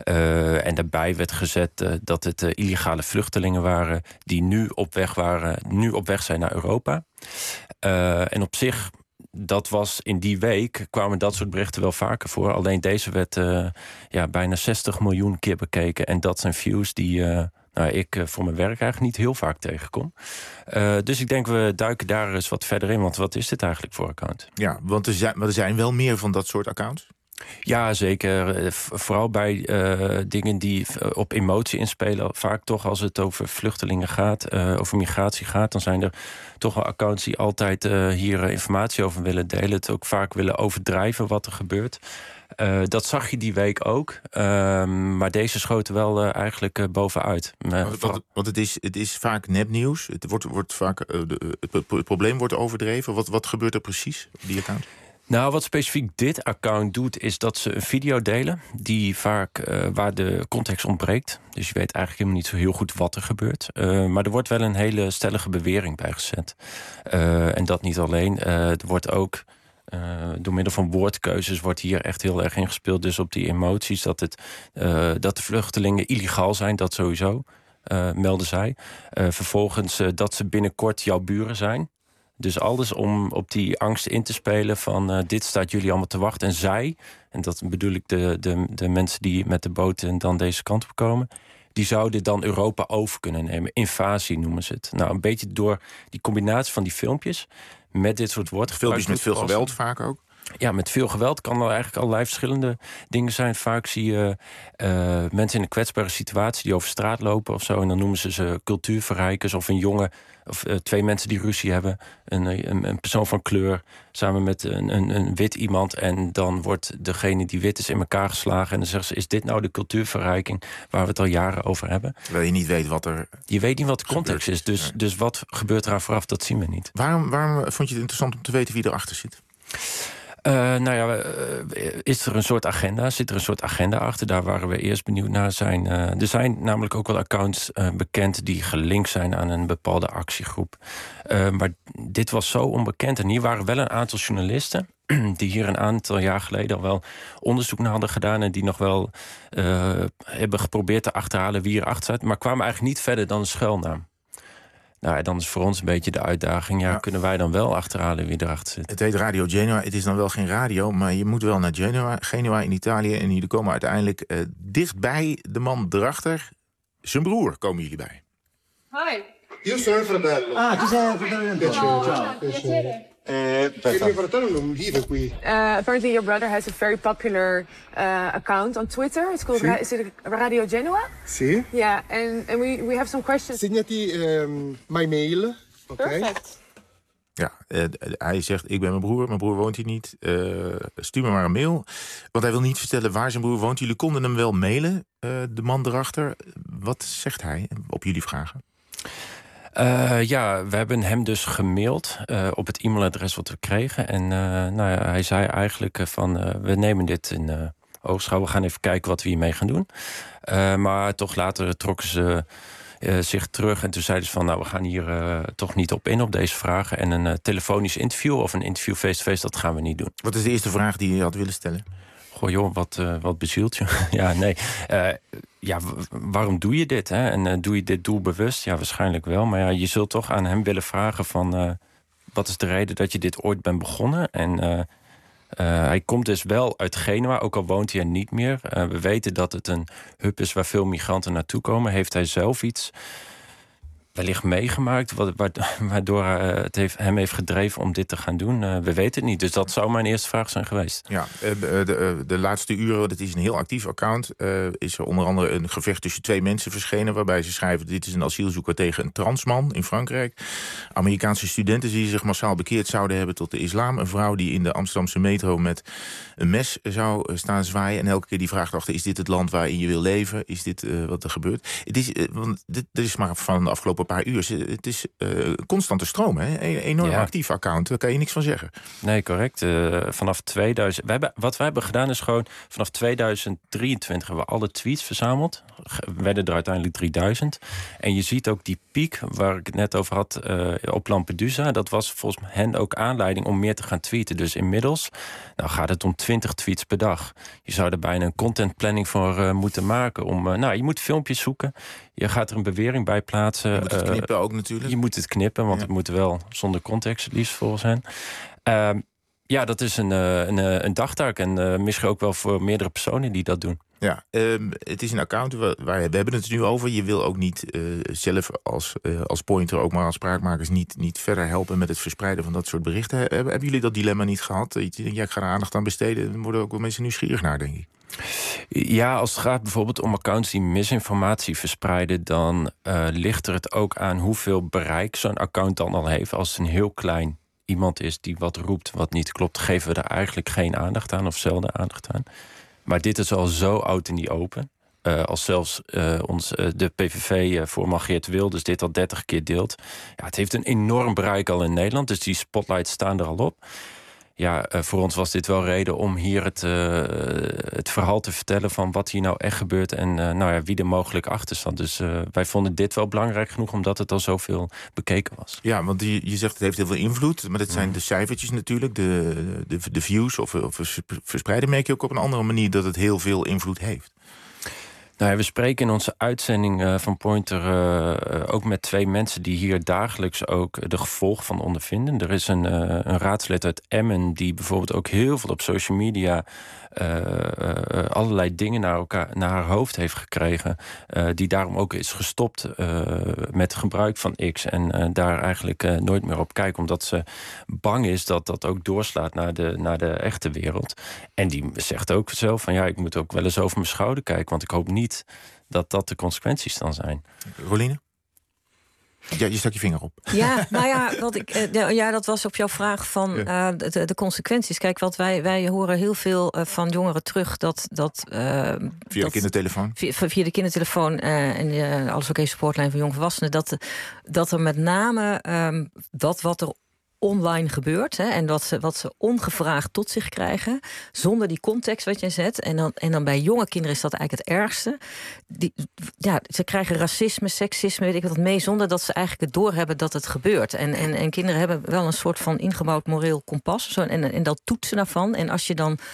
Uh, en daarbij werd gezet uh, dat het uh, illegale vluchtelingen waren die nu op weg waren, nu op weg zijn naar Europa. Uh, en op zich, dat was in die week, kwamen dat soort berichten wel vaker voor. Alleen deze werd uh, ja, bijna zestig miljoen keer bekeken. En dat zijn views die uh, nou, ik uh, voor mijn werk eigenlijk niet heel vaak tegenkom. Uh, dus ik denk, we duiken daar eens wat verder in. Want wat is dit eigenlijk voor account? Ja, want er zijn, maar er zijn wel meer van dat soort accounts? Ja, zeker. Vooral bij uh, dingen die op emotie inspelen. Vaak toch als het over vluchtelingen gaat, uh, over migratie gaat, dan zijn er toch wel accounts die altijd uh, hier informatie over willen delen. Het ook vaak willen overdrijven wat er gebeurt. Uh, dat zag je die week ook. Uh, maar deze schoten wel uh, eigenlijk uh, bovenuit. Uh, want want het, is, het is vaak nepnieuws. Het, wordt, wordt vaak, uh, de, het, het probleem wordt overdreven. Wat, wat gebeurt er precies op die account? Nou, wat specifiek dit account doet, is dat ze een video delen die vaak uh, waar de context ontbreekt. Dus je weet eigenlijk helemaal niet zo heel goed wat er gebeurt. Uh, maar er wordt wel een hele stellige bewering bij gezet. Uh, en dat niet alleen. Uh, er wordt ook uh, door middel van woordkeuzes wordt hier echt heel erg ingespeeld. Dus op die emoties dat, het, uh, dat de vluchtelingen illegaal zijn, dat sowieso, uh, melden zij. Uh, vervolgens uh, dat ze binnenkort jouw buren zijn. Dus alles om op die angst in te spelen van uh, dit staat jullie allemaal te wachten. En zij, en dat bedoel ik de, de, de mensen die met de boten dan deze kant op komen, die zouden dan Europa over kunnen nemen. Invasie noemen ze het. Nou, een beetje door die combinatie van die filmpjes met dit soort woorden. Filmpjes met veel geweld vaak ook? Ja, met veel geweld kan er eigenlijk allerlei verschillende dingen zijn. Vaak zie je uh, mensen in een kwetsbare situatie die over straat lopen of zo. En dan noemen ze ze cultuurverrijkers of een jongen of uh, twee mensen die ruzie hebben. Een, een, een persoon van kleur samen met een, een, een wit iemand. En dan wordt degene die wit is in elkaar geslagen. En dan zeggen ze, is dit nou de cultuurverrijking waar we het al jaren over hebben? Terwijl je niet weet wat er... Je weet niet wat de context is. Dus, dus wat gebeurt eraan vooraf, dat zien we niet. Waarom, waarom vond je het interessant om te weten wie erachter zit? Uh, nou ja, uh, is er een soort agenda? Zit er een soort agenda achter? Daar waren we eerst benieuwd naar. Zijn, uh, er zijn namelijk ook wel accounts uh, bekend die gelinkt zijn aan een bepaalde actiegroep. Uh, maar dit was zo onbekend. En hier waren wel een aantal journalisten die hier een aantal jaar geleden al wel onderzoek naar hadden gedaan en die nog wel uh, hebben geprobeerd te achterhalen wie erachter zat, maar kwamen eigenlijk niet verder dan een schuilnaam. Nou, dan is voor ons een beetje de uitdaging, ja, ja, kunnen wij dan wel achterhalen wie erachter zit? Het heet Radio Genoa, het is dan wel geen radio, maar je moet wel naar Genoa, Genua in Italië. En jullie komen uiteindelijk uh, dichtbij de man erachter. Zijn broer komen jullie bij. Hoi. Io sono il fratello. Ah, tu sei il fratello di Antonio. Piacere. Ciao. Piacere. Eh, Il mio fratello non vive qui. Uh, apparently your brother has a very popular uh, account on Twitter. It's called Sì. Ra- is it Radio Genoa? Sì. Yeah, and, and we, we have some questions. Segnati um, my mail. Oké. Perfect. Ja, uh, hij zegt, ik ben mijn broer, mijn broer woont hier niet. Uh, stuur me maar een mail. Want hij wil niet vertellen waar zijn broer woont. Jullie konden hem wel mailen, uh, de man erachter. Wat zegt hij op jullie vragen? Uh, ja, we hebben hem dus gemaild uh, op het e-mailadres wat we kregen. En uh, nou ja, hij zei eigenlijk uh, van, uh, we nemen dit in uh, oogschouw. We gaan even kijken wat we hiermee gaan doen. Uh, maar toch later trokken ze uh, zich terug. En toen zeiden ze van, nou, we gaan hier uh, toch niet op in op deze vragen. En een uh, telefonisch interview of een interview face-to-face, dat gaan we niet doen. Wat is de eerste vraag die je had willen stellen? Goh joh, wat, uh, wat bezielt je? ja, nee. Uh, ja, w- waarom doe je dit? Hè? En uh, doe je dit doelbewust? Ja, waarschijnlijk wel. Maar ja, je zult toch aan hem willen vragen van... Uh, wat is de reden dat je dit ooit bent begonnen? En uh, uh, hij komt dus wel uit Genua, ook al woont hij er niet meer. Uh, we weten dat het een hub is waar veel migranten naartoe komen. Heeft hij zelf iets wellicht meegemaakt, waardoor uh, het heeft, hem heeft gedreven om dit te gaan doen? Uh, we weten het niet, dus dat zou mijn eerste vraag zijn geweest. Ja, de, de, de laatste uren, dat is een heel actief account, uh, is er onder andere een gevecht tussen twee mensen verschenen, waarbij ze schrijven, dit is een asielzoeker tegen een transman in Frankrijk. Amerikaanse studenten die zich massaal bekeerd zouden hebben tot de islam. Een vrouw die in de Amsterdamse metro met een mes zou staan zwaaien en elke keer die vraag achter, is dit het land waarin je wil leven? Is dit uh, wat er gebeurt? Het is, uh, want dit, dit is maar van de afgelopen een paar uur. Het is uh, constante stroom, hè? Een enorm ja. actief account. Daar kan je niks van zeggen. Nee, correct. Uh, vanaf tweeduizend... Wij hebben, wat wij hebben gedaan is gewoon... Vanaf tweeduizend drieëntwintig hebben we alle tweets verzameld. Werden er uiteindelijk drieduizend. En je ziet ook die piek waar ik het net over had uh, op Lampedusa. Dat was volgens hen ook aanleiding om meer te gaan tweeten. Dus inmiddels nou gaat het om twintig tweets per dag. Je zou er bijna een contentplanning voor uh, moeten maken. Om, uh, nou, je moet filmpjes zoeken. Je gaat er een bewering bij plaatsen. Je moet het knippen uh, ook natuurlijk. Je moet het knippen, want ja. het moet wel zonder context, het liefst volgens hen. Uh, ja, dat is een, een, een dagtaak. En uh, misschien ook wel voor meerdere personen die dat doen. Ja, um, het is een account waar, waar we hebben het nu over. Je wil ook niet uh, zelf als, uh, als pointer, ook maar als spraakmakers, niet, niet verder helpen met het verspreiden van dat soort berichten. Hebben, hebben jullie dat dilemma niet gehad? Ja, ik ga er aandacht aan besteden. Dan worden ook wel mensen nieuwsgierig naar, denk ik. Ja, als het gaat bijvoorbeeld om accounts die misinformatie verspreiden, dan uh, ligt er het ook aan hoeveel bereik zo'n account dan al heeft. Als het een heel klein iemand is die wat roept wat niet klopt, geven we er eigenlijk geen aandacht aan of zelden aandacht aan. Maar dit is al zo oud in die open. Uh, als zelfs uh, ons, uh, de P V V-voorman uh, Geert Wilders dit al dertig keer deelt. Ja, het heeft een enorm bereik al in Nederland, dus die spotlights staan er al op. Ja, uh, voor ons was dit wel reden om hier het, uh, het verhaal te vertellen van wat hier nou echt gebeurt en uh, nou ja, wie er mogelijk achter staat. Dus uh, wij vonden dit wel belangrijk genoeg omdat het al zoveel bekeken was. Ja, want je, je zegt het heeft heel veel invloed, maar dat zijn mm. de cijfertjes natuurlijk, de, de, de views of, of verspreiden. Merk je ook op een andere manier dat het heel veel invloed heeft? Nou ja, we spreken in onze uitzending uh, van Pointer uh, ook met twee mensen die hier dagelijks ook de gevolgen van ondervinden. Er is een, uh, een raadslid uit Emmen die bijvoorbeeld ook heel veel op social media uh, uh, allerlei dingen naar, elkaar, naar haar hoofd heeft gekregen. Uh, die daarom ook is gestopt uh, met het gebruik van X en uh, daar eigenlijk uh, nooit meer op kijkt. Omdat ze bang is dat dat ook doorslaat naar de, naar de echte wereld. En die zegt ook zelf van ja, ik moet ook wel eens over mijn schouder kijken, want ik hoop niet dat dat de consequenties dan zijn. Roline? Ja, je stak je vinger op. Ja, nou ja, wat ik, uh, ja, dat was op jouw vraag van uh, de, de consequenties. Kijk, wat wij, wij horen heel veel uh, van jongeren terug dat... dat uh, via dat, de kindertelefoon? Via, via de kindertelefoon uh, en de Alles Oké supportlijn van jongvolwassenen. Dat, dat er met name um, dat wat er online gebeurt, hè, en wat ze, wat ze ongevraagd tot zich krijgen, zonder die context wat je zet. En dan, en dan bij jonge kinderen is dat eigenlijk het ergste. Die, ja, ze krijgen racisme, seksisme, weet ik wat mee, zonder dat ze eigenlijk het doorhebben dat het gebeurt. En, en, en kinderen hebben wel een soort van ingebouwd moreel kompas. Zo, en, en dat toetsen daarvan. En als je dan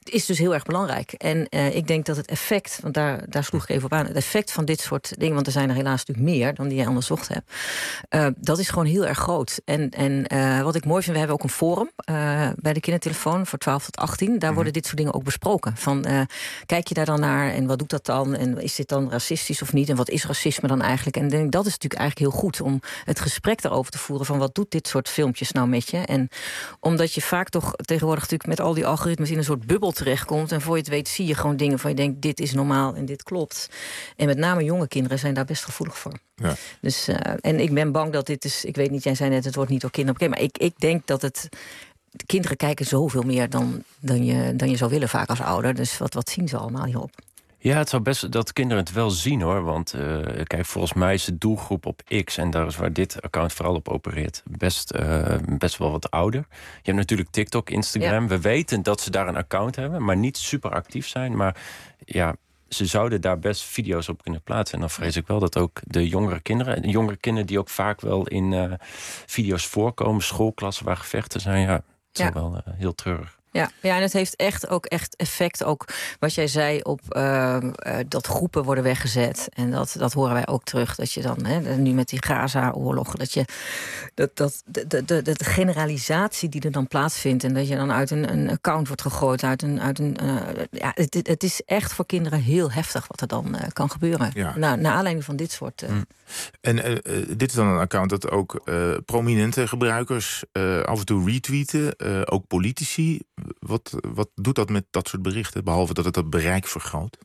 is dus heel erg belangrijk. En uh, ik denk dat het effect, want daar, daar sloeg ik even op aan... het effect van dit soort dingen, want er zijn er helaas natuurlijk meer... dan die jij onderzocht hebt, uh, dat is gewoon heel erg groot. En, en uh, wat ik mooi vind, we hebben ook een forum... Uh, bij de kindertelefoon voor twaalf tot achttien. Daar mm-hmm. worden dit soort dingen ook besproken. Van, uh, kijk je daar dan naar en wat doet dat dan? En is dit dan racistisch of niet? En wat is racisme dan eigenlijk? En ik denk, dat is natuurlijk eigenlijk heel goed... om het gesprek daarover te voeren... van wat doet dit soort filmpjes nou met je? En omdat je vaak toch tegenwoordig natuurlijk... met al die algoritmes in een soort bubbel terechtkomt... en voor je het weet zie je gewoon dingen van je denkt... dit is normaal en dit klopt. En met name jonge kinderen zijn daar best gevoelig voor. Ja. Dus, uh, en ik ben bang dat dit is... ik weet niet, jij zei net, het wordt niet door kinderen bekend... maar ik, ik denk dat het... de kinderen kijken zoveel meer dan, dan, je, dan je zou willen vaak als ouder. Dus wat, wat zien ze allemaal hierop? Ja, het zou best dat kinderen het wel zien, hoor. Want uh, kijk, volgens mij is de doelgroep op X... en daar is waar dit account vooral op opereert... best, uh, best wel wat ouder. Je hebt natuurlijk TikTok, Instagram. Ja. We weten dat ze daar een account hebben... maar niet super actief zijn. Maar ja, ze zouden daar best video's op kunnen plaatsen. En dan vrees ik wel dat ook de jongere kinderen... de jongere kinderen die ook vaak wel in uh, video's voorkomen... schoolklassen waar gevechten zijn... ja, het is ja. wel uh, heel treurig. Ja, ja, en het heeft echt ook echt effect, ook wat jij zei, op uh, uh, dat groepen worden weggezet. En dat, dat horen wij ook terug. Dat je dan, hè, nu met die Gaza-oorlog, dat je dat, dat, de, de, de, de generalisatie die er dan plaatsvindt. En dat je dan uit een, een account wordt gegooid, uit een. Uit een uh, ja, het, het is echt voor kinderen heel heftig wat er dan uh, kan gebeuren. Ja. Na, naar aanleiding van dit soort. Uh, mm. En uh, uh, dit is dan een account dat ook uh, prominente gebruikers uh, af en toe retweeten, uh, ook politici. Wat, wat doet dat met dat soort berichten, behalve dat het het bereik vergroot?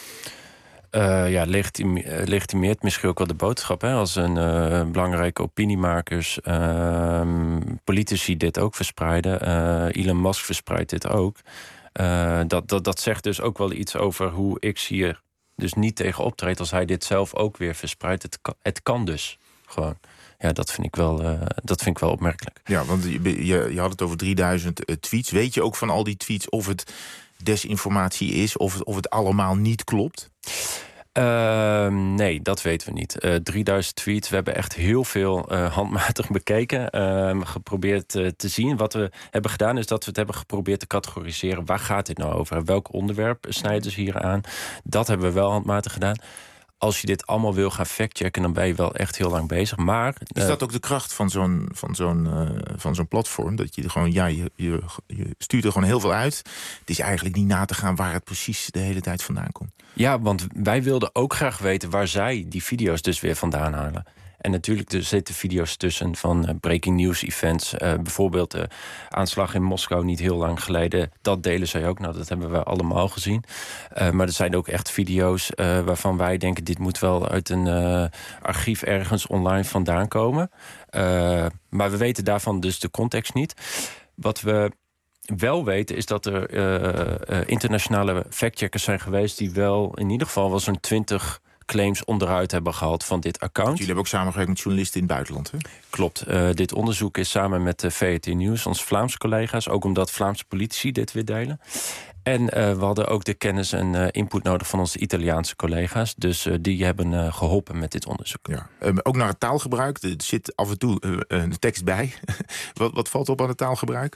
Uh, ja, legitime, legitimeert misschien ook wel de boodschap. Hè? Als een uh, belangrijke opiniemakers, uh, politici dit ook verspreiden. Uh, Elon Musk verspreidt dit ook. Uh, dat, dat, dat zegt dus ook wel iets over hoe X hier dus niet tegen optreedt... als hij dit zelf ook weer verspreidt. Het kan, het kan dus gewoon. Ja, dat vind ik wel, uh, dat vind ik wel opmerkelijk. Ja, want je, je, je had het over drieduizend uh, tweets. Weet je ook van al die tweets of het desinformatie is... of het, of het allemaal niet klopt? Uh, nee, dat weten we niet. Uh, drieduizend tweets, we hebben echt heel veel uh, handmatig bekeken. Uh, geprobeerd uh, te zien. Wat we hebben gedaan is dat we het hebben geprobeerd te categoriseren. Waar gaat dit nou over? Welk onderwerp snijden ze hier aan? Dat hebben we wel handmatig gedaan. Als je dit allemaal wil gaan factchecken, dan ben je wel echt heel lang bezig. Maar is dat ook de kracht van zo'n van zo'n uh, van zo'n platform? Dat je gewoon, ja, je, je, je stuurt er gewoon heel veel uit. Het is eigenlijk niet na te gaan waar het precies de hele tijd vandaan komt. Ja, want wij wilden ook graag weten waar zij die video's dus weer vandaan halen. En natuurlijk er zitten video's tussen van uh, breaking news events. Uh, bijvoorbeeld de uh, aanslag in Moskou niet heel lang geleden. Dat delen zij ook. Nou, dat hebben we allemaal gezien. Uh, maar er zijn ook echt video's uh, waarvan wij denken... dit moet wel uit een uh, archief ergens online vandaan komen. Uh, maar we weten daarvan dus de context niet. Wat we wel weten is dat er uh, uh, internationale factcheckers zijn geweest... die wel in ieder geval wel zo'n twintig... claims onderuit hebben gehaald van dit account. Jullie hebben ook samengewerkt met journalisten in het buitenland, hè? Klopt. Uh, dit onderzoek is samen met de V R T Nieuws, onze Vlaamse collega's... ook omdat Vlaamse politici dit weer delen. En uh, we hadden ook de kennis en uh, input nodig van onze Italiaanse collega's. Dus uh, die hebben uh, geholpen met dit onderzoek. Ja. Um, ook naar het taalgebruik. Er zit af en toe uh, een tekst bij. wat, wat valt op aan het taalgebruik?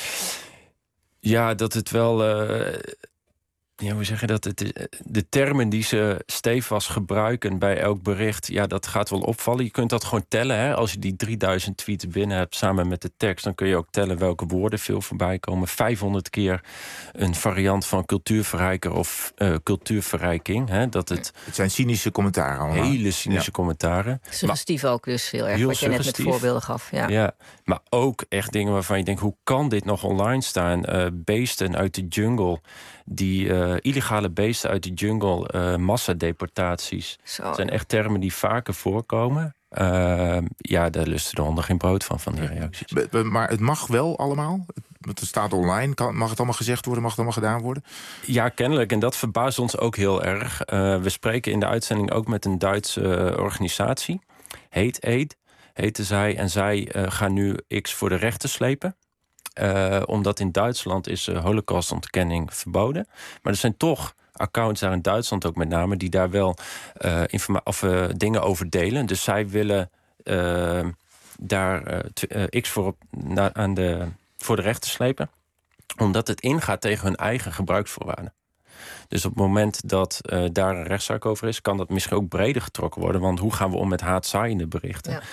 Ja, dat het wel... Uh, Ja, hoe zeg je dat? Het, de termen die ze stevast gebruiken bij elk bericht... ja, dat gaat wel opvallen. Je kunt dat gewoon tellen. Hè? Als je die drieduizend tweets binnen hebt samen met de tekst... dan kun je ook tellen welke woorden veel voorbij komen. vijfhonderd keer een variant van cultuurverrijker of uh, cultuurverrijking. Hè? Dat het, het zijn cynische commentaren allemaal. Hele cynische ja. commentaren. Suggestief maar, ook dus heel erg, heel wat je net met voorbeelden gaf. Ja. ja, maar ook echt dingen waarvan je denkt... hoe kan dit nog online staan? Uh, beesten uit de jungle... die uh, illegale beesten uit de jungle, uh, massadeportaties. Dat zijn echt termen die vaker voorkomen. Uh, ja, daar lusten de honden geen brood van, van die reacties. Maar het mag wel allemaal? Het staat online, kan, mag het allemaal gezegd worden, mag het allemaal gedaan worden? Ja, kennelijk. En dat verbaast ons ook heel erg. Uh, we spreken in de uitzending ook met een Duitse uh, organisatie. Hate Aid, heette zij. En zij uh, gaan nu X voor de rechter slepen. Uh, omdat in Duitsland is uh, holocaustontkenning verboden. Maar er zijn toch accounts daar in Duitsland ook met name... die daar wel uh, informa- of, uh, dingen over delen. Dus zij willen uh, daar uh, t- uh, X voor, op, na, aan de, voor de rechter slepen. Omdat het ingaat tegen hun eigen gebruiksvoorwaarden. Dus op het moment dat uh, daar een rechtszaak over is, kan dat misschien ook breder getrokken worden. Want hoe gaan we om met haatzaaiende berichten? Ja.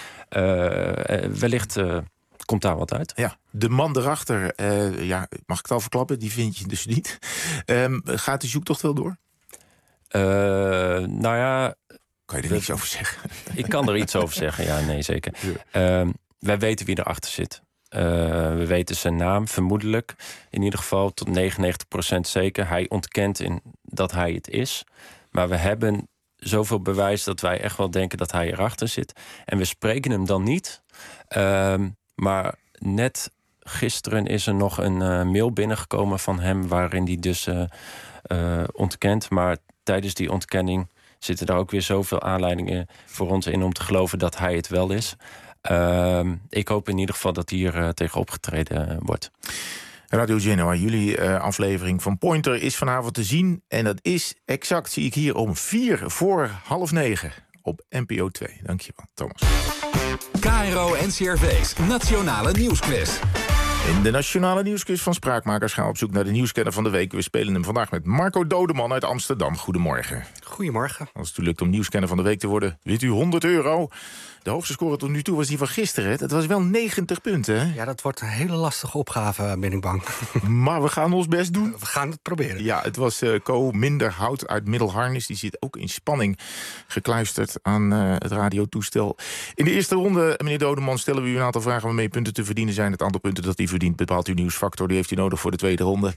Uh, uh, wellicht uh, komt daar wat uit. Ja, de man erachter, uh, ja, mag ik het al verklappen? Die vind je dus niet. Um, gaat de zoektocht wel door? Uh, nou ja... Kan je er niets over zeggen? Ik kan er iets over zeggen, ja, nee, zeker. Ja. Uh, wij weten wie erachter zit. Uh, we weten zijn naam, vermoedelijk. In ieder geval tot negenennegentig procent zeker. Hij ontkent in dat hij het is. Maar we hebben zoveel bewijs dat wij echt wel denken dat hij erachter zit. En we spreken hem dan niet. Uh, maar net gisteren is er nog een uh, mail binnengekomen van hem, waarin hij dus uh, uh, ontkent. Maar tijdens die ontkenning zitten er ook weer zoveel aanleidingen voor ons in om te geloven dat hij het wel is. Uh, ik hoop in ieder geval dat hier uh, tegen opgetreden uh, wordt. Radio Genoa, jullie uh, aflevering van Pointer is vanavond te zien. En dat is exact, zie ik hier, om vier voor half negen op N P O twee. Dankjewel, Thomas. K R O N C R V's Nationale Nieuwsquiz. In de Nationale Nieuwsquiz van Spraakmakers gaan we op zoek naar de nieuwskenner van de week. We spelen hem vandaag met Marco Dodeman uit Amsterdam. Goedemorgen. Goedemorgen. Als het u lukt om nieuwskenner van de week te worden, wint u honderd euro. De hoogste score tot nu toe was die van gisteren. Dat was wel negentig punten, hè? Ja, dat wordt een hele lastige opgave, ben ik bang. Maar we gaan ons best doen. We gaan het proberen. Ja, het was uh, Co Minderhout uit Middelharnis. Die zit ook in spanning gekluisterd aan uh, het radiotoestel. In de eerste ronde, meneer Dodeman, stellen we u een aantal vragen waarmee punten te verdienen zijn. Het aantal punten dat hij verdient bepaalt uw nieuwsfactor. Die heeft u nodig voor de tweede ronde.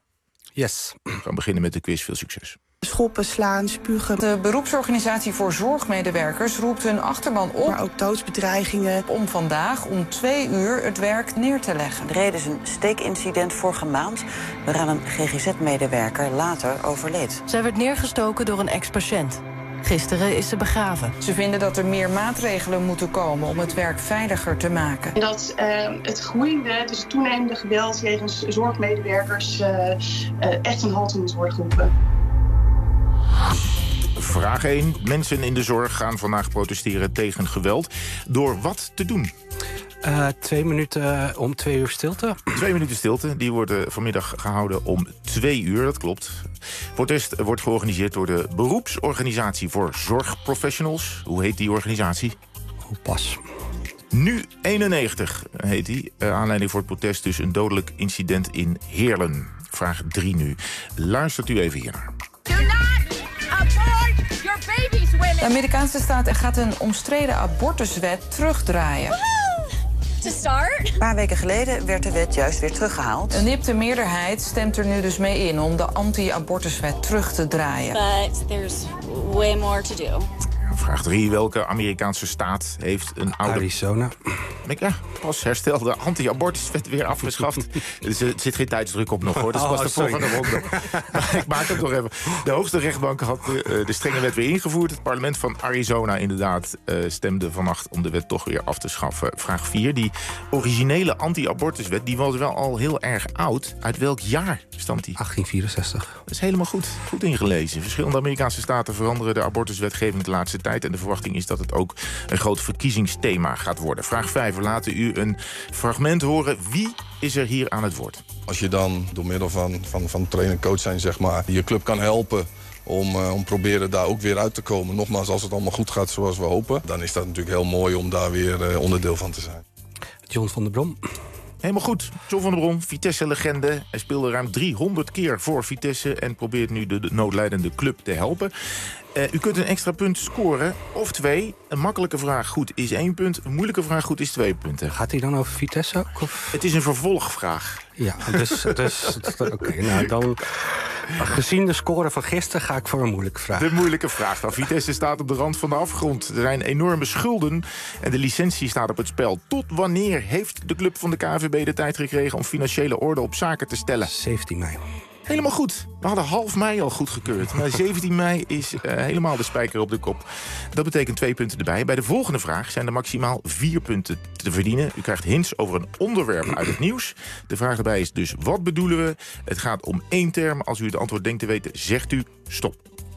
Yes. We gaan beginnen met de quiz. Veel succes. Schoppen, slaan, spugen. De beroepsorganisatie voor zorgmedewerkers roept hun achterban op, maar ook doodsbedreigingen, om vandaag om twee uur het werk neer te leggen. De reden is een steekincident vorige maand, waaraan een G G Z-medewerker later overleed. Zij werd neergestoken door een ex-patiënt. Gisteren is ze begraven. Ze vinden dat er meer maatregelen moeten komen om het werk veiliger te maken. En dat uh, het groeiende, dus het toenemende geweld jegens zorgmedewerkers uh, uh, echt een halt moet worden geroepen. Vraag één. Mensen in de zorg gaan vandaag protesteren tegen geweld. Door wat te doen? Uh, twee minuten om twee uur stilte. Twee minuten stilte. Die worden vanmiddag gehouden om twee uur, dat klopt. Protest wordt georganiseerd door de beroepsorganisatie voor zorgprofessionals. Hoe heet die organisatie? Hoe pas. Nu eenennegentig heet die. Uh, aanleiding voor het protest dus een dodelijk incident in Heerlen. Vraag drie nu. Luistert u even hiernaar. De Amerikaanse staat gaat een omstreden abortuswet terugdraaien. To start. Een paar weken geleden werd de wet juist weer teruggehaald. Een nipte meerderheid stemt er nu dus mee in om de anti-abortuswet terug te draaien. But there's way more to do. Vraag drie. Welke Amerikaanse staat heeft een oude... Arizona. Ja, pas herstelde anti-abortuswet weer afgeschaft. Er zit geen tijdsdruk op nog, hoor. Dat is pas oh, de volgende ronde. Maar ik maak het nog even. De hoogste rechtbank had de, de strenge wet weer ingevoerd. Het parlement van Arizona inderdaad uh, stemde vannacht om de wet toch weer af te schaffen. Vraag vier. Die originele anti-abortuswet die was wel al heel erg oud. Uit welk jaar stamt die? achttien vierenzestig. Dat is helemaal goed. Goed ingelezen. Verschillende Amerikaanse staten veranderen de abortuswetgeving de laatste tijd. En de verwachting is dat het ook een groot verkiezingsthema gaat worden. Vraag vijf. We laten u een fragment horen. Wie is er hier aan het woord? Als je dan door middel van, van, van trainer-coach zijn, zeg maar, je club kan helpen om, uh, om proberen daar ook weer uit te komen. Nogmaals, als het allemaal goed gaat zoals we hopen, dan is dat natuurlijk heel mooi om daar weer uh, onderdeel van te zijn. John van der Brom. Helemaal goed. John van der Brom, Vitesse-legende. Hij speelde ruim driehonderd keer voor Vitesse en probeert nu de noodlijdende club te helpen. Uh, u kunt een extra punt scoren, of twee. Een makkelijke vraag goed is één punt. Een moeilijke vraag goed is twee punten. Gaat hij dan over Vitesse ook? Of? Het is een vervolgvraag. Ja, dus... dus Oké, okay, nou dan... Gezien de score van gisteren ga ik voor een moeilijke vraag. De moeilijke vraag. Nou, Vitesse staat op de rand van de afgrond. Er zijn enorme schulden en de licentie staat op het spel. Tot wanneer heeft de club van de K N V B de tijd gekregen om financiële orde op zaken te stellen? zeventien mei. Helemaal goed. We hadden half mei al goedgekeurd. Maar zeventien mei is uh, helemaal de spijker op de kop. Dat betekent twee punten erbij. Bij de volgende vraag zijn er maximaal vier punten te verdienen. U krijgt hints over een onderwerp uit het nieuws. De vraag erbij is dus, wat bedoelen we? Het gaat om één term. Als u het antwoord denkt te weten, zegt u stop.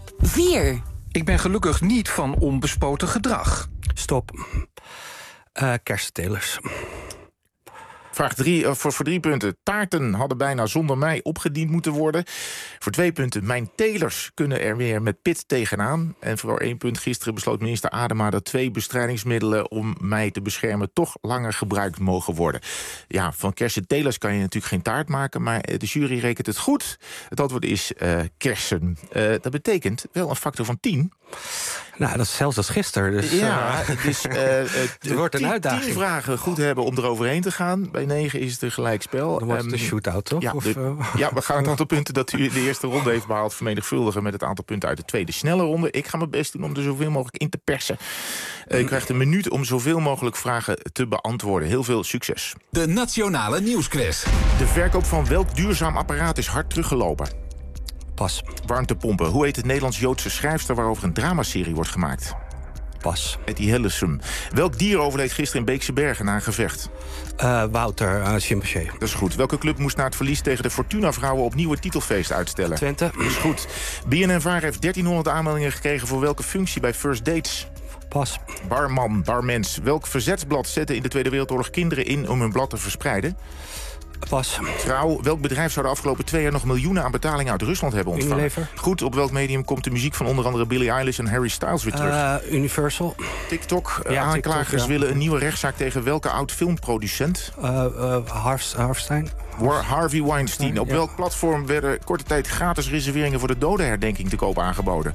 vier. Ik ben gelukkig niet van onbespoten gedrag. Stop. Uh, kersttelers. Vraag drie, uh, voor, voor drie punten. Taarten hadden bijna zonder mij opgediend moeten worden. Voor twee punten. Mijn telers kunnen er weer met pit tegenaan. En voor één punt. Gisteren besloot minister Adema dat twee bestrijdingsmiddelen om mij te beschermen toch langer gebruikt mogen worden. Ja, van kersen telers kan je natuurlijk geen taart maken, maar de jury rekent het goed. Het antwoord is uh, kersen. Uh, dat betekent wel een factor van tien. Nou, dat is zelfs als gisteren. Dus, ja, uh, dus uh, het wordt een tien, uitdaging. Tien vragen goed hebben om eroverheen te gaan. Bij negen is het een gelijkspel. Dan wordt het een shootout, toch? Ja, of, de, uh... ja, we gaan het aantal punten dat u in de eerste ronde heeft behaald vermenigvuldigen met het aantal punten uit de tweede snelle ronde. Ik ga mijn best doen om er zoveel mogelijk in te persen. Uh, u krijgt een minuut om zoveel mogelijk vragen te beantwoorden. Heel veel succes. De Nationale Nieuwsquiz. De verkoop van welk duurzaam apparaat is hard teruggelopen? Pas. Warmtepompen. Hoe heet het Nederlands-Joodse schrijfster waarover een dramaserie wordt gemaakt? Pas. Etty Hillesum. Welk dier overleed gisteren in Beekse Bergen na een gevecht? Uh, Wouter, uh, chimpansee. Dat is goed. Welke club moest na het verlies tegen de Fortuna-vrouwen opnieuw het titelfeest uitstellen? Twente. Dat is goed. B N N VARA heeft dertienhonderd aanmeldingen gekregen voor welke functie bij First Dates? Pas. Barman, barmens. Welk verzetsblad zette in de Tweede Wereldoorlog kinderen in om hun blad te verspreiden? Pas. Trouw. Welk bedrijf zou de afgelopen twee jaar nog miljoenen aan betalingen uit Rusland hebben ontvangen? Unilever. Goed. Op welk medium komt de muziek van onder andere Billie Eilish en Harry Styles weer terug? Uh, Universal. TikTok. Ja, Aanklagers TikTok, ja. willen een nieuwe rechtszaak tegen welke oud-filmproducent? Uh, uh, Harf, Harfstein. War Harvey Weinstein. Op ja. welk platform werden korte tijd gratis reserveringen voor de dodenherdenking te koop aangeboden?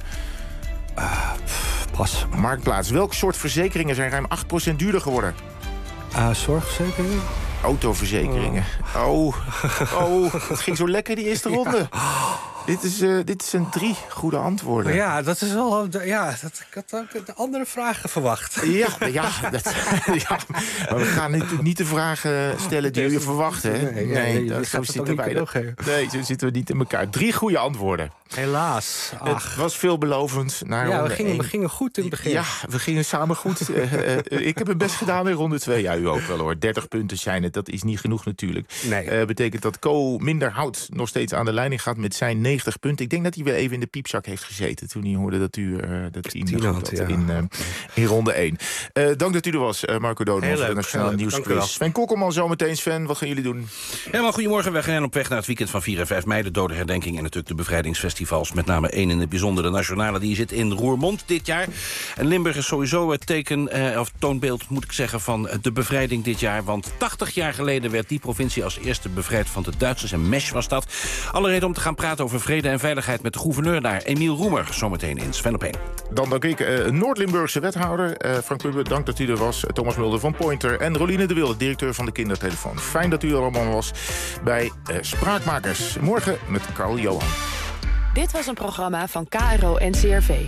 Uh, pas. Marktplaats. Welk soort verzekeringen zijn ruim acht procent duurder geworden? Uh, zorgverzekeringen. Autoverzekeringen. Oh, oh, het ging zo lekker die eerste ronde. Dit, is, uh, dit zijn drie goede antwoorden. Ja, dat is wel. Ja, dat, ik had ook de andere vragen verwacht. Ja, ja, dat, ja, maar we gaan natuurlijk niet de vragen stellen die u verwacht, hè? Nee, nee, nee, dat, zo, zitten wij, nee zo zitten we niet in elkaar. Drie goede antwoorden. Helaas. Ach. Het was veelbelovend. Naar ja, ronde we gingen, één. we gingen goed in het begin. Ja, we gingen samen goed. uh, uh, ik heb het best gedaan in ronde twee. Ja, u ook wel hoor. dertig punten zijn het. Dat is niet genoeg natuurlijk. Nee. Uh, betekent dat Co Minderhout nog steeds aan de leiding gaat met zijn negentig punten. Ik denk dat hij weer even in de piepzak heeft gezeten toen hij hoorde dat u uh, dat hij niet goed had ja. in, uh, in ronde één. Uh, dank dat u er was, uh, Marco Doden van de Nationale Nieuwsquiz. Sven Kokkelman zometeen. Sven, wat gaan jullie doen? Helemaal goedemorgen. We gaan op weg naar het weekend van vier en vijf mei. De dodenherdenking en natuurlijk de bevrijdingsfestivals. Met name één in het bijzonder, de Nationale. Die zit in Roermond dit jaar. En Limburg is sowieso het teken, eh, of toonbeeld moet ik zeggen, van de bevrijding dit jaar. Want tachtig jaar geleden werd die provincie als eerste bevrijd van de Duitsers. En Mesch was dat. Alle reden om te gaan praten over vrede en veiligheid met de gouverneur daar, Emiel Roemer. Zometeen in Sven op één. Dan dank ik uh, Noord-Limburgse wethouder. Uh, Frank Lubbe, dank dat u er was. Thomas Mulder van Pointer. En Roline de Wilde, directeur van de Kindertelefoon. Fijn dat u er allemaal was bij uh, Spraakmakers. Morgen met Carl Johan. Dit was een programma van K R O N C R V.